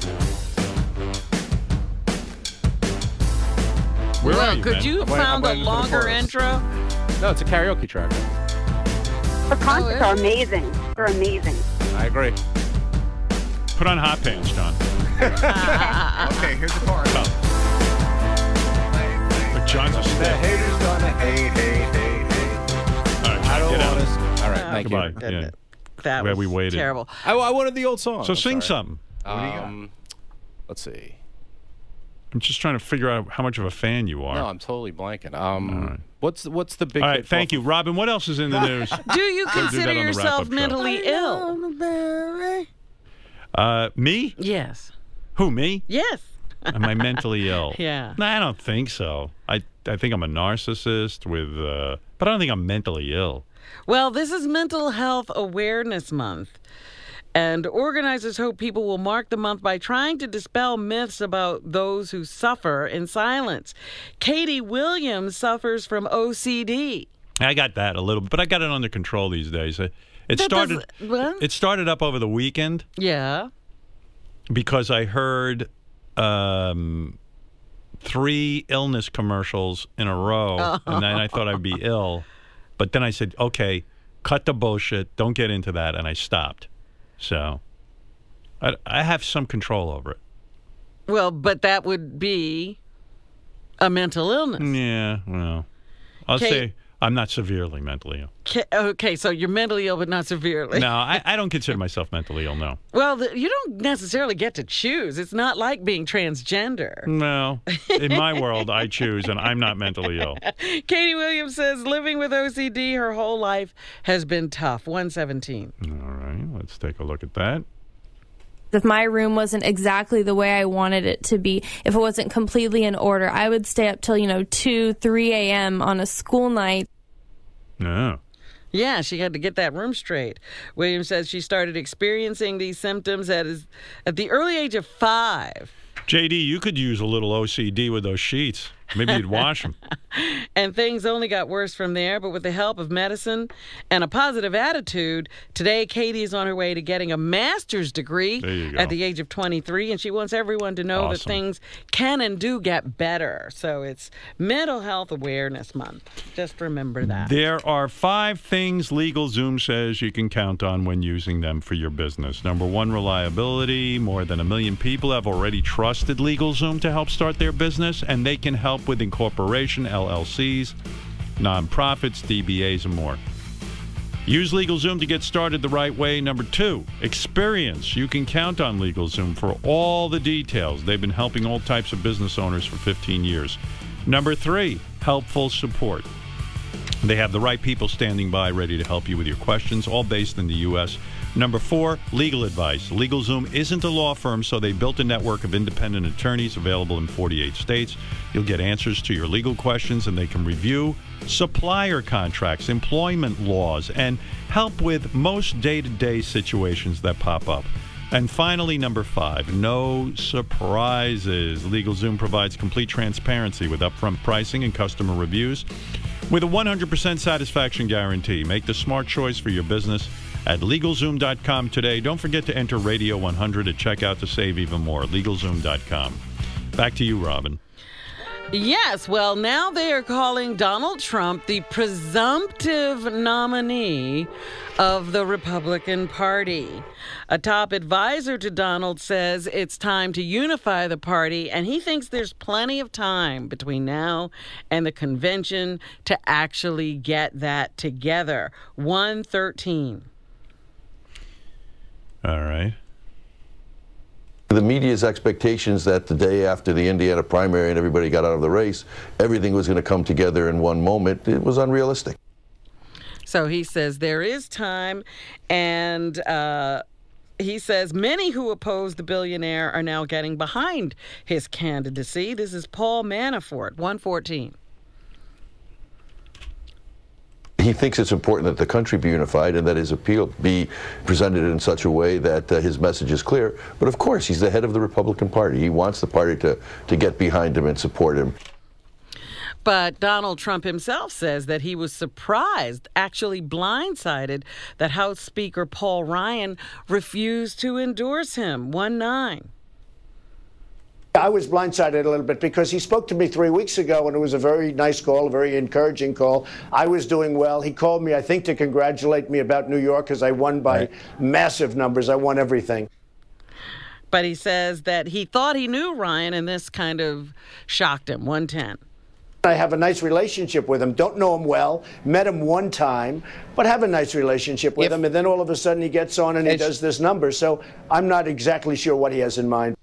Where are you, could man? you have found a longer intro? No, it's a karaoke track. Her concerts are amazing. They're amazing. I agree. Put on hot pants, John. Okay, here's the chorus. But John's a The stick. haters gonna hate. All right, I don't get out. want to. All right, thank Goodbye. you. Yeah. That Glad was we waited. terrible. I wanted the old song. So sing something. Let's see. I'm just trying to figure out how much of a fan you are. No, I'm totally blanking. What's the big? All right, hit thank you, Robin. What else is in the news? Do you We'll do that consider on the yourself wrap-up show. mentally ill? Me? Yes. Who, me? Yes. Am I mentally ill? Yeah. No, I don't think so. I think I'm a narcissist with, but I don't think I'm mentally ill. Well, this is Mental Health Awareness Month. And organizers hope people will mark the month by trying to dispel myths about those who suffer in silence. Katie Williams suffers from OCD. I got that a little bit, but I got it under control these days. It started up over the weekend. Yeah. Because I heard 3 illness commercials in a row, and then I thought I'd be ill. But then I said, okay, cut the bullshit. Don't get into that. And I stopped. So I have some control over it. Well, but that would be a mental illness. Yeah, well, I'm not severely mentally ill. Okay, so you're mentally ill, but not severely. No, I don't consider myself mentally ill, no. Well, you don't necessarily get to choose. It's not like being transgender. No. In my world, I choose, and I'm not mentally ill. Katie Williams says living with OCD her whole life has been tough. 117. All right, let's take a look at that. If my room wasn't exactly the way I wanted it to be, if it wasn't completely in order, I would stay up till, 2, 3 a.m. on a school night. No. Yeah, she had to get that room straight. Williams says she started experiencing these symptoms at the early age of 5. JD, you could use a little OCD with those sheets. Maybe you'd wash them. And things only got worse from there, but with the help of medicine and a positive attitude, today Katie is on her way to getting a master's degree at the age of 23, and she wants everyone to know that things can and do get better. So it's Mental Health Awareness Month. Just remember that. There are 5 things LegalZoom says you can count on when using them for your business. Number 1, reliability. More than 1 million people have already trusted LegalZoom to help start their business, and they can help with incorporation, LLCs, nonprofits, DBAs, and more. Use LegalZoom to get started the right way. Number 2, experience. You can count on LegalZoom for all the details. They've been helping all types of business owners for 15 years. Number 3, helpful support. They have the right people standing by ready to help you with your questions, all based in the U.S. Number 4, legal advice. LegalZoom isn't a law firm, so they built a network of independent attorneys available in 48 states. You'll get answers to your legal questions, and they can review supplier contracts, employment laws, and help with most day-to-day situations that pop up. And finally, number 5, no surprises. LegalZoom provides complete transparency with upfront pricing and customer reviews with a 100% satisfaction guarantee. Make the smart choice for your business at LegalZoom.com today. Don't forget to enter Radio 100 at checkout to save even more. LegalZoom.com. Back to you, Robin. Yes, well, now they are calling Donald Trump the presumptive nominee of the Republican Party. A top advisor to Donald says it's time to unify the party, and he thinks there's plenty of time between now and the convention to actually get that together. 113. All right. The media's expectations that the day after the Indiana primary and everybody got out of the race, everything was going to come together in one moment, it was unrealistic. So he says there is time, and he says many who oppose the billionaire are now getting behind his candidacy. This is Paul Manafort, 114. He thinks it's important that the country be unified and that his appeal be presented in such a way that his message is clear. But of course, he's the head of the Republican Party. He wants the party to get behind him and support him. But Donald Trump himself says that he was surprised, actually blindsided, that House Speaker Paul Ryan refused to endorse him. 1-9. I was blindsided a little bit because he spoke to me 3 weeks ago, and it was a very nice call, a very encouraging call. I was doing well. He called me, I think, to congratulate me about New York because I won by massive numbers. I won everything. But he says that he thought he knew Ryan, and this kind of shocked him. 110. I have a nice relationship with him. Don't know him well. Met him one time, but have a nice relationship with him. And then all of a sudden he gets on and he does this number. So I'm not exactly sure what he has in mind.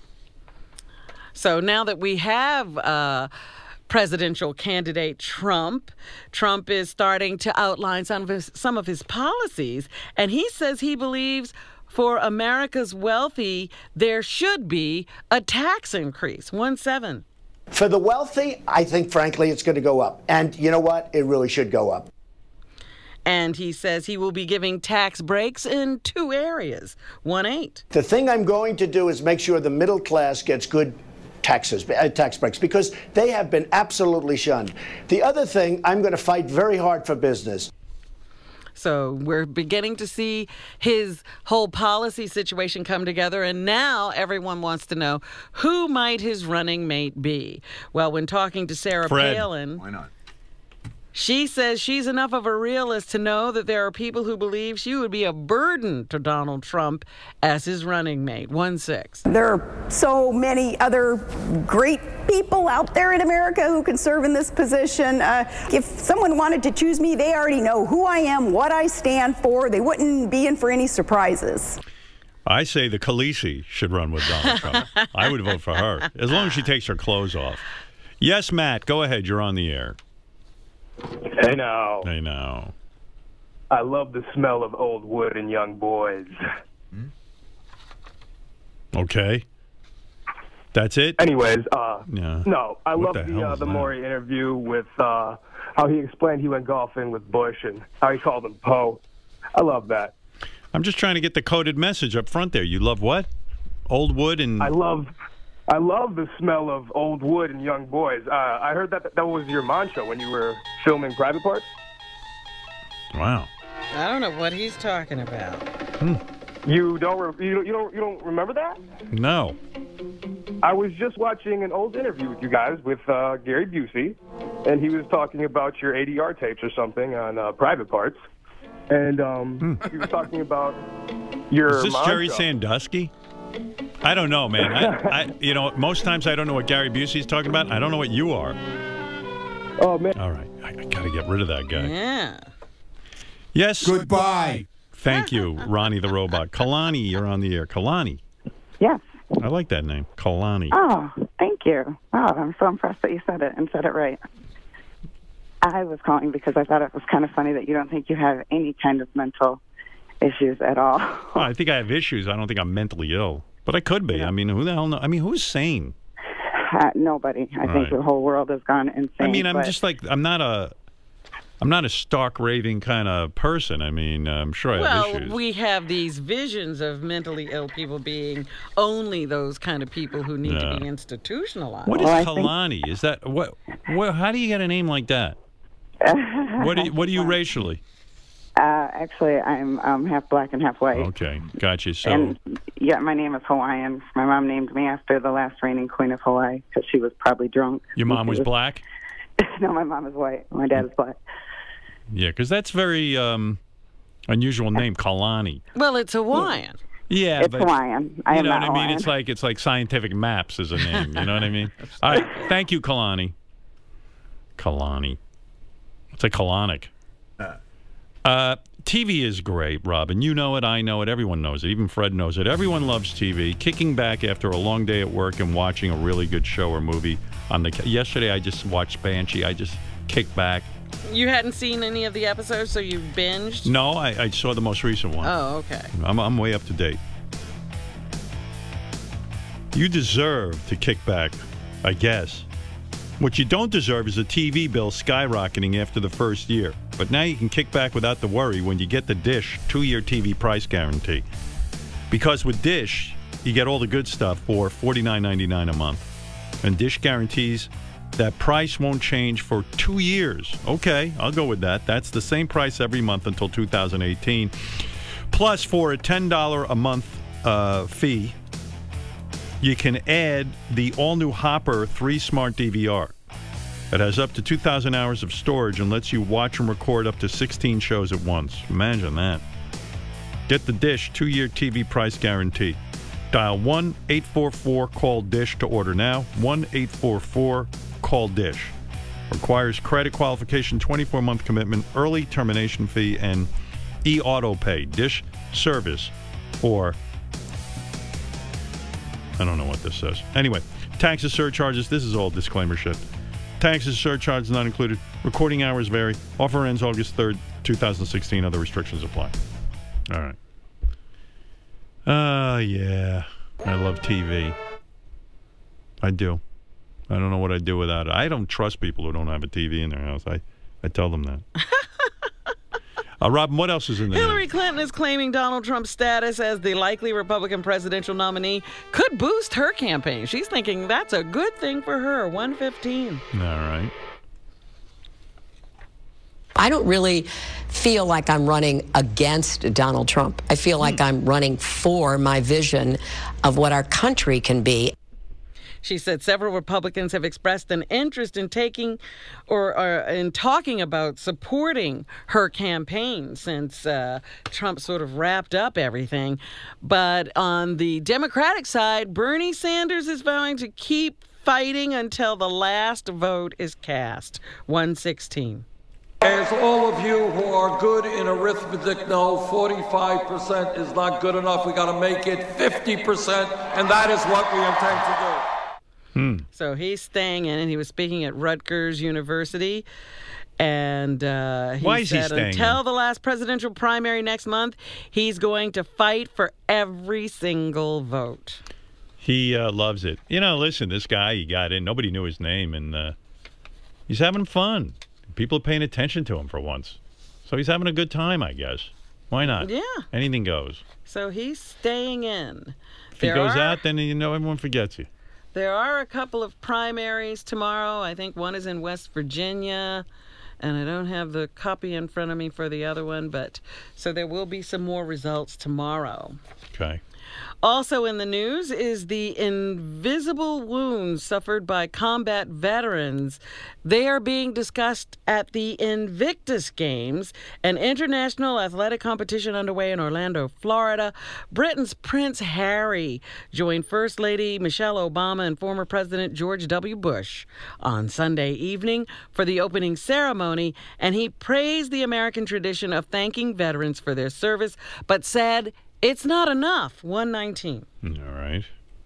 So now that we have presidential candidate Trump is starting to outline some of his policies, and he says he believes for America's wealthy there should be a tax increase. 1-7. For the wealthy, I think, frankly, it's going to go up. And you know what? It really should go up. And he says he will be giving tax breaks in 2 areas. 1-8. The thing I'm going to do is make sure the middle class gets good tax breaks, because they have been absolutely shunned. The other thing, I'm going to fight very hard for business. So we're beginning to see his whole policy situation come together, and now everyone wants to know who might his running mate be. Well, when talking to Sarah Palin... Why not? She says she's enough of a realist to know that there are people who believe she would be a burden to Donald Trump as his running mate. 1-6. There are so many other great people out there in America who can serve in this position. If someone wanted to choose me, they already know who I am, what I stand for. They wouldn't be in for any surprises. I say the Khaleesi should run with Donald Trump. I would vote for her, as long as she takes her clothes off. Yes, Matt, go ahead. You're on the air. Hey, now. Hey, now. I love the smell of old wood and young boys. Okay. That's it? Anyways, Yeah. no, I What love the hell is the that? Maury interview with how he explained he went golfing with Bush and how he called him Poe. I love that. I'm just trying to get the coded message up front there. You love what? Old wood and... I love the smell of old wood and young boys. I heard that was your mantra when you were filming Private Parts. Wow. I don't know what he's talking about. You don't remember that? No. I was just watching an old interview with you guys with Gary Busey, and he was talking about your ADR tapes or something on Private Parts, and he was talking about your. Is this mantra. Jerry Sandusky? I don't know, man. I most times I don't know what Gary Busey's talking about. I don't know what you are. Oh man. All right, I got to get rid of that guy. Yeah. Yes. Goodbye. Thank you, Ronnie the Robot. Kalani, you're on the air. Kalani. Yes. I like that name, Kalani. Oh, thank you. Oh, I'm so impressed that you said it and said it right. I was calling because I thought it was kind of funny that you don't think you have any kind of mental issues at all. Oh, I think I have issues. I don't think I'm mentally ill, but I could be. I mean, who the hell knows? I mean, who's sane? Nobody. I think Right. the whole world has gone insane. I mean, I'm but- just like I'm not a stark raving kind of person. I mean, I'm sure I have Well, issues. we have these visions of mentally ill people being only those kind of people who need Yeah. to be institutionalized. What is Kalani? Is that what? How do you get a name like that? What are you racially? Actually, I'm half black and half white. Okay, gotcha. So And yeah, my name is Hawaiian. My mom named me after the last reigning queen of Hawaii because she was probably drunk. your mom was black? No, my mom is white. My dad is black. Yeah, because that's very unusual name, Kalani. Well, it's Hawaiian. Yeah, It's but Hawaiian. I you am know not what I mean? Hawaiian. It's like Scientific Maps is a name. You know what I mean? All right, thank you, Kalani. Kalani. It's like colonic. TV is great, Robin. You know it. I know it. Everyone knows it. Even Fred knows it. Everyone loves TV. Kicking back after a long day at work and watching a really good show or movie on the. Yesterday, I just watched Banshee. I just kicked back. You hadn't seen any of the episodes, so you binged? No, I saw the most recent one. Oh, okay. I'm way up to date. You deserve to kick back, I guess. What you don't deserve is a TV bill skyrocketing after the first year. But now you can kick back without the worry when you get the Dish 2-year TV price guarantee. Because with Dish, you get all the good stuff for $49.99 a month. And Dish guarantees that price won't change for 2 years. Okay, I'll go with that. That's the same price every month until 2018. Plus, for a $10 a month fee, you can add the all-new Hopper 3 Smart DVR. It has up to 2,000 hours of storage and lets you watch and record up to 16 shows at once. Imagine that. Get the Dish 2-year TV price guarantee. Dial 1-844-CALL-DISH to order now. 1-844-CALL-DISH. Requires credit qualification, 24-month commitment, early termination fee, and e-auto pay. Dish service for... I don't know what this says. Anyway, taxes, surcharges, this is all disclaimer shit. Taxes, surcharges not included. Recording hours vary. Offer ends August 3rd, 2016. Other restrictions apply. All right. Yeah. I love TV. I do. I don't know what I'd do without it. I don't trust people who don't have a TV in their house. I tell them that. Robin, what else is in there? Hillary Clinton is claiming Donald Trump's status as the likely Republican presidential nominee could boost her campaign. She's thinking that's a good thing for her. 115. All right. I don't really feel like I'm running against Donald Trump. I feel like I'm running for my vision of what our country can be. She said several Republicans have expressed an interest in taking or in talking about supporting her campaign since Trump sort of wrapped up everything. But on the Democratic side, Bernie Sanders is vowing to keep fighting until the last vote is cast. 116. As all of you who are good in arithmetic know, 45% is not good enough. We got to make it 50%, and that is what we intend to do. So he's staying in, and he was speaking at Rutgers University. And Why is he said staying until in? the last presidential primary next month, he's going to fight for every single vote. He loves it. You know, listen, this guy, he got in. Nobody knew his name, and he's having fun. People are paying attention to him for once. So he's having a good time, I guess. Why not? Yeah. Anything goes. So he's staying in. If he goes out, then you know everyone forgets you. There are a couple of primaries tomorrow. I think one is in West Virginia, and I don't have the copy in front of me for the other one, but so there will be some more results tomorrow. Okay. Also in the news is the invisible wounds suffered by combat veterans. They are being discussed at the Invictus Games, an international athletic competition underway in Orlando, Florida. Britain's Prince Harry joined First Lady Michelle Obama and former President George W. Bush on Sunday evening for the opening ceremony, and he praised the American tradition of thanking veterans for their service, but said it's not enough. 119. All right.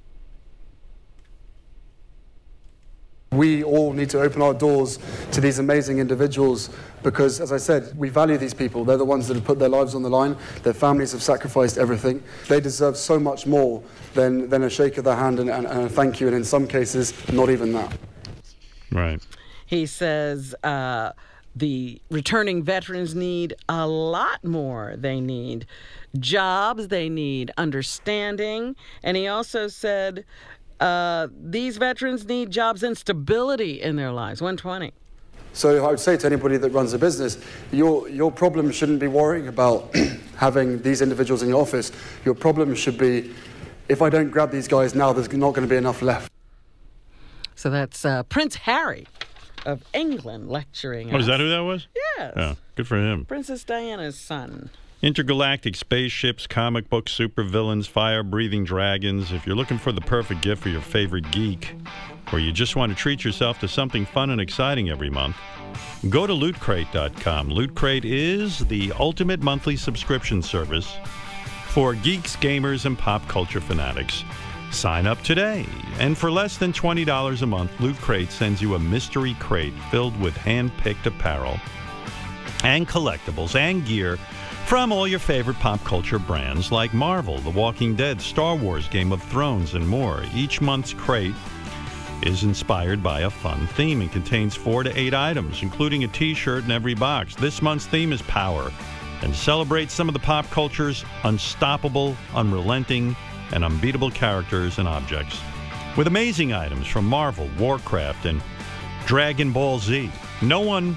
We all need to open our doors to these amazing individuals because, as I said, we value these people. They're the ones that have put their lives on the line. Their families have sacrificed everything. They deserve so much more than a shake of the hand and a thank you, and in some cases, not even that. Right. He says the returning veterans need a lot more. They need jobs, they need understanding, and he also said these veterans need jobs and stability in their lives. 120. So I would say to anybody that runs a business, your problem shouldn't be worrying about having these individuals in your office. Your problem should be, if I don't grab these guys now, there's not going to be enough left. So that's Prince Harry of England lecturing us. Oh, is that who that was? Yes. Oh, good for him. Princess Diana's son. Intergalactic spaceships, comic books, supervillains, fire-breathing dragons. If you're looking for the perfect gift for your favorite geek, or you just want to treat yourself to something fun and exciting every month, go to LootCrate.com. Loot Crate is the ultimate monthly subscription service for geeks, gamers, and pop culture fanatics. Sign up today. And for less than $20 a month, Loot Crate sends you a mystery crate filled with hand-picked apparel and collectibles and gear from all your favorite pop culture brands like Marvel, The Walking Dead, Star Wars, Game of Thrones, and more. Each month's crate is inspired by a fun theme and contains 4 to 8 items, including a t-shirt in every box. This month's theme is power and celebrates some of the pop culture's unstoppable, unrelenting, and unbeatable characters and objects. With amazing items from Marvel, Warcraft, and Dragon Ball Z. No one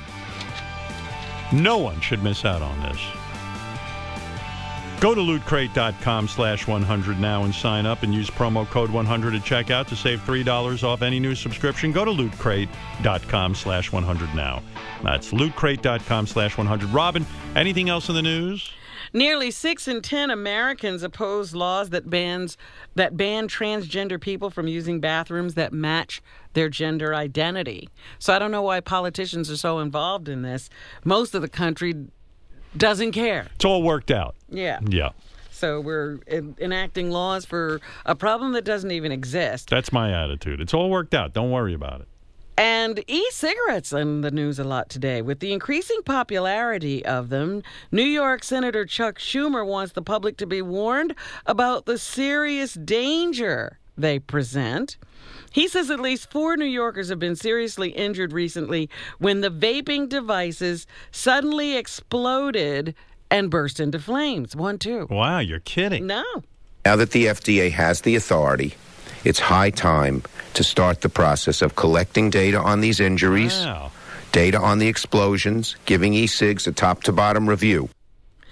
should miss out on this. Go to lootcrate.com/100 now and sign up and use promo code 100 at checkout to save $3 off any new subscription. Go to lootcrate.com/100 now. That's lootcrate.com/100. Robin, anything else in the news? Nearly 6 in 10 Americans oppose laws that ban transgender people from using bathrooms that match their gender identity. So I don't know why politicians are so involved in this. Most of the country doesn't care. It's all worked out. Yeah. Yeah. So we're enacting laws for a problem that doesn't even exist. That's my attitude. It's all worked out. Don't worry about it. And e-cigarettes in the news a lot today. With the increasing popularity of them, New York Senator Chuck Schumer wants the public to be warned about the serious danger they present. He says at least 4 New Yorkers have been seriously injured recently when the vaping devices suddenly exploded and burst into flames. 1, 2. Wow, you're kidding. No. Now that the FDA has the authority, it's high time to start the process of collecting data on these injuries, data on the explosions, giving e-cigs a top-to-bottom review.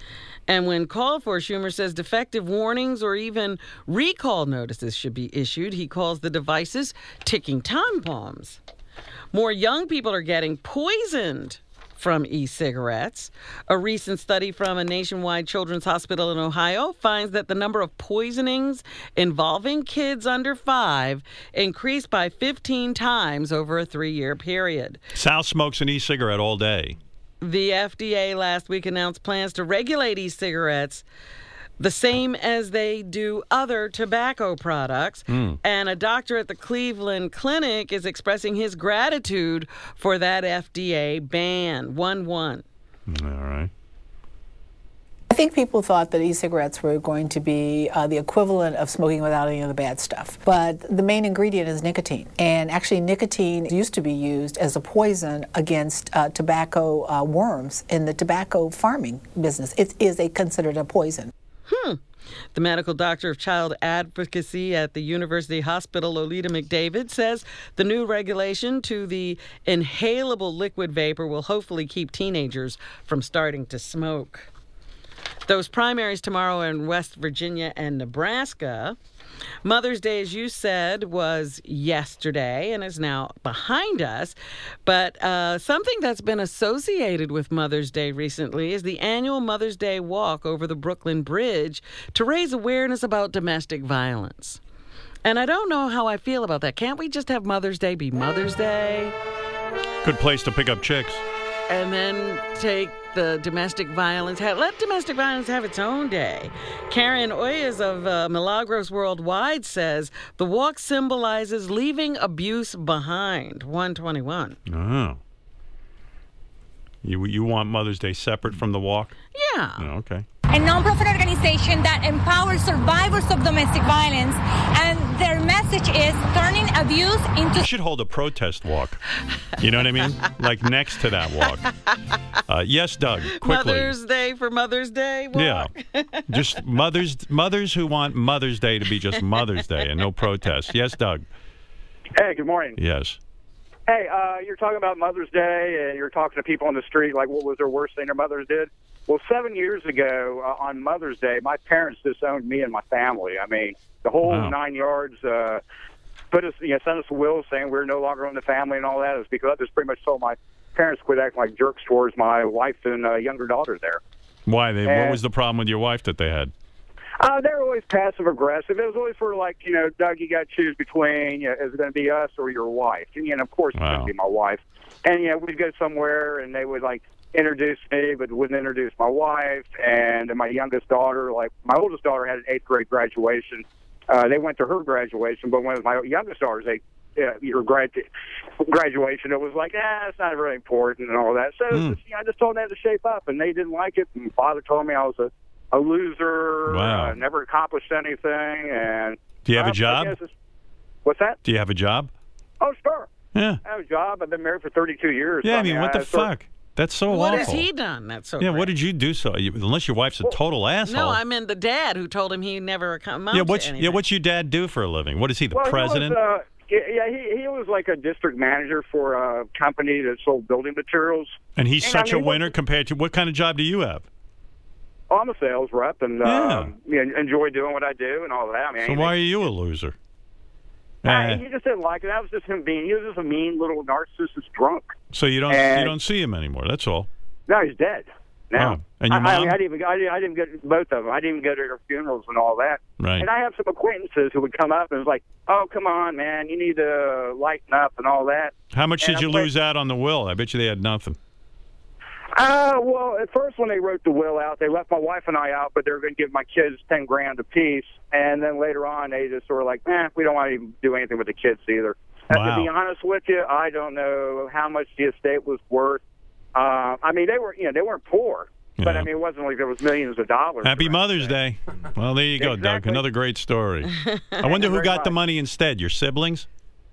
And when called for, Schumer says defective warnings or even recall notices should be issued. He calls the devices ticking time bombs. More young people are getting poisoned from e-cigarettes. A recent study from a nationwide children's hospital in Ohio finds that the number of poisonings involving kids under 5 increased by 15 times over a 3-year period. Sal smokes an e-cigarette all day. The FDA last week announced plans to regulate e-cigarettes the same as they do other tobacco products. And a doctor at the Cleveland Clinic is expressing his gratitude for that FDA ban. 1-1. All right. I think people thought that e-cigarettes were going to be the equivalent of smoking without any of the bad stuff. But the main ingredient is nicotine. And actually, nicotine used to be used as a poison against tobacco worms in the tobacco farming business. It is considered a poison. The medical doctor of child advocacy at the University Hospital, Lolita McDavid, says the new regulation to the inhalable liquid vapor will hopefully keep teenagers from starting to smoke. Those primaries tomorrow in West Virginia and Nebraska. Mother's Day, as you said, was yesterday and is now behind us. But something that's been associated with Mother's Day recently is the annual Mother's Day walk over the Brooklyn Bridge to raise awareness about domestic violence. And I don't know how I feel about that. Can't we just have Mother's Day be Mother's Day? Good place to pick up chicks. And then take the domestic violence, let domestic violence have its own day. Karen Oyes of Milagros Worldwide says the walk symbolizes leaving abuse behind. 121. Oh. You want Mother's Day separate from the walk? Yeah. Oh, okay. A non-profit organization that empowers survivors of domestic violence, and their message is turning abuse into... You should hold a protest walk. You know what I mean? Like next to that walk. Yes, Doug, quickly. Mother's Day for Mother's Day walk? Yeah. Just mothers who want Mother's Day to be just Mother's Day and no protest. Yes, Doug. Hey, good morning. Yes. Hey, you're talking about Mother's Day, and you're talking to people on the street, like what was their worst thing their mothers did? Well, 7 years ago, on Mother's Day, my parents disowned me and my family. I mean, the whole 9 yards, sent us a will saying we're no longer in the family and all that. Is because I just pretty much told my parents quit acting like jerks towards my wife and younger daughter there. Why? What was the problem with your wife that they had? They were always passive aggressive. It was always sort of like, Doug, you got to choose between, is it going to be us or your wife? And of course, it's going to be my wife. And we'd go somewhere, and they would introduce me, but wouldn't introduce my wife. And my youngest daughter, my oldest daughter had an 8th grade graduation. They went to her graduation, but when it was my youngest daughter's graduation, it was like, it's not very important and all that. So I just told them they had to shape up, and they didn't like it. And Father told me I was a loser, never accomplished anything. And do you have a job? What's that? Do you have a job? Oh, sure. Yeah. I have a job. I've been married for 32 years. Yeah, I mean, what the fuck? That's so awful. What has he done? That's so great. What did you do? Unless your wife's a total asshole. No, I meant the dad who told him he never amounted to anything. What's your dad do for a living? What is he, the president? He was like a district manager for a company that sold building materials. And he's such a winner compared to, what kind of job do you have? Oh, I'm a sales rep, and enjoy doing what I do and all that. So why are you a loser? He just didn't like it. That was just him he was just a mean little narcissist drunk. So you don't see him anymore. That's all. No, he's dead now. Oh. And your mom? I didn't even get both of them. I didn't even go to their funerals and all that. Right. And I have some acquaintances who would come up and was like, "Oh, come on, man, you need to lighten up and all that." How much did you lose out on the will? I bet you they had nothing. Well, at first when they wrote the will out, they left my wife and I out, but they were going to give my kids $10,000 apiece. And then later on, they just sort of like, we don't want to even do anything with the kids either. Wow. To be honest with you, I don't know how much the estate was worth. I mean, they weren't poor, but I mean, it wasn't like there was millions of dollars. Happy Mother's Day. Well, there you go, Doug. Another great story. I wonder who got the money instead. Your siblings?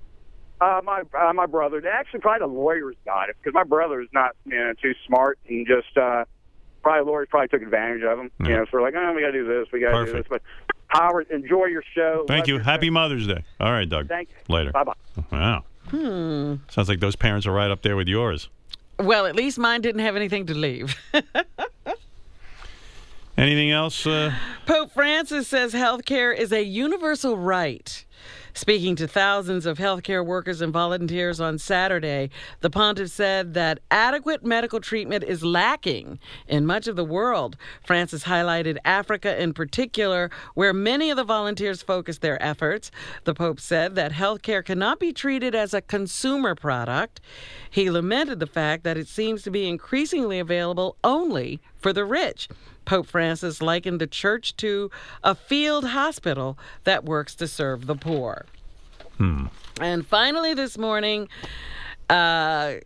My brother. Actually, probably the lawyers got it because my brother is not too smart and just probably lawyers probably took advantage of him. So we're like, we got to do this, we got to do this. But Howard, enjoy your show. Thank you. Happy Mother's Day. All right, Doug. Thank you. Later. Bye-bye. Wow. Sounds like those parents are right up there with yours. Well, at least mine didn't have anything to leave. Anything else? Pope Francis says healthcare is a universal right. Speaking to thousands of healthcare workers and volunteers on Saturday, the pontiff said that adequate medical treatment is lacking in much of the world. Francis highlighted Africa in particular, where many of the volunteers focus their efforts. The Pope said that healthcare cannot be treated as a consumer product. He lamented the fact that it seems to be increasingly available only for the rich. Pope Francis likened the church to a field hospital that works to serve the poor. And finally this morning, Captain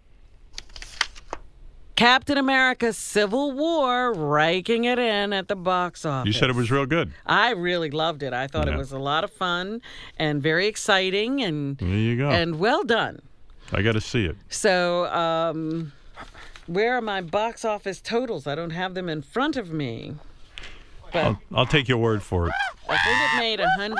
America Civil War raking it in at the box office. You said it was real good. I really loved it. I thought it was a lot of fun and very exciting, and there you go. And well done. I got to see it. So, where are my box office totals? I don't have them in front of me. But I'll take your word for it. I think it made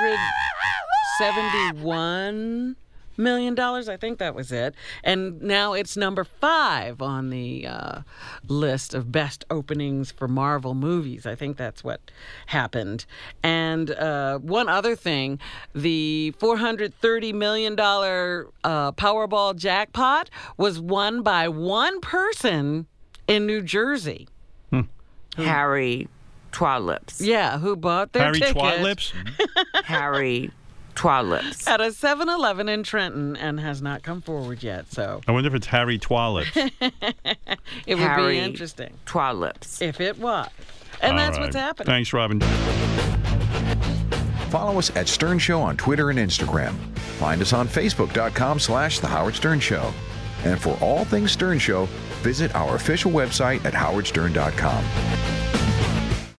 $171 million. I think that was it. And now it's number 5 on the list of best openings for Marvel movies. I think that's what happened. And one other thing, the $430 million Powerball jackpot was won by one person in New Jersey. Harry Twalips. Yeah, who bought their Harry ticket. Twalips? Harry Twalips. At a 7-Eleven in Trenton, and has not come forward yet. So I wonder if it's Harry Twalips. it would Harry be interesting. Twalips. If it was. And that's what's happening. Thanks, Robin. Follow us at Stern Show on Twitter and Instagram. Find us on Facebook.com/The Howard Stern Show. And for all things Stern Show, visit our official website at howardstern.com.